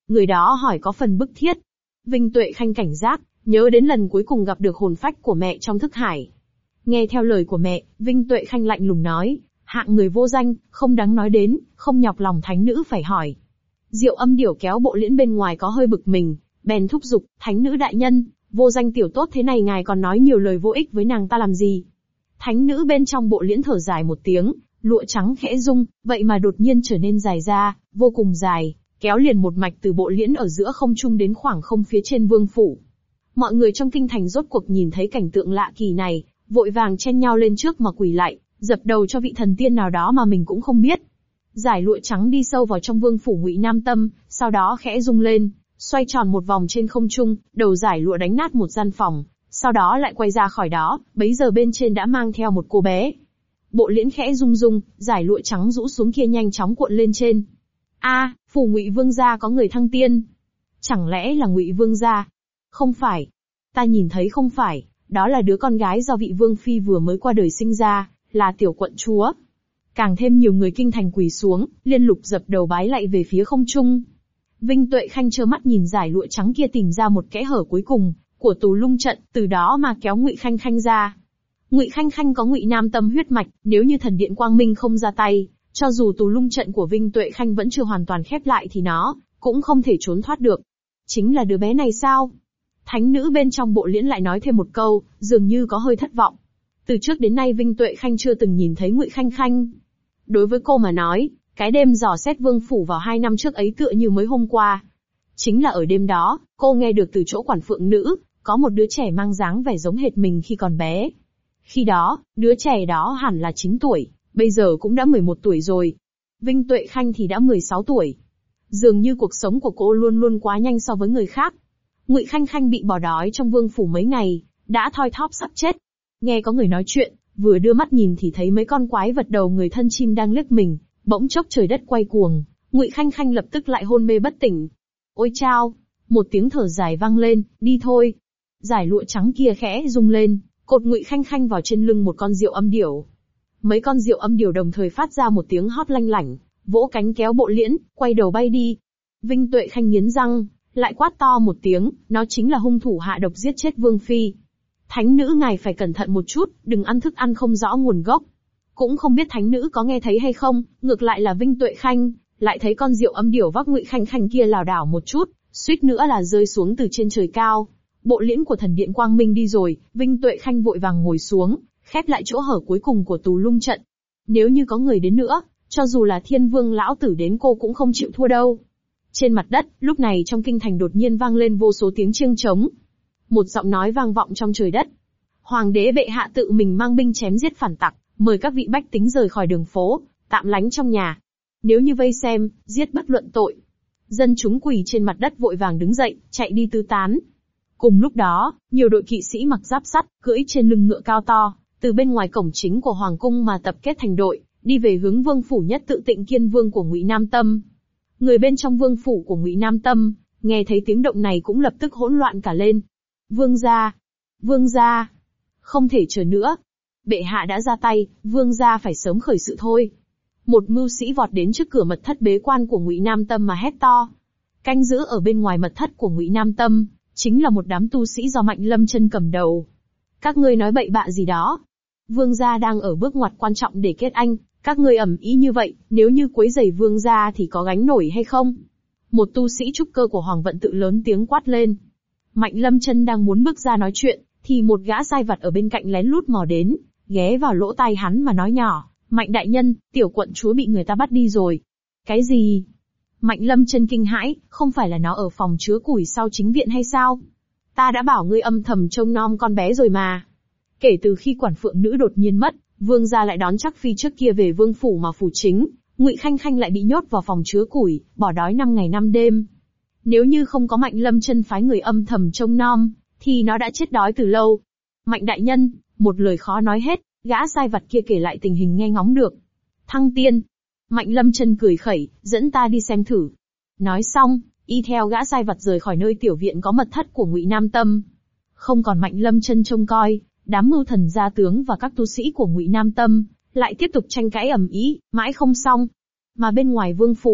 Người đó hỏi có phần bức thiết. Vinh Tuệ Khanh cảnh giác, nhớ đến lần cuối cùng gặp được hồn phách của mẹ trong thức hải. Nghe theo lời của mẹ, Vinh Tuệ Khanh lạnh lùng nói, hạng người vô danh, không đáng nói đến, không nhọc lòng thánh nữ phải hỏi. Diệu Âm Điểu kéo Bộ Liễn bên ngoài có hơi bực mình, bèn thúc giục, thánh nữ đại nhân, vô danh tiểu tốt thế này ngài còn nói nhiều lời vô ích với nàng ta làm gì? Thánh nữ bên trong Bộ Liễn thở dài một tiếng, lụa trắng khẽ rung, vậy mà đột nhiên trở nên dài ra, vô cùng dài, kéo liền một mạch từ Bộ Liễn ở giữa không trung đến khoảng không phía trên vương phủ. Mọi người trong kinh thành rốt cuộc nhìn thấy cảnh tượng lạ kỳ này, vội vàng chen nhau lên trước mà quỳ lại, dập đầu cho vị thần tiên nào đó mà mình cũng không biết. Giải lụa trắng đi sâu vào trong vương phủ Ngụy Nam Tâm, sau đó khẽ rung lên, xoay tròn một vòng trên không trung, đầu giải lụa đánh nát một gian phòng, sau đó lại quay ra khỏi đó, bấy giờ bên trên đã mang theo một cô bé. Bộ Liễn khẽ rung rung, giải lụa trắng rũ xuống kia nhanh chóng cuộn lên trên. A, phủ Ngụy Vương gia có người thăng tiên. Chẳng lẽ là Ngụy Vương gia? Không phải. Ta nhìn thấy không phải, đó là đứa con gái do vị vương phi vừa mới qua đời sinh ra, là tiểu quận chúa. Càng thêm nhiều người kinh thành quỳ xuống, liên lục dập đầu bái lạy về phía không trung. Vinh Tuệ Khanh trơ mắt nhìn giải lụa trắng kia tìm ra một kẽ hở cuối cùng của Tù Lung trận, từ đó mà kéo Ngụy Khanh Khanh ra. Ngụy Khanh Khanh có Ngụy Nam Tâm huyết mạch, nếu như thần điện Quang Minh không ra tay, cho dù Tù Lung trận của Vinh Tuệ Khanh vẫn chưa hoàn toàn khép lại thì nó cũng không thể trốn thoát được. Chính là đứa bé này sao? Thánh nữ bên trong Bộ Liễn lại nói thêm một câu, dường như có hơi thất vọng. Từ trước đến nay Vinh Tuệ Khanh chưa từng nhìn thấy Ngụy Khanh Khanh. Đối với cô mà nói, cái đêm dò xét vương phủ vào 2 năm trước ấy tựa như mới hôm qua. Chính là ở đêm đó, cô nghe được từ chỗ quản phượng nữ, có một đứa trẻ mang dáng vẻ giống hệt mình khi còn bé. Khi đó, đứa trẻ đó hẳn là 9 tuổi, bây giờ cũng đã 11 tuổi rồi. Vinh Tuệ Khanh thì đã 16 tuổi. Dường như cuộc sống của cô luôn luôn quá nhanh so với người khác. Ngụy Khanh Khanh bị bỏ đói trong vương phủ mấy ngày, đã thoi thóp sắp chết. Nghe có người nói chuyện, vừa đưa mắt nhìn thì thấy mấy con quái vật đầu người thân chim đang liếc mình, bỗng chốc trời đất quay cuồng, Ngụy Khanh Khanh lập tức lại hôn mê bất tỉnh. Ôi chao! Một tiếng thở dài vang lên, đi thôi. Giải lụa trắng kia khẽ rung lên, cột Ngụy Khanh Khanh vào trên lưng một con Diệu Âm Điểu. Mấy con Diệu Âm Điểu đồng thời phát ra một tiếng hót lanh lảnh, vỗ cánh kéo Bộ Liễn, quay đầu bay đi. Vinh Tuệ Khanh nghiến răng, lại quát to một tiếng, nó chính là hung thủ hạ độc giết chết vương phi. Thánh nữ ngài phải cẩn thận một chút, đừng ăn thức ăn không rõ nguồn gốc. Cũng không biết thánh nữ có nghe thấy hay không, ngược lại là Vinh Tuệ Khanh, lại thấy con Diệu Âm Điểu vác Ngụy Khanh Khanh kia lảo đảo một chút, suýt nữa là rơi xuống từ trên trời cao. Bộ Liễn của thần điện Quang Minh đi rồi, Vinh Tuệ Khanh vội vàng ngồi xuống, khép lại chỗ hở cuối cùng của Tù Lung trận. Nếu như có người đến nữa, cho dù là Thiên Vương lão tử đến cô cũng không chịu thua đâu. Trên mặt đất, lúc này trong kinh thành đột nhiên vang lên vô số tiếng chiêng trống. Một giọng nói vang vọng trong trời đất. Hoàng đế bệ hạ tự mình mang binh chém giết phản tặc, mời các vị bách tính rời khỏi đường phố, tạm lánh trong nhà. Nếu như vây xem, giết bất luận tội. Dân chúng quỳ trên mặt đất vội vàng đứng dậy, chạy đi tứ tán. Cùng lúc đó, nhiều đội kỵ sĩ mặc giáp sắt, cưỡi trên lưng ngựa cao to, từ bên ngoài cổng chính của hoàng cung mà tập kết thành đội, đi về hướng vương phủ nhất tự Tịnh Kiên Vương của Ngụy Nam Tâm. Người bên trong vương phủ của Ngụy Nam Tâm, nghe thấy tiếng động này cũng lập tức hỗn loạn cả lên. Vương gia! Vương gia! Không thể chờ nữa. Bệ hạ đã ra tay, vương gia phải sớm khởi sự thôi. Một mưu sĩ vọt đến trước cửa mật thất bế quan của Ngụy Nam Tâm mà hét to. Canh giữ ở bên ngoài mật thất của Ngụy Nam Tâm, chính là một đám tu sĩ do Mạnh Lâm Chân cầm đầu. Các ngươi nói bậy bạ gì đó? Vương gia đang ở bước ngoặt quan trọng để kết anh, các ngươi ầm ĩ như vậy, nếu như quấy rầy vương gia thì có gánh nổi hay không? Một tu sĩ trúc cơ của Hoàng Vận Tự lớn tiếng quát lên. Mạnh Lâm Chân đang muốn bước ra nói chuyện, thì một gã sai vặt ở bên cạnh lén lút mò đến, ghé vào lỗ tai hắn mà nói nhỏ, Mạnh đại nhân, tiểu quận chúa bị người ta bắt đi rồi. Cái gì? Mạnh Lâm Chân kinh hãi, không phải là nó ở phòng chứa củi sau chính viện hay sao? Ta đã bảo ngươi âm thầm trông nom con bé rồi mà. Kể từ khi quản phượng nữ đột nhiên mất, vương gia lại đón chắc phi trước kia về vương phủ mà phủ chính, Ngụy Khanh Khanh lại bị nhốt vào phòng chứa củi, bỏ đói 5 ngày 5 đêm. Nếu như không có Mạnh Lâm Chân phái người âm thầm trông nom, thì nó đã chết đói từ lâu. Mạnh đại nhân, một lời khó nói hết, gã sai vặt kia kể lại tình hình nghe ngóng được. Thăng tiên. Mạnh Lâm Chân cười khẩy, dẫn ta đi xem thử. Nói xong, y theo gã sai vặt rời khỏi nơi tiểu viện có mật thất của Ngụy Nam Tâm. Không còn Mạnh Lâm Chân trông coi, đám mưu thần gia tướng và các tu sĩ của Ngụy Nam Tâm lại tiếp tục tranh cãi ầm ĩ, mãi không xong. Mà bên ngoài vương phủ,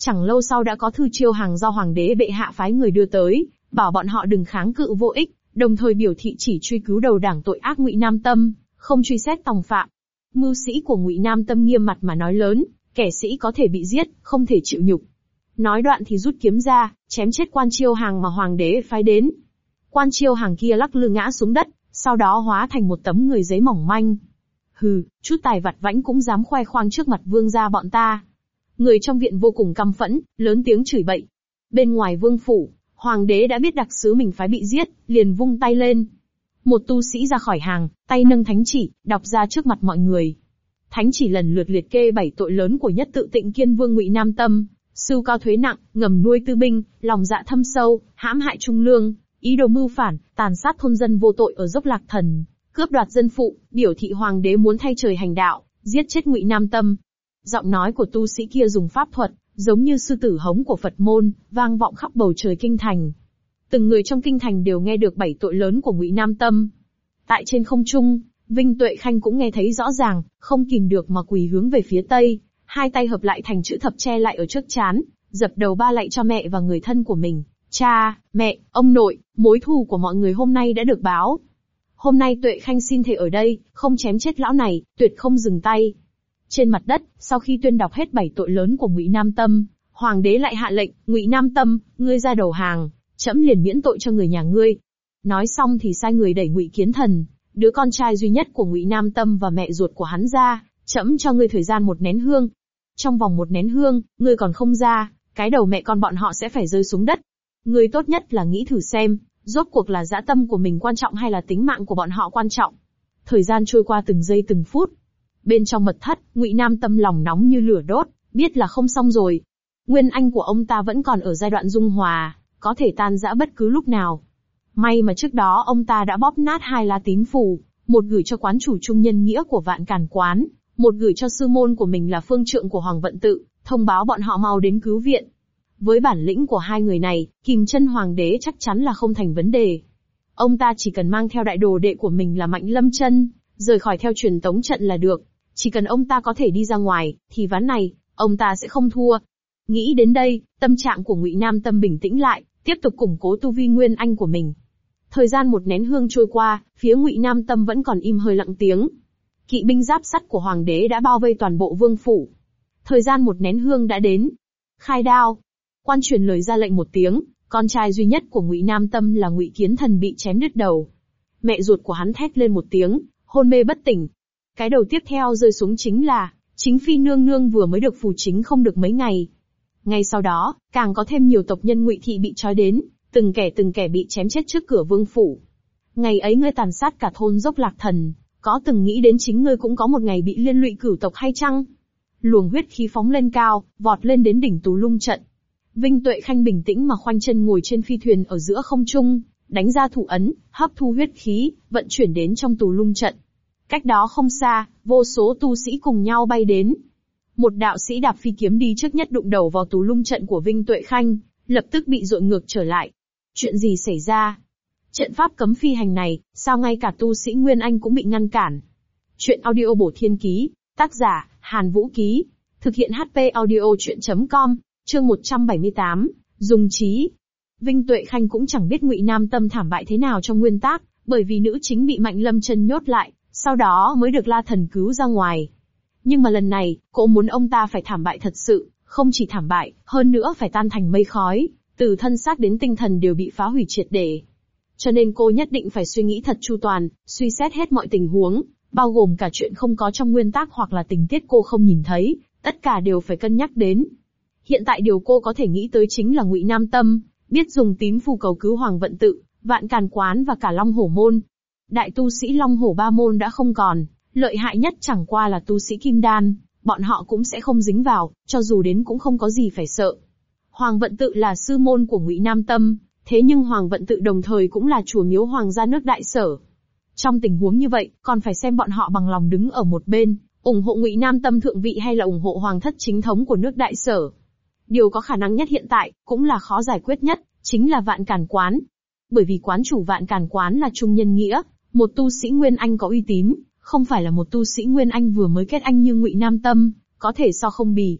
Chẳng lâu sau đã có thư chiêu hàng do hoàng đế bệ hạ phái người đưa tới, bảo bọn họ đừng kháng cự vô ích, đồng thời biểu thị chỉ truy cứu đầu đảng tội ác Ngụy Nam Tâm, không truy xét tòng phạm. Mưu sĩ của Ngụy Nam Tâm nghiêm mặt mà nói lớn, kẻ sĩ có thể bị giết, không thể chịu nhục. Nói đoạn thì rút kiếm ra, chém chết quan chiêu hàng mà hoàng đế phái đến. Quan chiêu hàng kia lắc lư ngã xuống đất, sau đó hóa thành một tấm người giấy mỏng manh. Hừ, chút tài vặt vãnh cũng dám khoe khoang trước mặt vương gia bọn ta. Người trong viện vô cùng căm phẫn, lớn tiếng chửi bậy. Bên ngoài vương phủ, hoàng đế đã biết đặc sứ mình phái bị giết, liền vung tay lên. Một tu sĩ ra khỏi hàng, tay nâng thánh chỉ, đọc ra trước mặt mọi người. Thánh chỉ lần lượt liệt kê 7 tội lớn của nhất tự Tịnh Kiên Vương Ngụy Nam Tâm: sưu cao thuế nặng, ngầm nuôi tư binh, lòng dạ thâm sâu, hãm hại trung lương, ý đồ mưu phản, tàn sát thôn dân vô tội ở dốc Lạc Thần, cướp đoạt dân phụ, biểu thị hoàng đế muốn thay trời hành đạo, giết chết Ngụy Nam Tâm. Giọng nói của tu sĩ kia dùng pháp thuật, giống như sư tử hống của Phật môn, vang vọng khắp bầu trời kinh thành. Từng người trong kinh thành đều nghe được 7 tội lớn của Ngụy Nam Tâm. Tại trên không trung, Vinh Tuệ Khanh cũng nghe thấy rõ ràng, không kìm được mà quỳ hướng về phía tây, hai tay hợp lại thành chữ thập che lại ở trước trán, dập đầu ba lạy cho mẹ và người thân của mình. Cha, mẹ, ông nội, mối thù của mọi người hôm nay đã được báo. Hôm nay Tuệ Khanh xin thề ở đây, không chém chết lão này, tuyệt không dừng tay. Trên mặt đất, sau khi tuyên đọc hết 7 tội lớn của Ngụy Nam Tâm, hoàng đế lại hạ lệnh: Ngụy Nam Tâm, ngươi ra đầu hàng, trẫm liền miễn tội cho người nhà ngươi. Nói xong thì sai người đẩy Ngụy Kiến Thần, đứa con trai duy nhất của Ngụy Nam Tâm và mẹ ruột của hắn ra, trẫm cho ngươi thời gian 1 nén hương. Trong vòng 1 nén hương, ngươi còn không ra, cái đầu mẹ con bọn họ sẽ phải rơi xuống đất. Ngươi tốt nhất là nghĩ thử xem, rốt cuộc là dã tâm của mình quan trọng hay là tính mạng của bọn họ quan trọng. Thời gian trôi qua từng giây từng phút. Bên trong mật thất, Ngụy Nam Tâm lòng nóng như lửa đốt, biết là không xong rồi. Nguyên anh của ông ta vẫn còn ở giai đoạn dung hòa, có thể tan rã bất cứ lúc nào. May mà trước đó ông ta đã bóp nát 2 lá tín phù, một gửi cho quán chủ trung nhân nghĩa của Vạn Càn Quán, một gửi cho sư môn của mình là phương trượng của Hoàng Vận Tự, thông báo bọn họ mau đến cứu viện. Với bản lĩnh của 2 người này, kìm chân hoàng đế chắc chắn là không thành vấn đề. Ông ta chỉ cần mang theo đại đồ đệ của mình là Mạnh Lâm Chân, rời khỏi theo truyền tống trận là được. Chỉ cần ông ta có thể đi ra ngoài, thì ván này, ông ta sẽ không thua. Nghĩ đến đây, tâm trạng của Ngụy Nam Tâm bình tĩnh lại, tiếp tục củng cố tu vi nguyên anh của mình. Thời gian 1 nén hương trôi qua, phía Ngụy Nam Tâm vẫn còn im hơi lặng tiếng. Kỵ binh giáp sắt của hoàng đế đã bao vây toàn bộ vương phủ. Thời gian 1 nén hương đã đến. Khai đao. Quan truyền lời ra lệnh một tiếng, con trai duy nhất của Ngụy Nam Tâm là Ngụy Kiến Thần bị chém đứt đầu. Mẹ ruột của hắn thét lên một tiếng, hôn mê bất tỉnh. Cái đầu tiếp theo rơi xuống chính là chính phi nương nương vừa mới được phù chính không được mấy ngày. Ngay sau đó, càng có thêm nhiều tộc nhân Ngụy thị bị trói đến, từng kẻ bị chém chết trước cửa vương phủ. Ngày ấy ngươi tàn sát cả thôn dốc Lạc Thần, có từng nghĩ đến chính ngươi cũng có một ngày bị liên lụy cửu tộc hay chăng? Luồng huyết khí phóng lên cao, vọt lên đến đỉnh Tù Lung trận. Vinh Tuệ Khanh bình tĩnh mà khoanh chân ngồi trên phi thuyền ở giữa không trung, đánh ra thủ ấn, hấp thu huyết khí, vận chuyển đến trong Tù Lung trận. Cách đó không xa, vô số tu sĩ cùng nhau bay đến. Một đạo sĩ đạp phi kiếm đi trước nhất đụng đầu vào Tù Lung trận của Vinh Tuệ Khanh, lập tức bị dội ngược trở lại. Chuyện gì xảy ra? Trận pháp cấm phi hành này, sao ngay cả tu sĩ Nguyên Anh cũng bị ngăn cản? Chuyện audio bổ thiên ký, tác giả, Hàn Vũ Ký, thực hiện HP audio chuyện.com, chương 178, dùng trí. Vinh Tuệ Khanh cũng chẳng biết Ngụy Nam Tâm thảm bại thế nào trong nguyên tác, bởi vì nữ chính bị Mạnh Lâm Chân nhốt lại, sau đó mới được La Thần cứu ra ngoài. Nhưng mà lần này, cô muốn ông ta phải thảm bại thật sự, không chỉ thảm bại, hơn nữa phải tan thành mây khói, từ thân xác đến tinh thần đều bị phá hủy triệt để. Cho nên cô nhất định phải suy nghĩ thật chu toàn, suy xét hết mọi tình huống, bao gồm cả chuyện không có trong nguyên tác hoặc là tình tiết cô không nhìn thấy, tất cả đều phải cân nhắc đến. Hiện tại điều cô có thể nghĩ tới chính là Ngụy Nam Tâm, biết dùng tín phù cầu cứu Hoàng Vận Tự, Vạn Càn Quán và cả Long Hổ Môn. Đại tu sĩ Long Hổ Ba Môn đã không còn, lợi hại nhất chẳng qua là tu sĩ Kim Đan, bọn họ cũng sẽ không dính vào, cho dù đến cũng không có gì phải sợ. Hoàng Vận Tự là sư môn của Ngụy Nam Tâm, thế nhưng Hoàng Vận Tự đồng thời cũng là chùa miếu hoàng gia nước Đại Sở. Trong tình huống như vậy, còn phải xem bọn họ bằng lòng đứng ở một bên, ủng hộ Ngụy Nam Tâm thượng vị hay là ủng hộ hoàng thất chính thống của nước Đại Sở. Điều có khả năng nhất hiện tại, cũng là khó giải quyết nhất, chính là Vạn Càn Quán. Bởi vì quán chủ Vạn Càn Quán là Trung Nhân Nghĩa, một tu sĩ Nguyên Anh có uy tín, không phải là một tu sĩ Nguyên Anh vừa mới kết anh như Ngụy Nam Tâm, có thể so không bì.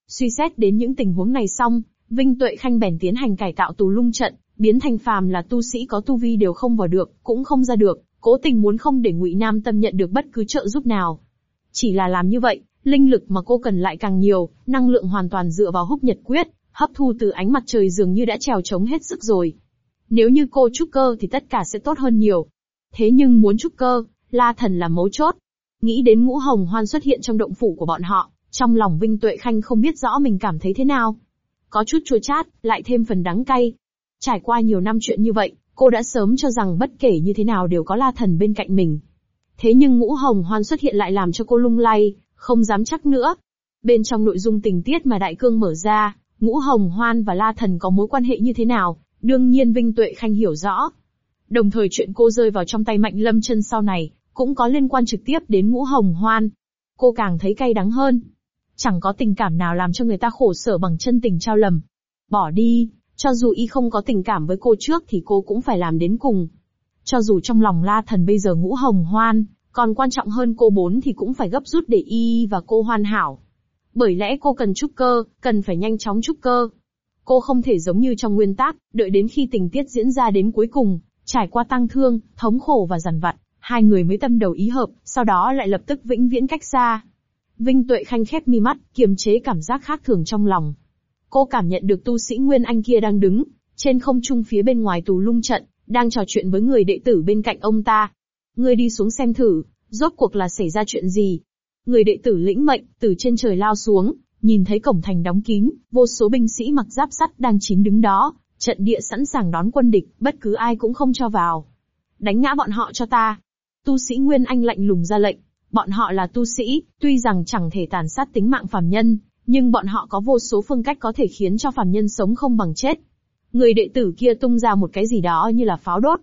Suy xét đến những tình huống này xong, Vinh Tuệ Khanh bèn tiến hành cải tạo tù lung trận, biến thành phàm là tu sĩ có tu vi đều không vào được, cũng không ra được, cố tình muốn không để Ngụy Nam Tâm nhận được bất cứ trợ giúp nào. Chỉ là làm như vậy, linh lực mà cô cần lại càng nhiều, năng lượng hoàn toàn dựa vào Húc Nhật Quyết, hấp thu từ ánh mặt trời dường như đã trèo trống hết sức rồi. Nếu như cô trúc cơ thì tất cả sẽ tốt hơn nhiều. Thế nhưng muốn trúc cơ, La Thần là mấu chốt. Nghĩ đến Ngũ Hồng Hoan xuất hiện trong động phủ của bọn họ, trong lòng Vinh Tuệ Khanh không biết rõ mình cảm thấy thế nào. Có chút chua chát, lại thêm phần đắng cay. Trải qua nhiều năm chuyện như vậy, cô đã sớm cho rằng bất kể như thế nào đều có La Thần bên cạnh mình. Thế nhưng Ngũ Hồng Hoan xuất hiện lại làm cho cô lung lay, không dám chắc nữa. Bên trong nội dung tình tiết mà Đại Cương mở ra, Ngũ Hồng Hoan và La Thần có mối quan hệ như thế nào, đương nhiên Vinh Tuệ Khanh hiểu rõ. Đồng thời chuyện cô rơi vào trong tay Mạnh Lâm Chân sau này, cũng có liên quan trực tiếp đến Ngũ Hồng Hoan. Cô càng thấy cay đắng hơn. Chẳng có tình cảm nào làm cho người ta khổ sở bằng chân tình trao lầm. Bỏ đi, cho dù y không có tình cảm với cô trước thì cô cũng phải làm đến cùng. Cho dù trong lòng La Thần bây giờ Ngũ Hồng Hoan, còn quan trọng hơn cô 4 thì cũng phải gấp rút để y và cô hoàn hảo. Bởi lẽ cô cần trúc cơ, cần phải nhanh chóng trúc cơ. Cô không thể giống như trong nguyên tắc, đợi đến khi tình tiết diễn ra đến cuối cùng, trải qua tang thương, thống khổ và dằn vặt, hai người mới tâm đầu ý hợp, sau đó lại lập tức vĩnh viễn cách xa. Vinh Tuệ Khanh khép mi mắt, kiềm chế cảm giác khác thường trong lòng. Cô cảm nhận được tu sĩ Nguyên Anh kia đang đứng trên không trung phía bên ngoài tù lung trận, đang trò chuyện với người đệ tử bên cạnh ông ta. Ngươi đi xuống xem thử, rốt cuộc là xảy ra chuyện gì? Người đệ tử lĩnh mệnh, từ trên trời lao xuống, nhìn thấy cổng thành đóng kín, vô số binh sĩ mặc giáp sắt đang chín đứng đó, trận địa sẵn sàng đón quân địch, bất cứ ai cũng không cho vào. Đánh ngã bọn họ cho ta. Tu sĩ Nguyên Anh lạnh lùng ra lệnh. Bọn họ là tu sĩ, tuy rằng chẳng thể tàn sát tính mạng phàm nhân, nhưng bọn họ có vô số phương cách có thể khiến cho phàm nhân sống không bằng chết. Người đệ tử kia tung ra một cái gì đó như là pháo đốt.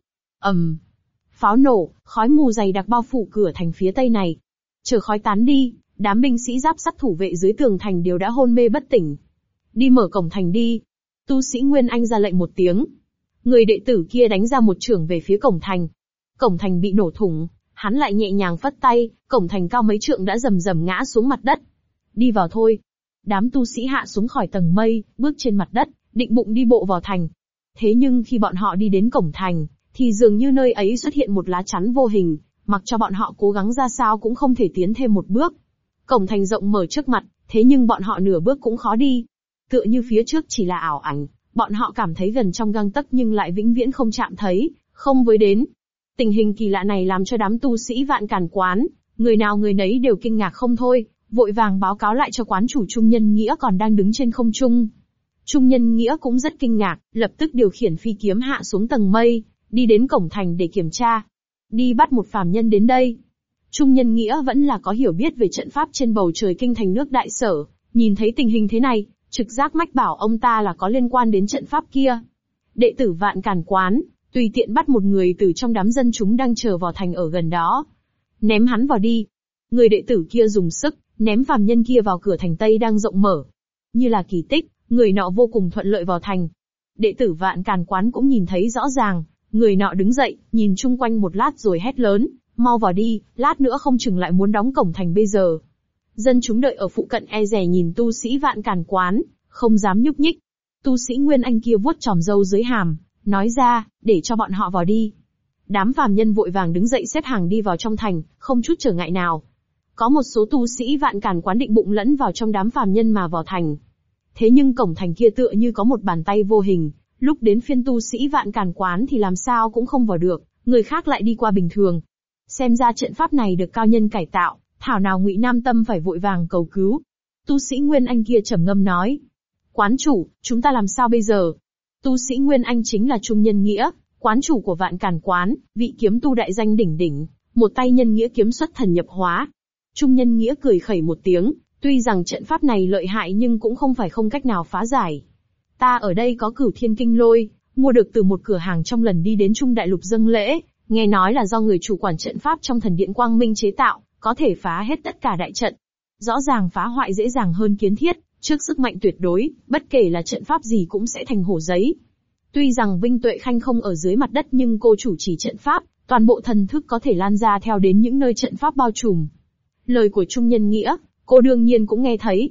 Pháo nổ, khói mù dày đặc bao phủ cửa thành phía tây này. Chờ khói tán đi, đám binh sĩ giáp sắt thủ vệ dưới tường thành đều đã hôn mê bất tỉnh. Đi mở cổng thành đi. Tu sĩ Nguyên Anh ra lệnh một tiếng. Người đệ tử kia đánh ra một chưởng về phía cổng thành. Cổng thành bị nổ thủng, hắn lại nhẹ nhàng phất tay, cổng thành cao mấy trượng đã rầm rầm ngã xuống mặt đất. Đi vào thôi. Đám tu sĩ hạ xuống khỏi tầng mây, bước trên mặt đất, định bụng đi bộ vào thành. Thế nhưng khi bọn họ đi đến cổng thành, thì dường như nơi ấy xuất hiện một lá chắn vô hình, mặc cho bọn họ cố gắng ra sao cũng không thể tiến thêm một bước. Cổng thành rộng mở trước mặt, thế nhưng bọn họ nửa bước cũng khó đi. Tựa như phía trước chỉ là ảo ảnh, bọn họ cảm thấy gần trong gang tấc nhưng lại vĩnh viễn không chạm thấy, không với đến. Tình hình kỳ lạ này làm cho đám tu sĩ Vạn Càn Quán, người nào người nấy đều kinh ngạc không thôi, vội vàng báo cáo lại cho quán chủ Trung Nhân Nghĩa còn đang đứng trên không trung. Trung Nhân Nghĩa cũng rất kinh ngạc, lập tức điều khiển phi kiếm hạ xuống tầng mây, đi đến cổng thành để kiểm tra. Đi bắt một phàm nhân đến đây. Trung Nhân Nghĩa vẫn là có hiểu biết về trận pháp trên bầu trời kinh thành nước Đại Sở, nhìn thấy tình hình thế này, trực giác mách bảo ông ta là có liên quan đến trận pháp kia. Đệ tử Vạn Càn Quán, tùy tiện bắt một người từ trong đám dân chúng đang chờ vào thành ở gần đó. Ném hắn vào đi. Người đệ tử kia dùng sức, ném phàm nhân kia vào cửa thành Tây đang rộng mở. Như là kỳ tích, người nọ vô cùng thuận lợi vào thành. Đệ tử Vạn Càn Quán cũng nhìn thấy rõ ràng, người nọ đứng dậy, nhìn chung quanh một lát rồi hét lớn, mau vào đi, lát nữa không chừng lại muốn đóng cổng thành bây giờ. Dân chúng đợi ở phụ cận e dè nhìn tu sĩ Vạn Càn Quán, không dám nhúc nhích. Tu sĩ Nguyên Anh kia vuốt chòm râu dưới hàm, nói ra, để cho bọn họ vào đi. Đám phàm nhân vội vàng đứng dậy xếp hàng đi vào trong thành, không chút trở ngại nào. Có một số tu sĩ Vạn Càn Quán định bụng lẫn vào trong đám phàm nhân mà vào thành. Thế nhưng cổng thành kia tựa như có một bàn tay vô hình, lúc đến phiên tu sĩ Vạn Càn Quán thì làm sao cũng không vào được, người khác lại đi qua bình thường. Xem ra trận pháp này được cao nhân cải tạo, thảo nào Ngụy Nam Tâm phải vội vàng cầu cứu. Tu sĩ Nguyên Anh kia trầm ngâm nói. Quán chủ, chúng ta làm sao bây giờ? Tu sĩ Nguyên Anh chính là Trung Nhân Nghĩa, quán chủ của Vạn Càn Quán, vị kiếm tu đại danh đỉnh đỉnh, một tay nhân nghĩa kiếm xuất thần nhập hóa. Trung Nhân Nghĩa cười khẩy một tiếng, tuy rằng trận pháp này lợi hại nhưng cũng không phải không cách nào phá giải. Ta ở đây có Cửu Thiên Kinh Lôi, mua được từ một cửa hàng trong lần đi đến Trung Đại Lục dâng lễ, nghe nói là do người chủ quản trận pháp trong thần điện Quang Minh chế tạo, có thể phá hết tất cả đại trận. Rõ ràng phá hoại dễ dàng hơn kiến thiết, trước sức mạnh tuyệt đối, bất kể là trận pháp gì cũng sẽ thành hổ giấy. Tuy rằng Vinh Tuệ Khanh không ở dưới mặt đất nhưng cô chủ trì trận pháp, toàn bộ thần thức có thể lan ra theo đến những nơi trận pháp bao trùm. Lời của Trung Nhân Nghĩa, cô đương nhiên cũng nghe thấy.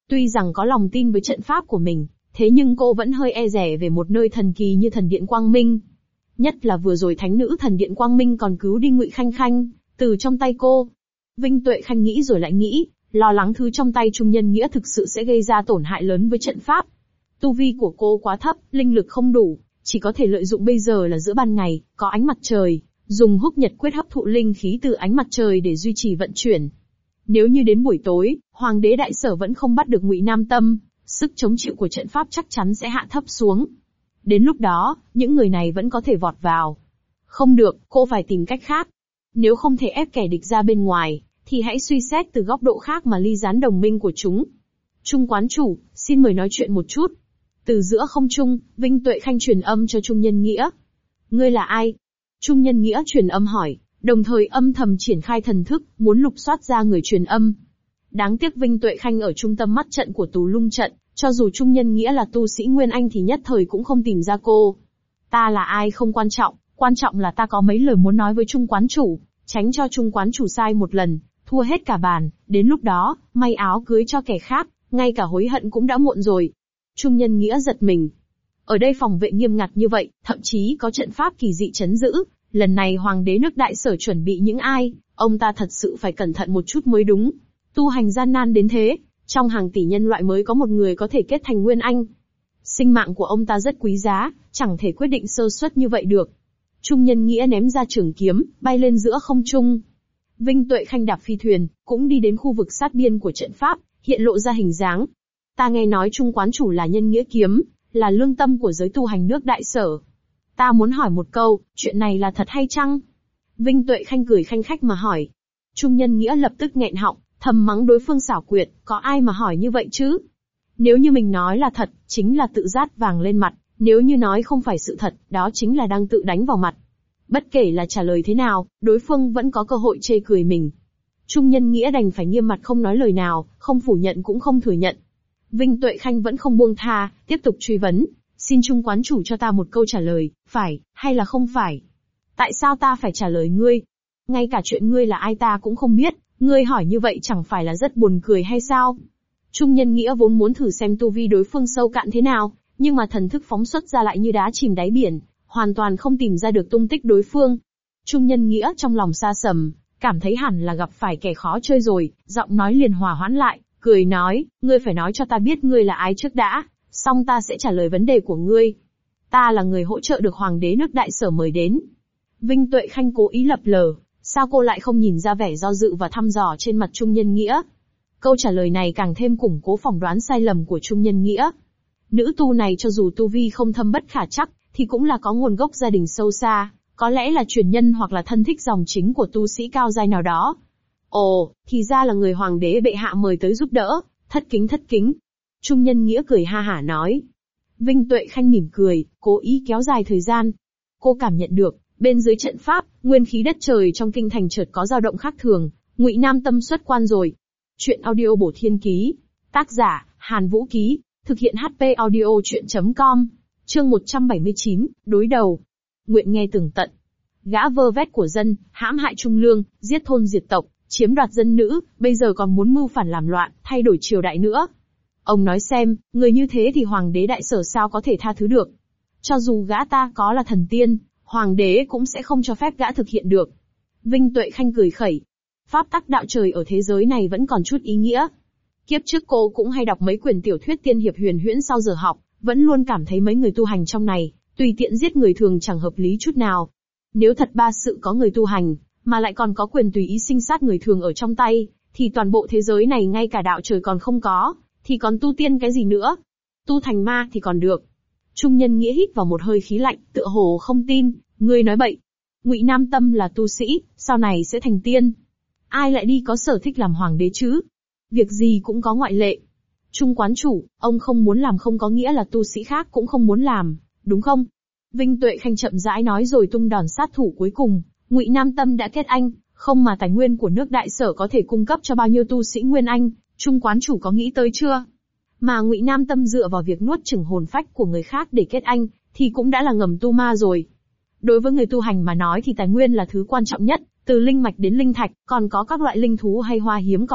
Tuy rằng có lòng tin với trận pháp của mình, thế nhưng cô vẫn hơi e dè về một nơi thần kỳ như thần điện Quang Minh. Nhất là vừa rồi thánh nữ thần điện Quang Minh còn cứu đi Ngụy Khanh Khanh từ trong tay cô. Vinh Tuệ Khanh nghĩ rồi lại nghĩ, lo lắng thứ trong tay Trung Nhân Nghĩa thực sự sẽ gây ra tổn hại lớn với trận pháp. Tu vi của cô quá thấp, linh lực không đủ, chỉ có thể lợi dụng bây giờ là giữa ban ngày, có ánh mặt trời, dùng húc nhật quyết hấp thụ linh khí từ ánh mặt trời để duy trì vận chuyển. Nếu như đến buổi tối, Hoàng đế Đại Sở vẫn không bắt được Ngụy Nam Tâm, sức chống chịu của trận pháp chắc chắn sẽ hạ thấp xuống. Đến lúc đó, những người này vẫn có thể vọt vào. Không được, cô phải tìm cách khác. Nếu không thể ép kẻ địch ra bên ngoài, thì hãy suy xét từ góc độ khác mà ly gián đồng minh của chúng. Trung quán chủ, xin mời nói chuyện một chút. Từ giữa không trung, Vinh Tuệ Khanh truyền âm cho Trung Nhân Nghĩa. Ngươi là ai? Trung Nhân Nghĩa truyền âm hỏi, đồng thời âm thầm triển khai thần thức, muốn lục soát ra người truyền âm. Đáng tiếc Vinh Tuệ Khanh ở trung tâm mắt trận của Tù Lung trận, cho dù Trung Nhân Nghĩa là tu sĩ Nguyên Anh thì nhất thời cũng không tìm ra cô. Ta là ai không quan trọng là ta có mấy lời muốn nói với Trung quán chủ, tránh cho Trung quán chủ sai một lần, thua hết cả bàn, đến lúc đó, may áo cưới cho kẻ khác, ngay cả hối hận cũng đã muộn rồi. Trung Nhân Nghĩa giật mình. Ở đây phòng vệ nghiêm ngặt như vậy, thậm chí có trận pháp kỳ dị trấn giữ, lần này Hoàng đế nước Đại Sở chuẩn bị những ai, ông ta thật sự phải cẩn thận một chút mới đúng. Tu hành gian nan đến thế, trong hàng tỷ nhân loại mới có một người có thể kết thành Nguyên Anh. Sinh mạng của ông ta rất quý giá, chẳng thể quyết định sơ suất như vậy được. Trung Nhân Nghĩa ném ra trường kiếm, bay lên giữa không trung. Vinh Tuệ Khanh đạp phi thuyền, cũng đi đến khu vực sát biên của trận pháp, hiện lộ ra hình dáng. Ta nghe nói Trung quán chủ là nhân nghĩa kiếm, là lương tâm của giới tu hành nước Đại Sở. Ta muốn hỏi một câu, chuyện này là thật hay chăng? Vinh Tuệ Khanh cười khanh khách mà hỏi. Trung Nhân Nghĩa lập tức nghẹn họng, thầm mắng đối phương xảo quyệt, có ai mà hỏi như vậy chứ? Nếu như mình nói là thật, chính là tự rát vàng lên mặt, nếu như nói không phải sự thật, đó chính là đang tự đánh vào mặt. Bất kể là trả lời thế nào, đối phương vẫn có cơ hội chê cười mình. Trung Nhân Nghĩa đành phải nghiêm mặt không nói lời nào, không phủ nhận cũng không thừa nhận. Vinh Tuệ Khanh vẫn không buông tha, tiếp tục truy vấn. Xin Trung quán chủ cho ta một câu trả lời, phải, hay là không phải? Tại sao ta phải trả lời ngươi? Ngay cả chuyện ngươi là ai ta cũng không biết, ngươi hỏi như vậy chẳng phải là rất buồn cười hay sao? Trung Nhân Nghĩa vốn muốn thử xem tu vi đối phương sâu cạn thế nào, nhưng mà thần thức phóng xuất ra lại như đá chìm đáy biển, hoàn toàn không tìm ra được tung tích đối phương. Trung Nhân Nghĩa trong lòng sa sầm, cảm thấy hẳn là gặp phải kẻ khó chơi rồi, giọng nói liền hòa hoãn lại, cười nói, ngươi phải nói cho ta biết ngươi là ai trước đã, xong ta sẽ trả lời vấn đề của ngươi. Ta là người hỗ trợ được Hoàng đế nước Đại Sở mời đến. Vinh Tuệ Khanh cố ý lập lờ, sao cô lại không nhìn ra vẻ do dự và thăm dò trên mặt Trung Nhân Nghĩa? Câu trả lời này càng thêm củng cố phỏng đoán sai lầm của Trung Nhân Nghĩa. Nữ tu này cho dù tu vi không thâm bất khả trắc, thì cũng là có nguồn gốc gia đình sâu xa, có lẽ là truyền nhân hoặc là thân thích dòng chính của tu sĩ cao giai nào đó. Ồ, thì ra là người Hoàng đế bệ hạ mời tới giúp đỡ, thất kính. Trung Nhân Nghĩa cười ha hả nói. Vinh Tuệ Khanh mỉm cười, cố ý kéo dài thời gian. Cô cảm nhận được, bên dưới trận pháp, nguyên khí đất trời trong kinh thành chợt có dao động khác thường, Ngụy Nam Tâm xuất quan rồi. Chuyện audio bổ thiên ký. Tác giả, Hàn Vũ Ký. Thực hiện HP audio chuyện.com. Chương 179, đối đầu. Nguyện nghe tường tận. Gã vơ vét của dân, hãm hại trung lương, giết thôn diệt tộc, chiếm đoạt dân nữ, bây giờ còn muốn mưu phản làm loạn, thay đổi triều đại nữa. Ông nói xem, người như thế thì Hoàng đế Đại Sở sao có thể tha thứ được. Cho dù gã ta có là thần tiên, Hoàng đế cũng sẽ không cho phép gã thực hiện được. Vinh Tuệ Khanh cười khẩy. Pháp tắc đạo trời ở thế giới này vẫn còn chút ý nghĩa. Kiếp trước cô cũng hay đọc mấy quyển tiểu thuyết tiên hiệp huyền huyễn sau giờ học, vẫn luôn cảm thấy mấy người tu hành trong này, tùy tiện giết người thường chẳng hợp lý chút nào. Nếu thật ba sự có người tu hành, mà lại còn có quyền tùy ý sinh sát người thường ở trong tay, thì toàn bộ thế giới này ngay cả đạo trời còn không có, thì còn tu tiên cái gì nữa? Tu thành ma thì còn được. Trung Nhân Nghĩa hít vào một hơi khí lạnh, tựa hồ không tin, ngươi nói bậy. Ngụy Nam Tâm là tu sĩ, sau này sẽ thành tiên. Ai lại đi có sở thích làm hoàng đế chứ? Việc gì cũng có ngoại lệ. Trung quán chủ, ông không muốn làm không có nghĩa là tu sĩ khác cũng không muốn làm, đúng không? Vinh Tuệ Khanh chậm rãi nói rồi tung đòn sát thủ cuối cùng. Ngụy Nam Tâm đã kết anh, không mà tài nguyên của nước Đại Sở có thể cung cấp cho bao nhiêu tu sĩ Nguyên Anh, Trung quán chủ có nghĩ tới chưa? Mà Ngụy Nam Tâm dựa vào việc nuốt chửng hồn phách của người khác để kết anh, thì cũng đã là ngầm tu ma rồi. Đối với người tu hành mà nói thì tài nguyên là thứ quan trọng nhất, từ linh mạch đến linh thạch, còn có các loại linh thú hay hoa hiếm cỏ lạ,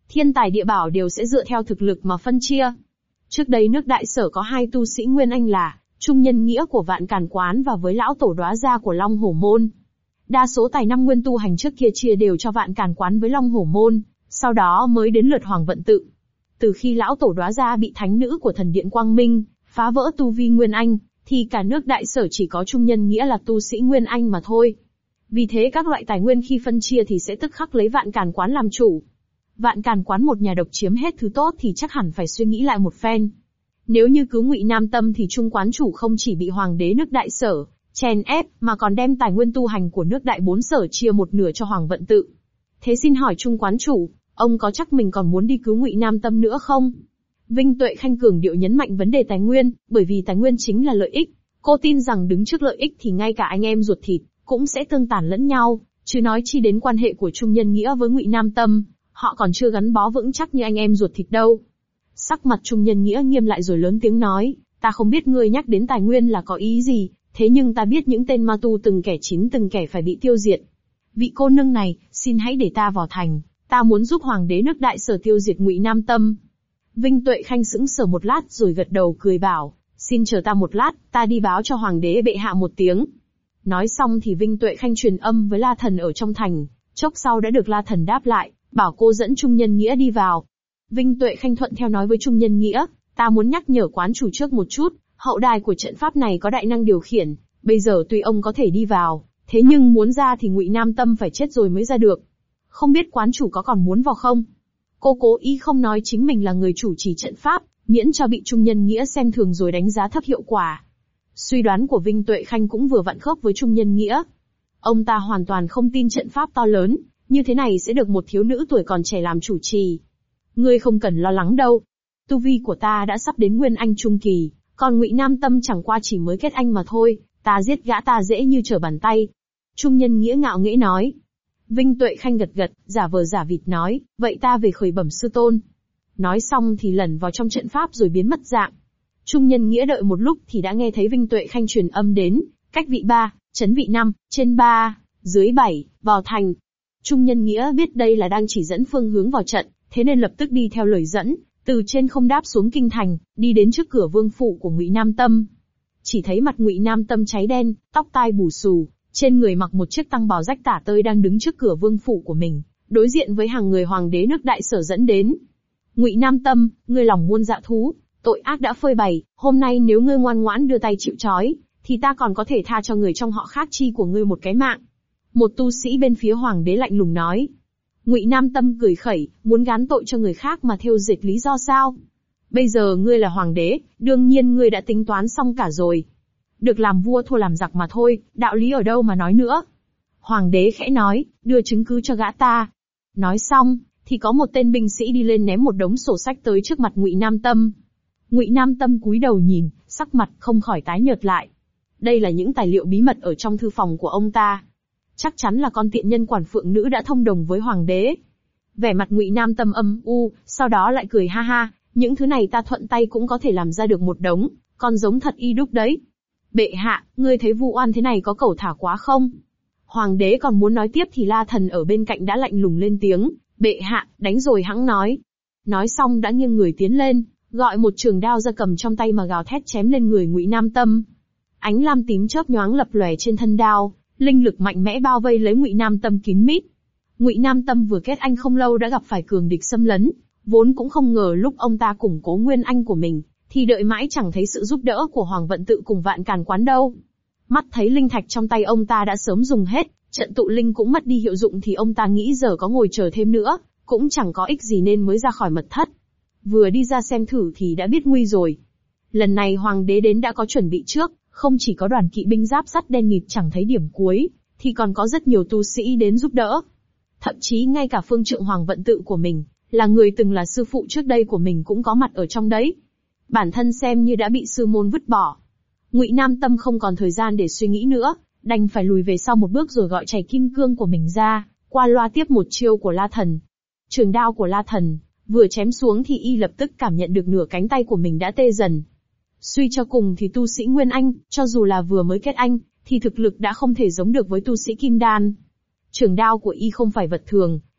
Thiên tài địa bảo đều sẽ dựa theo thực lực mà phân chia. Trước đây nước Đại Sở có 2 tu sĩ Nguyên Anh là Trung Nhân Nghĩa của Vạn Càn Quán và với lão tổ Đóa Gia của Long Hổ Môn. Đa số tài năng nguyên tu hành trước kia chia đều cho Vạn Càn Quán với Long Hổ Môn, sau đó mới đến lượt Hoàng Vận Tự. Từ khi lão tổ Đóa Gia bị thánh nữ của Thần Điện Quang Minh phá vỡ tu vi Nguyên Anh, thì cả nước Đại Sở chỉ có Trung Nhân Nghĩa là tu sĩ Nguyên Anh mà thôi. Vì thế các loại tài nguyên khi phân chia thì sẽ tức khắc lấy Vạn Càn Quán làm chủ. Vạn Càn Quán một nhà độc chiếm hết thứ tốt thì chắc hẳn phải suy nghĩ lại một phen. Nếu như cứ Ngụy Nam Tâm thì Trung quán chủ không chỉ bị hoàng đế nước Đại Sở chèn ép mà còn đem tài nguyên tu hành của nước Đại Bốn Sở chia một nửa cho Hoàng Vận Tự. Thế xin hỏi Trung quán chủ, ông có chắc mình còn muốn đi cứu Ngụy Nam Tâm nữa không? Vinh Tuệ Khanh cường điệu nhấn mạnh vấn đề tài nguyên, bởi vì tài nguyên chính là lợi ích. Cô tin rằng đứng trước lợi ích thì ngay cả anh em ruột thịt cũng sẽ tương tàn lẫn nhau, chứ nói chi đến quan hệ của Trung Nhân Nghĩa với Ngụy Nam Tâm, họ còn chưa gắn bó vững chắc như anh em ruột thịt đâu. Sắc mặt Trung Nhân Nghĩa nghiêm lại rồi lớn tiếng nói, ta không biết ngươi nhắc đến tài nguyên là có ý gì, thế nhưng ta biết những tên ma tu từng kẻ chín từng kẻ phải bị tiêu diệt. Vị cô nương này, xin hãy để ta vào thành, ta muốn giúp hoàng đế nước Đại Sở tiêu diệt Ngụy Nam Tâm. Vinh Tuệ Khanh sững sờ một lát rồi gật đầu cười bảo, xin chờ ta một lát, ta đi báo cho hoàng đế bệ hạ một tiếng. Nói xong thì Vinh Tuệ Khanh truyền âm với La Thần ở trong thành, chốc sau đã được La Thần đáp lại, bảo cô dẫn Trung Nhân Nghĩa đi vào. Vinh Tuệ Khanh thuận theo nói với Trung Nhân Nghĩa, ta muốn nhắc nhở quán chủ trước một chút, hậu đài của trận pháp này có đại năng điều khiển, bây giờ tuy ông có thể đi vào, thế nhưng muốn ra thì Ngụy Nam Tâm phải chết rồi mới ra được. Không biết quán chủ có còn muốn vào không? Cô cố ý không nói chính mình là người chủ trì trận pháp, miễn cho bị Trung Nhân Nghĩa xem thường rồi đánh giá thấp hiệu quả. Suy đoán của Vinh Tuệ Khanh cũng vừa vặn khớp với Trung Nhân Nghĩa. Ông ta hoàn toàn không tin trận pháp to lớn như thế này sẽ được một thiếu nữ tuổi còn trẻ làm chủ trì. Ngươi không cần lo lắng đâu. Tu vi của ta đã sắp đến Nguyên Anh Trung Kỳ, còn Ngụy Nam Tâm chẳng qua chỉ mới kết anh mà thôi, ta giết gã ta dễ như trở bàn tay. Trung Nhân Nghĩa ngạo nghễ nói. Vinh Tuệ Khanh gật gật, giả vờ giả vịt nói, vậy ta về khởi bẩm sư tôn. Nói xong thì lẩn vào trong trận pháp rồi biến mất dạng. Trung Nhân Nghĩa đợi một lúc thì đã nghe thấy Vinh Tuệ Khanh truyền âm đến, cách vị 3, chấn vị 5, trên 3, dưới 7, vào thành. Trung Nhân Nghĩa biết đây là đang chỉ dẫn phương hướng vào trận, thế nên lập tức đi theo lời dẫn, từ trên không đáp xuống kinh thành, đi đến trước cửa vương phủ của Ngụy Nam Tâm. Chỉ thấy mặt Ngụy Nam Tâm cháy đen, tóc tai bù xù, trên người mặc một chiếc tăng bào rách tả tơi đang đứng trước cửa vương phủ của mình, đối diện với hàng người hoàng đế nước Đại Sở dẫn đến. Ngụy Nam Tâm, ngươi lòng muôn dạ thú, tội ác đã phơi bày, hôm nay nếu ngươi ngoan ngoãn đưa tay chịu trói, thì ta còn có thể tha cho người trong họ khác chi của ngươi một cái mạng. Một tu sĩ bên phía hoàng đế lạnh lùng nói. Ngụy Nam Tâm cười khẩy, muốn gán tội cho người khác mà thêu dệt lý do sao? Bây giờ ngươi là hoàng đế, đương nhiên ngươi đã tính toán xong cả rồi. Được làm vua thua làm giặc mà thôi, đạo lý ở đâu mà nói nữa. Hoàng đế khẽ nói, đưa chứng cứ cho gã ta. Nói xong, thì có một tên binh sĩ đi lên ném một đống sổ sách tới trước mặt Ngụy Nam Tâm. Ngụy Nam Tâm cúi đầu nhìn, sắc mặt không khỏi tái nhợt lại. Đây là những tài liệu bí mật ở trong thư phòng của ông ta. Chắc chắn là con tiện nhân quản phượng nữ đã thông đồng với hoàng đế. Vẻ mặt Ngụy Nam Tâm âm u, sau đó lại cười ha ha, những thứ này ta thuận tay cũng có thể làm ra được một đống, còn giống thật y đúc đấy. Bệ hạ, ngươi thấy vu oan thế này có cẩu thả quá không? Hoàng đế còn muốn nói tiếp thì La Thần ở bên cạnh đã lạnh lùng lên tiếng, bệ hạ, đánh rồi hẵng nói. Nói xong đã nghiêng người tiến lên, gọi một trường đao ra cầm trong tay mà gào thét chém lên người Ngụy Nam Tâm. Ánh lam tím chớp nhoáng lập lòe trên thân đao, linh lực mạnh mẽ bao vây lấy Ngụy Nam Tâm kín mít. Ngụy Nam Tâm vừa kết anh không lâu đã gặp phải cường địch xâm lấn, vốn cũng không ngờ lúc ông ta củng cố nguyên anh của mình, thì đợi mãi chẳng thấy sự giúp đỡ của Hoàng Vận Tự cùng Vạn Càn Quán đâu. Mắt thấy linh thạch trong tay ông ta đã sớm dùng hết, trận tụ linh cũng mất đi hiệu dụng thì ông ta nghĩ giờ có ngồi chờ thêm nữa, cũng chẳng có ích gì nên mới ra khỏi mật thất. Vừa đi ra xem thử thì đã biết nguy rồi. Lần này hoàng đế đến đã có chuẩn bị trước, không chỉ có đoàn kỵ binh giáp sắt đen nghịt chẳng thấy điểm cuối, thì còn có rất nhiều tu sĩ đến giúp đỡ. Thậm chí ngay cả phương trượng Hoàng Vận Tự của mình, là người từng là sư phụ trước đây của mình cũng có mặt ở trong đấy. Bản thân xem như đã bị sư môn vứt bỏ. Ngụy Nam Tâm không còn thời gian để suy nghĩ nữa, đành phải lùi về sau một bước rồi gọi chảy kim cương của mình ra, qua loa tiếp một chiêu của La Thần. Trường đao của La Thần vừa chém xuống thì y lập tức cảm nhận được nửa cánh tay của mình đã tê dần. Suy cho cùng thì tu sĩ Nguyên Anh, cho dù là vừa mới kết anh, thì thực lực đã không thể giống được với tu sĩ Kim Đan. Trường đao của y không phải vật thường,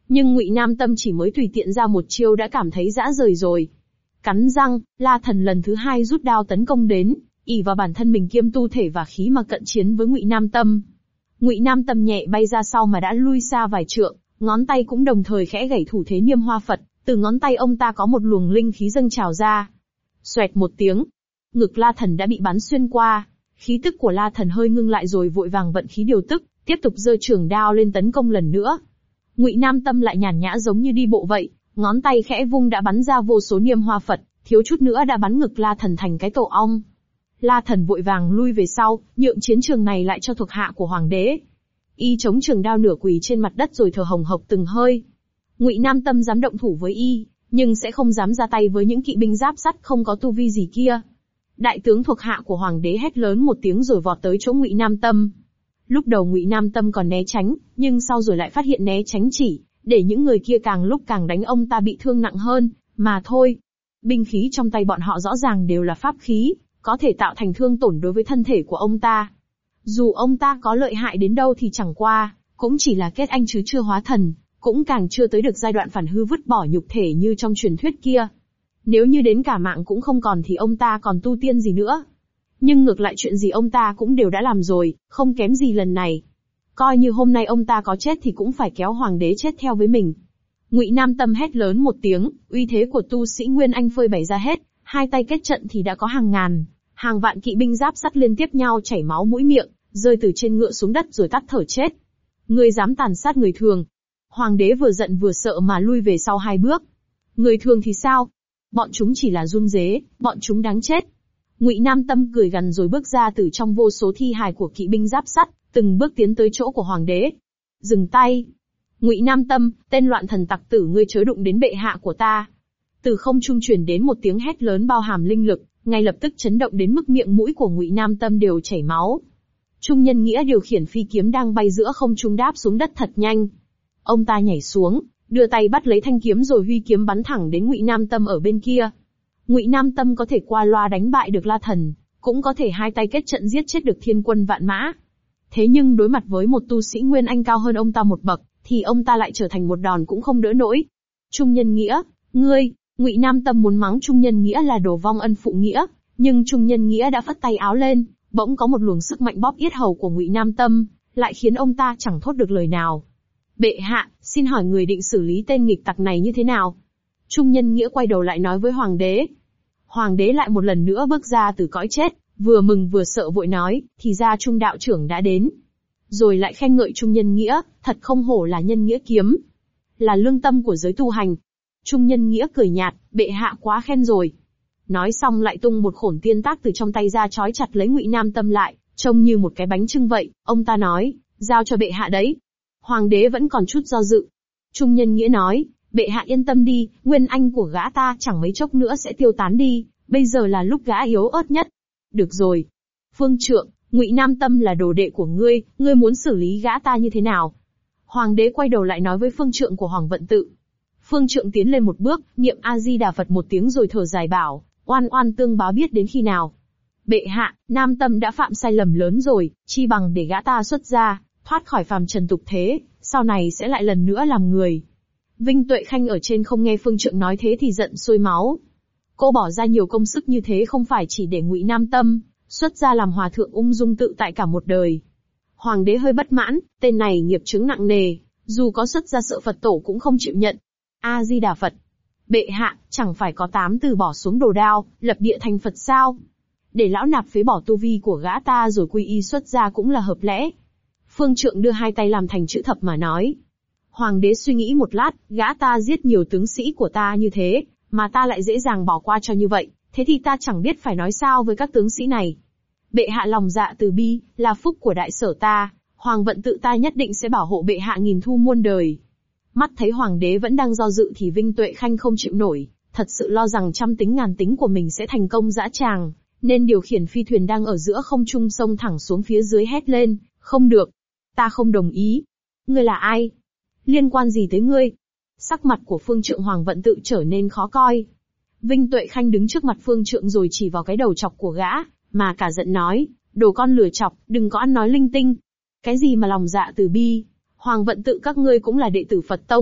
Nhưng Ngụy Nam Tâm chỉ mới tùy tiện ra một chiêu đã cảm thấy rã rời rồi. Cắn răng, La Thần lần thứ 2 rút đao tấn công đến, ỷ vào bản thân mình kiêm tu thể và khí mà cận chiến với Ngụy Nam Tâm. Ngụy Nam Tâm nhẹ bay ra sau mà đã lui xa vài trượng, ngón tay cũng đồng thời khẽ gảy thủ thế Niêm Hoa Phật, từ ngón tay ông ta có một luồng linh khí dâng trào ra. Xoẹt một tiếng, ngực La Thần đã bị bắn xuyên qua, khí tức của La Thần hơi ngưng lại rồi vội vàng vận khí điều tức, tiếp tục giơ trường đao lên tấn công lần nữa. Ngụy Nam Tâm lại nhàn nhã giống như đi bộ vậy, ngón tay khẽ vung đã bắn ra vô số Niêm Hoa Phật, thiếu chút nữa đã bắn ngực La Thần thành cái tổ ong. La Thần vội vàng lui về sau, nhượng chiến trường này lại cho thuộc hạ của Hoàng đế. Y chống trường đao nửa quỳ trên mặt đất rồi thở hồng hộc từng hơi. Ngụy Nam Tâm dám động thủ với y, nhưng sẽ không dám ra tay với những kỵ binh giáp sắt không có tu vi gì kia. Đại tướng thuộc hạ của Hoàng đế hét lớn một tiếng rồi vọt tới chỗ Ngụy Nam Tâm. Lúc đầu Ngụy Nam Tâm còn né tránh, nhưng sau rồi lại phát hiện né tránh chỉ để những người kia càng lúc càng đánh ông ta bị thương nặng hơn, mà thôi. Binh khí trong tay bọn họ rõ ràng đều là pháp khí, có thể tạo thành thương tổn đối với thân thể của ông ta. Dù ông ta có lợi hại đến đâu thì chẳng qua, cũng chỉ là kết anh chứ chưa hóa thần, cũng càng chưa tới được giai đoạn phản hư vứt bỏ nhục thể như trong truyền thuyết kia. Nếu như đến cả mạng cũng không còn thì ông ta còn tu tiên gì nữa. Nhưng ngược lại chuyện gì ông ta cũng đều đã làm rồi, không kém gì lần này. Coi như hôm nay ông ta có chết thì cũng phải kéo Hoàng đế chết theo với mình. Ngụy Nam Tâm hét lớn một tiếng, uy thế của tu sĩ Nguyên Anh phơi bày ra hết, hai tay kết trận thì đã có hàng ngàn, hàng vạn kỵ binh giáp sắt liên tiếp nhau chảy máu mũi miệng, rơi từ trên ngựa xuống đất rồi tắt thở chết. Ngươi dám tàn sát người thường? Hoàng đế vừa giận vừa sợ mà lui về sau 2 bước. Người thường thì sao? Bọn chúng chỉ là run rế, bọn chúng đáng chết. Ngụy Nam Tâm cười gằn rồi bước ra từ trong vô số thi hài của kỵ binh giáp sắt, từng bước tiến tới chỗ của Hoàng đế. Dừng tay! Ngụy Nam Tâm, tên loạn thần tặc tử, ngươi chớ đụng đến bệ hạ của ta. Từ không trung truyền đến một tiếng hét lớn bao hàm linh lực, ngay lập tức chấn động đến mức miệng mũi của Ngụy Nam Tâm đều chảy máu. Trung Nhân Nghĩa điều khiển phi kiếm đang bay giữa không trung đáp xuống đất thật nhanh. Ông ta nhảy xuống, đưa tay bắt lấy thanh kiếm rồi huy kiếm bắn thẳng đến Ngụy Nam Tâm ở bên kia. Ngụy Nam Tâm có thể qua loa đánh bại được La Thần, cũng có thể hai tay kết trận giết chết được thiên quân vạn mã. Thế nhưng đối mặt với một tu sĩ Nguyên Anh cao hơn ông ta một bậc, thì ông ta lại trở thành một đòn cũng không đỡ nổi. Trung Nhân Nghĩa, ngươi! Ngụy Nam Tâm muốn mắng Trung Nhân Nghĩa là đồ vong ân phụ nghĩa, nhưng Trung Nhân Nghĩa đã phất tay áo lên, bỗng có một luồng sức mạnh bóp yết hầu của Ngụy Nam Tâm, lại khiến ông ta chẳng thốt được lời nào. Bệ hạ, xin hỏi người định xử lý tên nghịch tặc này như thế nào? Trung Nhân Nghĩa quay đầu lại nói với Hoàng đế. Hoàng đế lại một lần nữa bước ra từ cõi chết, vừa mừng vừa sợ vội nói, thì ra Trung đạo trưởng đã đến. Rồi lại khen ngợi Trung Nhân Nghĩa, thật không hổ là nhân nghĩa kiếm, là lương tâm của giới tu hành. Trung Nhân Nghĩa cười nhạt, bệ hạ quá khen rồi. Nói xong lại tung một khổn tiên tác từ trong tay ra trói chặt lấy Ngụy Nam Tâm lại, trông như một cái bánh chưng vậy. Ông ta nói, giao cho bệ hạ đấy. Hoàng đế vẫn còn chút do dự. Trung Nhân Nghĩa nói, bệ hạ yên tâm đi, nguyên anh của gã ta chẳng mấy chốc nữa sẽ tiêu tán đi, bây giờ là lúc gã yếu ớt nhất. Được rồi. Phương trượng, Ngụy Nam Tâm là đồ đệ của ngươi, ngươi muốn xử lý gã ta như thế nào? Hoàng đế quay đầu lại nói với phương trượng của Hoàng Vận Tự. Phương trượng tiến lên một bước, niệm A-di-đà Phật một tiếng rồi thở dài bảo, oan oan tương báo biết đến khi nào. Bệ hạ, Nam Tâm đã phạm sai lầm lớn rồi, chi bằng để gã ta xuất ra, thoát khỏi phàm trần tục thế, sau này sẽ lại lần nữa làm người. Vinh Tuệ Khanh ở trên không nghe phương trượng nói thế thì giận sôi máu. Cô bỏ ra nhiều công sức như thế không phải chỉ để Ngụy Nam Tâm xuất ra làm hòa thượng ung dung tự tại cả một đời. Hoàng đế hơi bất mãn, tên này nghiệp chướng nặng nề, dù có xuất ra sợ Phật tổ cũng không chịu nhận. A-di-đà Phật. Bệ hạ, chẳng phải có 8 từ bỏ xuống đồ đao, lập địa thành Phật sao? Để lão nạp phế bỏ tu vi của gã ta rồi quy y xuất gia cũng là hợp lẽ. Phương trượng đưa hai tay làm thành chữ thập mà nói. Hoàng đế suy nghĩ một lát, gã ta giết nhiều tướng sĩ của ta như thế, mà ta lại dễ dàng bỏ qua cho như vậy, thế thì ta chẳng biết phải nói sao với các tướng sĩ này. Bệ hạ lòng dạ từ bi, là phúc của đại sở ta, Hoàng Vận Tự ta nhất định sẽ bảo hộ bệ hạ nghìn thu muôn đời. Mắt thấy hoàng đế vẫn đang do dự thì Vinh Tuệ Khanh không chịu nổi, thật sự lo rằng trăm tính ngàn tính của mình sẽ thành công dã tràng, nên điều khiển phi thuyền đang ở giữa không trung xông thẳng xuống phía dưới hét lên, không được, ta không đồng ý. Ngươi là ai? Liên quan gì tới ngươi? Sắc mặt của phương trượng Hoàng Vận Tự trở nên khó coi. Vinh Tuệ Khanh đứng trước mặt phương trượng rồi chỉ vào cái đầu chọc của gã, mà cả giận nói, đồ con lừa chọc, đừng có ăn nói linh tinh. Cái gì mà lòng dạ từ bi? Hoàng Vận Tự các ngươi cũng là đệ tử Phật Tông,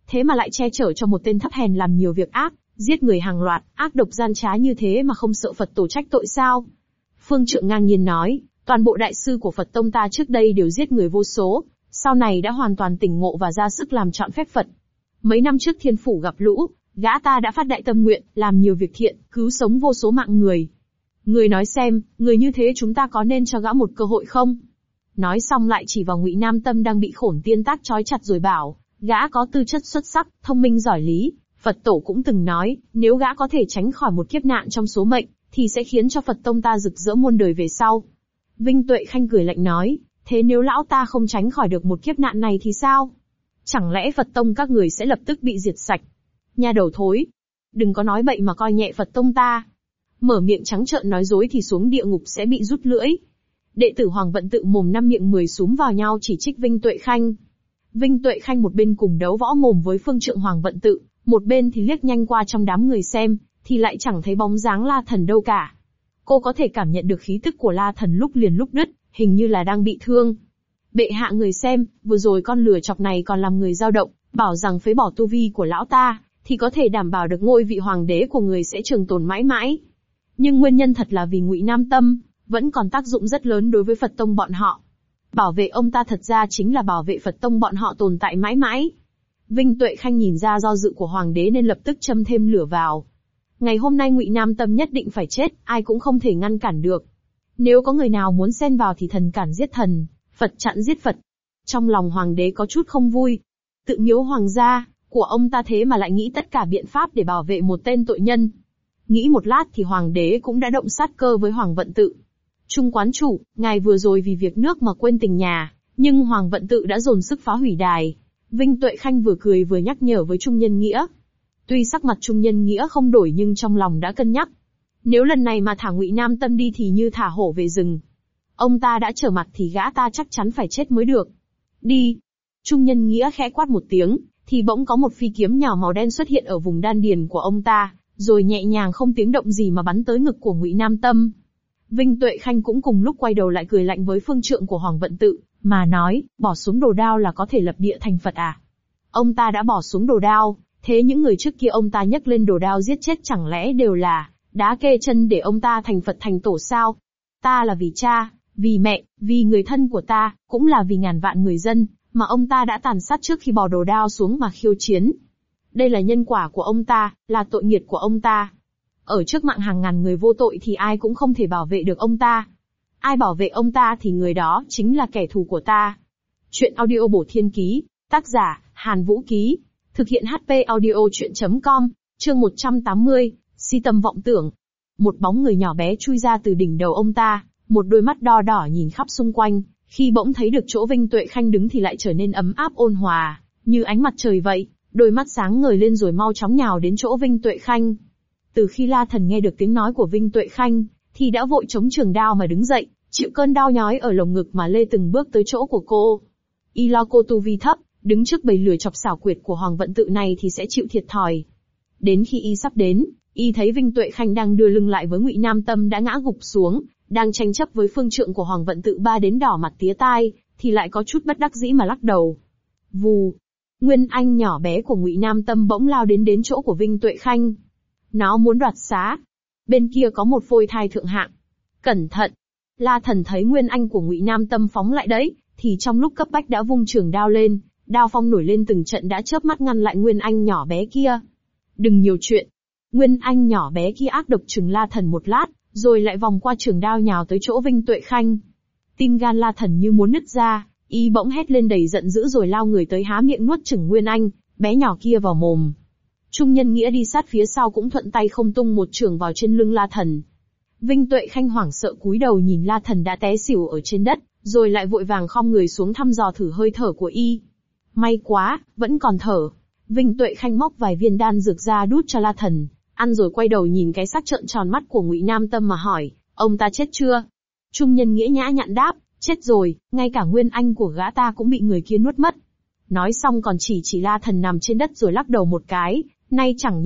thế mà lại che chở cho một tên thấp hèn làm nhiều việc ác, giết người hàng loạt, ác độc gian trá như thế mà không sợ Phật tổ trách tội sao? Phương Trượng ngang nhiên nói, toàn bộ đại sư của Phật tông ta trước đây đều giết người vô số, sau này đã hoàn toàn tỉnh ngộ và ra sức làm trọn phép Phật. Mấy năm trước thiên phủ gặp lũ, gã ta đã phát đại tâm nguyện, làm nhiều việc thiện, cứu sống vô số mạng người. Người nói xem, người như thế chúng ta có nên cho gã một cơ hội không? Nói xong lại chỉ vào Ngụy Nam Tâm đang bị Khổn Tiên Tác trói chặt rồi bảo, gã có tư chất xuất sắc, thông minh giỏi lý. Phật tổ cũng từng nói, nếu gã có thể tránh khỏi một kiếp nạn trong số mệnh, thì sẽ khiến cho Phật tông ta rực rỡ muôn đời về sau. Vinh Tuệ Khanh cười lạnh nói, thế nếu lão ta không tránh khỏi được một kiếp nạn này thì sao? Chẳng lẽ Phật tông các người sẽ lập tức bị diệt sạch? Nha đầu thối! Đừng có nói bậy mà coi nhẹ Phật tông ta. Mở miệng trắng trợn nói dối thì xuống địa ngục sẽ bị rút lưỡi. Đệ tử Hoàng Vận Tự mồm năm miệng 10 súm vào nhau chỉ trích Vinh Tuệ Khanh. Vinh Tuệ Khanh một bên cùng đấu võ mồm với Phương Trượng Hoàng Vận Tự, một bên thì liếc nhanh qua trong đám người xem, thì lại chẳng thấy bóng dáng La Thần đâu cả. Cô có thể cảm nhận được khí tức của La Thần lúc liền lúc đứt, hình như là đang bị thương. Bệ hạ người xem, vừa rồi con lừa chọc này còn làm người dao động, bảo rằng phế bỏ tu vi của lão ta, thì có thể đảm bảo được ngôi vị hoàng đế của người sẽ trường tồn mãi mãi. Nhưng nguyên nhân thật là vì Ngụy Nam Tâm, vẫn còn tác dụng rất lớn đối với Phật tông bọn họ. Bảo vệ ông ta thật ra chính là bảo vệ Phật tông bọn họ tồn tại mãi mãi. Vinh Tuệ Khanh nhìn ra do dự của hoàng đế nên lập tức châm thêm lửa vào. Ngày hôm nay Ngụy Nam Tâm nhất định phải chết, ai cũng không thể ngăn cản được. Nếu có người nào muốn xen vào thì thần cản giết thần, Phật chặn giết Phật. Trong lòng hoàng đế có chút không vui. Tự miếu hoàng gia của ông ta thế mà lại nghĩ tất cả biện pháp để bảo vệ một tên tội nhân. Nghĩ một lát thì hoàng đế cũng đã động sát cơ với Hoàng Vận Tự. Trung quán chủ, ngài vừa rồi vì việc nước mà quên tình nhà, nhưng Hoàng Vận Tự đã dồn sức phá hủy đài. Vinh Tuệ Khanh vừa cười vừa nhắc nhở với Trung Nhân Nghĩa. Tuy sắc mặt Trung Nhân Nghĩa không đổi nhưng trong lòng đã cân nhắc. Nếu lần này mà thả Ngụy Nam Tâm đi thì như thả hổ về rừng. Ông ta đã trở mặt thì gã ta chắc chắn phải chết mới được. Đi! Trung Nhân Nghĩa khẽ quát một tiếng, thì bỗng có một phi kiếm nhỏ màu đen xuất hiện ở vùng đan điền của ông ta, rồi nhẹ nhàng không tiếng động gì mà bắn tới ngực của Ngụy Nam Tâm. Vinh Tuệ Khanh cũng cùng lúc quay đầu lại cười lạnh với Phương Trượng của Hoàng Vận Tự, mà nói, bỏ xuống đồ đao là có thể lập địa thành Phật à? Ông ta đã bỏ xuống đồ đao, thế những người trước kia ông ta nhấc lên đồ đao giết chết chẳng lẽ đều là đá kê chân để ông ta thành Phật thành tổ sao? Ta là vì cha, vì mẹ, vì người thân của ta, cũng là vì ngàn vạn người dân, mà ông ta đã tàn sát trước khi bỏ đồ đao xuống mà khiêu chiến. Đây là nhân quả của ông ta, là tội nghiệt của ông ta. Ở trước mạng hàng ngàn người vô tội thì ai cũng không thể bảo vệ được ông ta. Ai bảo vệ ông ta thì người đó chính là kẻ thù của ta. Chuyện audio bổ thiên ký, tác giả, Hàn Vũ Ký. Thực hiện HP audio chuyện.com, chương 180, si tâm vọng tưởng. Một bóng người nhỏ bé chui ra từ đỉnh đầu ông ta, một đôi mắt đo đỏ nhìn khắp xung quanh, khi bỗng thấy được chỗ Vinh Tuệ Khanh đứng thì lại trở nên ấm áp ôn hòa, như ánh mặt trời vậy, đôi mắt sáng ngời lên rồi mau chóng nhào đến chỗ Vinh Tuệ Khanh. Từ khi La Thần nghe được tiếng nói của Vinh Tuệ Khanh, thì đã vội chống trường đao mà đứng dậy, chịu cơn đau nhói ở lồng ngực mà lê từng bước tới chỗ của cô. Y lo cô tu vi thấp, đứng trước bầy lửa chọc xảo quyệt của Hoàng Vận Tự này thì sẽ chịu thiệt thòi. Đến khi y sắp đến, y thấy Vinh Tuệ Khanh đang đưa lưng lại với Ngụy Nam Tâm đã ngã gục xuống, đang tranh chấp với Phương Trượng của Hoàng Vận Tự ba đến đỏ mặt tía tai, thì lại có chút bất đắc dĩ mà lắc đầu. Vù! Nguyên Anh nhỏ bé của Ngụy Nam Tâm bỗng lao đến chỗ của Vinh Tuệ Khanh. Nó muốn đoạt xá. Bên kia có một phôi thai thượng hạng. Cẩn thận! La Thần thấy Nguyên Anh của Ngụy Nam Tâm phóng lại đấy, thì trong lúc cấp bách đã vung trường đao lên, đao phong nổi lên từng trận đã chớp mắt ngăn lại Nguyên Anh nhỏ bé kia. Đừng nhiều chuyện! Nguyên Anh nhỏ bé kia ác độc trừng La Thần một lát, rồi lại vòng qua trường đao nhào tới chỗ Vinh Tuệ Khanh. Tim gan La Thần như muốn nứt ra, y bỗng hét lên đầy giận dữ rồi lao người tới há miệng nuốt chửng Nguyên Anh bé nhỏ kia vào mồm. Trung Nhân Nghĩa đi sát phía sau cũng thuận tay không tung một chưởng vào trên lưng La Thần. Vinh Tuệ Khanh hoảng sợ cúi đầu nhìn La Thần đã té xỉu ở trên đất, rồi lại vội vàng khom người xuống thăm dò thử hơi thở của y. May quá, vẫn còn thở. Vinh Tuệ Khanh móc vài viên đan dược ra đút cho La Thần, ăn rồi quay đầu nhìn cái xác trợn tròn mắt của Ngụy Nam Tâm mà hỏi, ông ta chết chưa? Trung Nhân Nghĩa nhã nhặn đáp, chết rồi, ngay cả Nguyên Anh của gã ta cũng bị người kia nuốt mất. Nói xong còn chỉ La Thần nằm trên đất rồi lắc đầu một cái, nay chẳng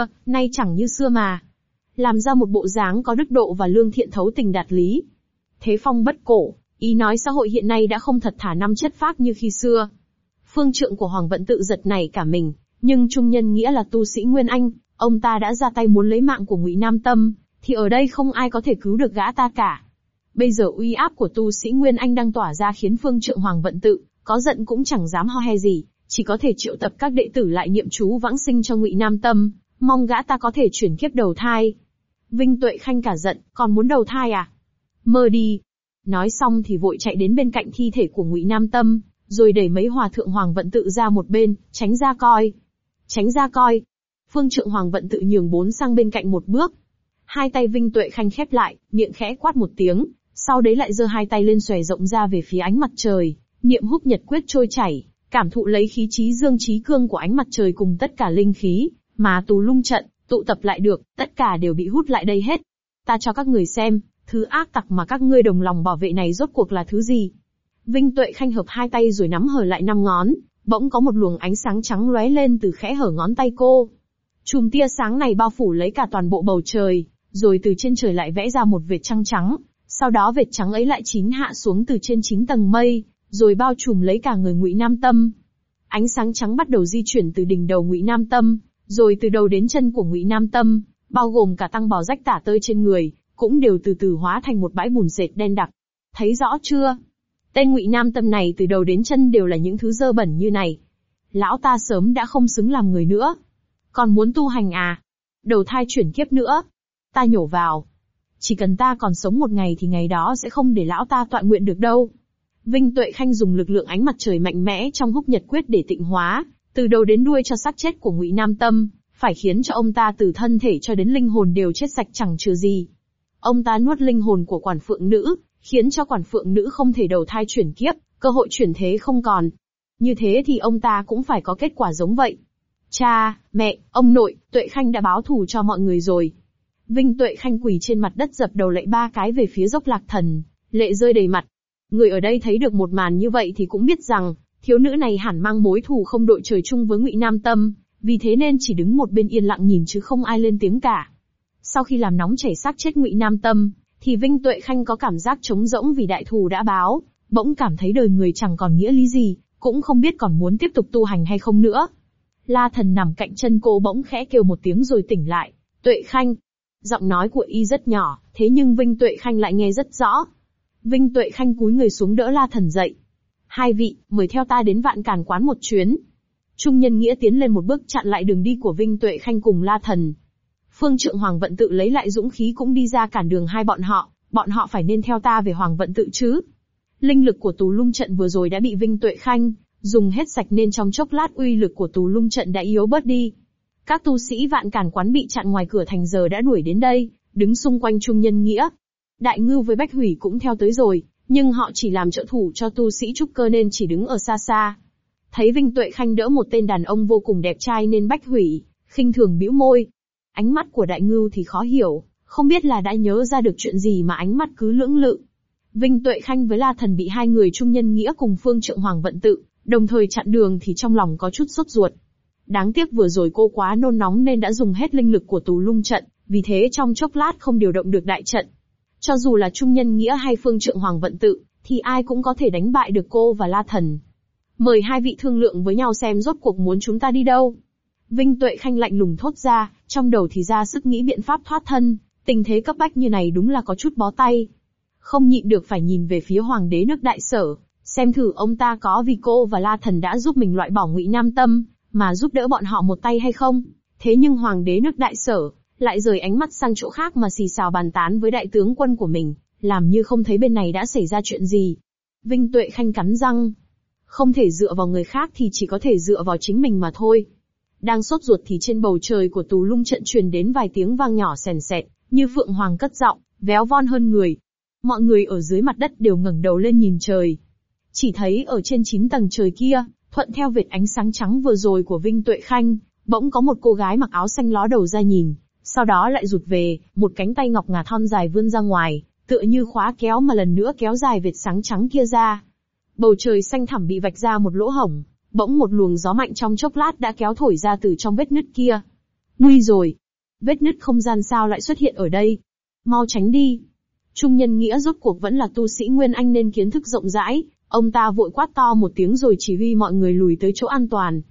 như xưa mà. Làm ra một bộ dáng có đức độ và lương thiện thấu tình đạt lý. Thế phong bất cổ, ý nói xã hội hiện nay đã không thật thà năm chất phác như khi xưa. Phương Trượng của Hoàng Vận Tự giật nảy cả mình, Nhưng Trung Nhân Nghĩa là tu sĩ Nguyên Anh, ông ta đã ra tay muốn lấy mạng của Ngụy Nam Tâm, thì ở đây không ai có thể cứu được gã ta cả. Bây giờ uy áp của tu sĩ Nguyên Anh đang tỏa ra khiến Phương Trượng Hoàng Vận Tự, có giận cũng chẳng dám ho he gì, chỉ có thể triệu tập các đệ tử lại niệm chú vãng sinh cho Ngụy Nam Tâm, mong gã ta có thể chuyển kiếp đầu thai. Vinh Tuệ Khanh cả giận, còn muốn đầu thai à? Mơ đi. Nói xong thì vội chạy đến bên cạnh thi thể của Ngụy Nam Tâm, rồi đẩy mấy hòa thượng Hoàng Vận Tự ra một bên, tránh ra coi. Tránh ra coi. Phương Trượng Hoàng Vận Tự nhường bốn sang bên cạnh một bước. Hai tay Vinh Tuệ Khanh khép lại, miệng khẽ quát một tiếng, sau đấy lại giơ hai tay lên xòe rộng ra về phía ánh mặt trời, niệm húc nhật quyết trôi chảy, cảm thụ lấy khí trí dương trí cương của ánh mặt trời cùng tất cả linh khí, mà Tù Lung trận, tụ tập lại được, tất cả đều bị hút lại đây hết. Ta cho các người xem, thứ ác tặc mà các ngươi đồng lòng bảo vệ này rốt cuộc là thứ gì? Vinh Tuệ Khanh hợp hai tay rồi nắm hở lại 5 ngón, bỗng có một luồng ánh sáng trắng lóe lên từ khẽ hở ngón tay cô. Chùm tia sáng này bao phủ lấy cả toàn bộ bầu trời, rồi từ trên trời lại vẽ ra một vệt trăng trắng, sau đó vệt trắng ấy lại chín hạ xuống từ trên 9 tầng mây, rồi bao trùm lấy cả người Ngụy Nam Tâm. Ánh sáng trắng bắt đầu di chuyển từ đỉnh đầu Ngụy Nam Tâm, rồi từ đầu đến chân của Ngụy Nam Tâm, bao gồm cả tăng bào rách tả tơi trên người, cũng đều từ từ hóa thành một bãi bùn sệt đen đặc. Thấy rõ chưa? Tên Ngụy Nam Tâm này từ đầu đến chân đều là những thứ dơ bẩn như này. Lão ta sớm đã không xứng làm người nữa. Còn muốn tu hành à? Đầu thai chuyển kiếp nữa? Ta nhổ vào. Chỉ cần ta còn sống một ngày thì ngày đó sẽ không để lão ta tọa nguyện được đâu. Vinh Tuệ Khanh dùng lực lượng ánh mặt trời mạnh mẽ trong húc nhật quyết để tịnh hóa, từ đầu đến đuôi cho xác chết của Ngụy Nam Tâm, phải khiến cho ông ta từ thân thể cho đến linh hồn đều chết sạch chẳng chừa gì. Ông ta nuốt linh hồn của quản phượng nữ, khiến cho quản phượng nữ không thể đầu thai chuyển kiếp, cơ hội chuyển thế không còn. Như thế thì ông ta cũng phải có kết quả giống vậy. Cha, mẹ, ông nội, Tuệ Khanh đã báo thù cho mọi người rồi. Vinh Tuệ Khanh quỳ trên mặt đất dập đầu lạy 3 cái về phía Dốc Lạc Thần, lệ rơi đầy mặt. Người ở đây thấy được một màn như vậy thì cũng biết rằng, thiếu nữ này hẳn mang mối thù không đội trời chung với Ngụy Nam Tâm, vì thế nên chỉ đứng một bên yên lặng nhìn chứ không ai lên tiếng cả. Sau khi làm nóng chảy xác chết Ngụy Nam Tâm, thì Vinh Tuệ Khanh có cảm giác trống rỗng vì đại thù đã báo, bỗng cảm thấy đời người chẳng còn nghĩa lý gì, cũng không biết còn muốn tiếp tục tu hành hay không nữa. La Thần nằm cạnh chân cô bỗng khẽ kêu một tiếng rồi tỉnh lại. Tuệ Khanh. Giọng nói của y rất nhỏ, thế nhưng Vinh Tuệ Khanh lại nghe rất rõ. Vinh Tuệ Khanh cúi người xuống đỡ La Thần dậy. Hai vị, mời theo ta đến Vạn Càn Quán một chuyến. Trung Nhân Nghĩa tiến lên một bước chặn lại đường đi của Vinh Tuệ Khanh cùng La Thần. Phương Trượng Hoàng Vận Tự lấy lại dũng khí cũng đi ra cản đường hai bọn họ phải nên theo ta về Hoàng Vận Tự chứ. Linh lực của Tù Lung trận vừa rồi đã bị Vinh Tuệ Khanh dùng hết sạch nên trong chốc lát uy lực của Tù Lung trận đã yếu bớt đi. Các tu sĩ Vạn Càn Quán bị chặn ngoài cửa thành giờ đã đuổi đến đây, đứng xung quanh Trung Nhân Nghĩa. Đại Ngưu với Bách Hủy cũng theo tới rồi, nhưng họ chỉ làm trợ thủ cho tu sĩ trúc cơ nên chỉ đứng ở xa xa. Thấy Vinh Tuệ Khanh đỡ một tên đàn ông vô cùng đẹp trai nên Bách Hủy khinh thường bĩu môi. Ánh mắt của Đại Ngưu thì khó hiểu, không biết là đã nhớ ra được chuyện gì mà ánh mắt cứ lưỡng lự. Vinh Tuệ Khanh với La Thần bị hai người Trung Nhân Nghĩa cùng Phương Trượng Hoàng Vận Tự đồng thời chặn đường thì trong lòng có chút sốt ruột. Đáng tiếc vừa rồi cô quá nôn nóng nên đã dùng hết linh lực của Tù Lung trận, vì thế trong chốc lát không điều động được đại trận. Cho dù là Trung Nhân Nghĩa hay Phương Trượng Hoàng Vận Tự, thì ai cũng có thể đánh bại được cô và La Thần. Mời hai vị thương lượng với nhau xem rốt cuộc muốn chúng ta đi đâu. Vinh Tuệ Khanh lạnh lùng thốt ra, trong đầu thì ra sức nghĩ biện pháp thoát thân, tình thế cấp bách như này đúng là có chút bó tay. Không nhịn được phải nhìn về phía Hoàng đế nước Đại Sở, xem thử ông ta có vì cô và La Thần đã giúp mình loại bỏ Ngụy Nam Tâm, mà giúp đỡ bọn họ một tay hay không. Thế nhưng Hoàng đế nước Đại Sở lại rời ánh mắt sang chỗ khác mà xì xào bàn tán với đại tướng quân của mình, làm như không thấy bên này đã xảy ra chuyện gì. Vinh Tuệ Khanh cắn răng. Không thể dựa vào người khác thì chỉ có thể dựa vào chính mình mà thôi. Đang sốt ruột thì trên bầu trời của Tù Lung trận truyền đến vài tiếng vang nhỏ sèn sẹt, như phượng hoàng cất giọng, véo von hơn người. Mọi người ở dưới mặt đất đều ngẩng đầu lên nhìn trời. Chỉ thấy ở trên 9 tầng trời kia, thuận theo vệt ánh sáng trắng vừa rồi của Vinh Tuệ Khanh, bỗng có một cô gái mặc áo xanh ló đầu ra nhìn, sau đó lại rụt về, một cánh tay ngọc ngà thon dài vươn ra ngoài, tựa như khóa kéo mà lần nữa kéo dài vệt sáng trắng kia ra. Bầu trời xanh thẳm bị vạch ra một lỗ hổng, bỗng một luồng gió mạnh trong chốc lát đã kéo thổi ra từ trong vết nứt kia. Nguy rồi! Vết nứt không gian sao lại xuất hiện ở đây? Mau tránh đi! Trung Nhân Nghĩa rốt cuộc vẫn là tu sĩ Nguyên Anh nên kiến thức rộng rãi, ông ta vội quát to một tiếng rồi chỉ huy mọi người lùi tới chỗ an toàn.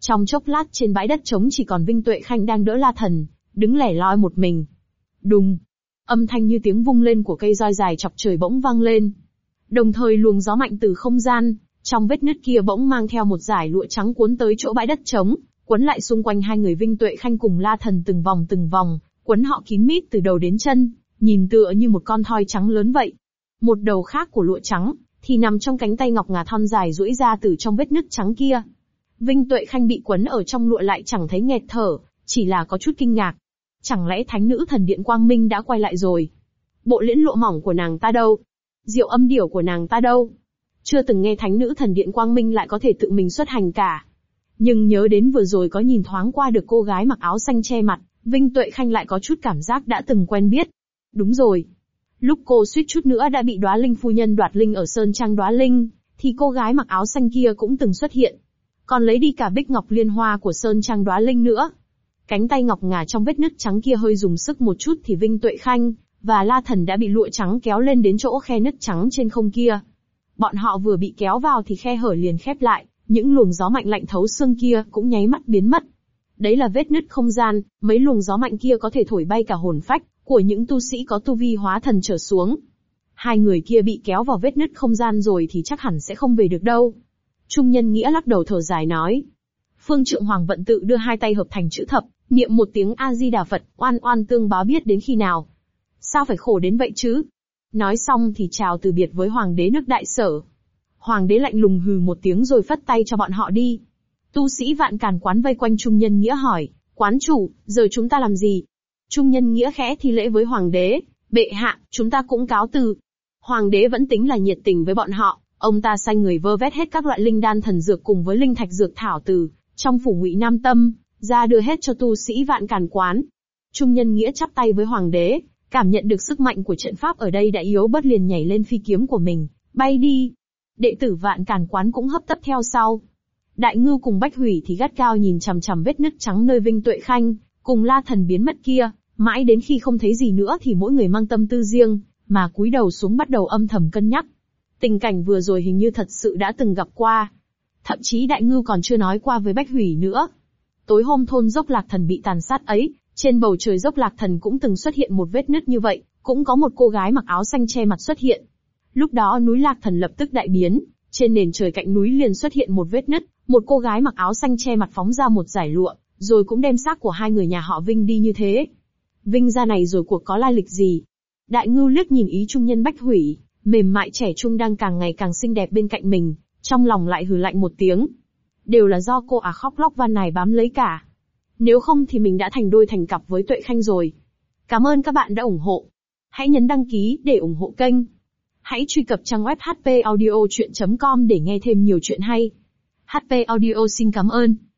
Trong chốc lát trên bãi đất trống chỉ còn Vinh Tuệ Khanh đang đỡ La Thần, đứng lẻ loi một mình. Đùng! Âm thanh như tiếng vung lên của cây roi dài chọc trời bỗng vang lên. Đồng thời luồng gió mạnh từ không gian, trong vết nứt kia bỗng mang theo một dải lụa trắng cuốn tới chỗ bãi đất trống, quấn lại xung quanh hai người Vinh Tuệ Khanh cùng La Thần từng vòng, quấn họ kín mít từ đầu đến chân, nhìn tựa như một con thoi trắng lớn vậy. Một đầu khác của lụa trắng, thì nằm trong cánh tay ngọc ngà thon dài duỗi ra từ trong vết nứt trắng kia. Vinh Tuệ Khanh bị quấn ở trong lụa lại chẳng thấy nghẹt thở, chỉ là có chút kinh ngạc. Chẳng lẽ thánh nữ thần điện Quang Minh đã quay lại rồi? Bộ liễn lụa mỏng của nàng ta đâu? Diệu âm điểu của nàng ta đâu? Chưa từng nghe thánh nữ thần điện Quang Minh lại có thể tự mình xuất hành cả. Nhưng nhớ đến vừa rồi có nhìn thoáng qua được cô gái mặc áo xanh che mặt, Vinh Tuệ Khanh lại có chút cảm giác đã từng quen biết. Đúng rồi. Lúc cô suýt chút nữa đã bị Đóa Linh phu nhân đoạt linh ở Sơn Trang Đóa Linh, thì cô gái mặc áo xanh kia cũng từng xuất hiện. Còn lấy đi cả bích ngọc liên hoa của Sơn Trang Đóa Linh nữa. Cánh tay ngọc ngà trong vết nứt trắng kia hơi dùng sức một chút thì Vinh Tuệ Khanh và La Thần đã bị lụa trắng kéo lên đến chỗ khe nứt trắng trên không kia. Bọn họ vừa bị kéo vào thì khe hở liền khép lại, những luồng gió mạnh lạnh thấu xương kia cũng nháy mắt biến mất. Đấy là vết nứt không gian, mấy luồng gió mạnh kia có thể thổi bay cả hồn phách của những tu sĩ có tu vi hóa thần trở xuống. Hai người kia bị kéo vào vết nứt không gian rồi thì chắc hẳn sẽ không về được đâu. Trung Nhân Nghĩa lắc đầu thở dài nói. Phương Trượng Hoàng vận tự đưa hai tay hợp thành chữ thập, niệm một tiếng A-di-đà Phật, oan oan tương báo biết đến khi nào. Sao phải khổ đến vậy chứ? Nói xong thì chào từ biệt với Hoàng đế nước Đại Sở. Hoàng đế lạnh lùng hừ một tiếng rồi phất tay cho bọn họ đi. Tu sĩ Vạn Càn Quán vây quanh Trung Nhân Nghĩa hỏi, quán chủ, giờ chúng ta làm gì? Trung Nhân Nghĩa khẽ thi lễ với Hoàng đế, bệ hạ, chúng ta cũng cáo từ. Hoàng đế vẫn tính là nhiệt tình với bọn họ, ông ta sai người vơ vét hết các loại linh đan thần dược cùng với linh thạch dược thảo từ trong phủ Ngụy Nam Tâm, ra đưa hết cho tu sĩ Vạn Càn Quán. Trung Nhân Nghĩa chắp tay với Hoàng đế, cảm nhận được sức mạnh của trận pháp ở đây đã yếu bớt liền nhảy lên phi kiếm của mình, bay đi. Đệ tử Vạn Càn Quán cũng hấp tấp theo sau. Đại Ngưu cùng Bách Hủy thì gắt cao nhìn chằm chằm vết nứt trắng nơi Vinh Tuệ Khanh cùng La Thần biến mất kia, mãi đến khi không thấy gì nữa thì mỗi người mang tâm tư riêng, mà cúi đầu xuống bắt đầu âm thầm cân nhắc. Tình cảnh vừa rồi hình như thật sự đã từng gặp qua. Thậm chí Đại Ngưu còn chưa nói qua với Bách Hủy nữa. Tối hôm thôn Dốc Lạc Thần bị tàn sát ấy, trên bầu trời Dốc Lạc Thần cũng từng xuất hiện một vết nứt như vậy, cũng có một cô gái mặc áo xanh che mặt xuất hiện. Lúc đó núi Lạc Thần lập tức đại biến, trên nền trời cạnh núi liền xuất hiện một vết nứt, một cô gái mặc áo xanh che mặt phóng ra một dải lụa, rồi cũng đem xác của hai người nhà họ Vinh đi như thế. Vinh gia này rồi cuộc có lai lịch gì? Đại Ngưu liếc nhìn ý trung nhân Bách Hủy, mềm mại trẻ trung đang càng ngày càng xinh đẹp bên cạnh mình, trong lòng lại hừ lạnh một tiếng. Đều là do cô khóc lóc van này bám lấy cả. Nếu không thì mình đã thành đôi thành cặp với Tuệ Khanh rồi. Cảm ơn các bạn đã ủng hộ. Hãy nhấn đăng ký để ủng hộ kênh. Hãy truy cập trang web hpaudiochuyen.com để nghe thêm nhiều chuyện hay. HP Audio xin cảm ơn.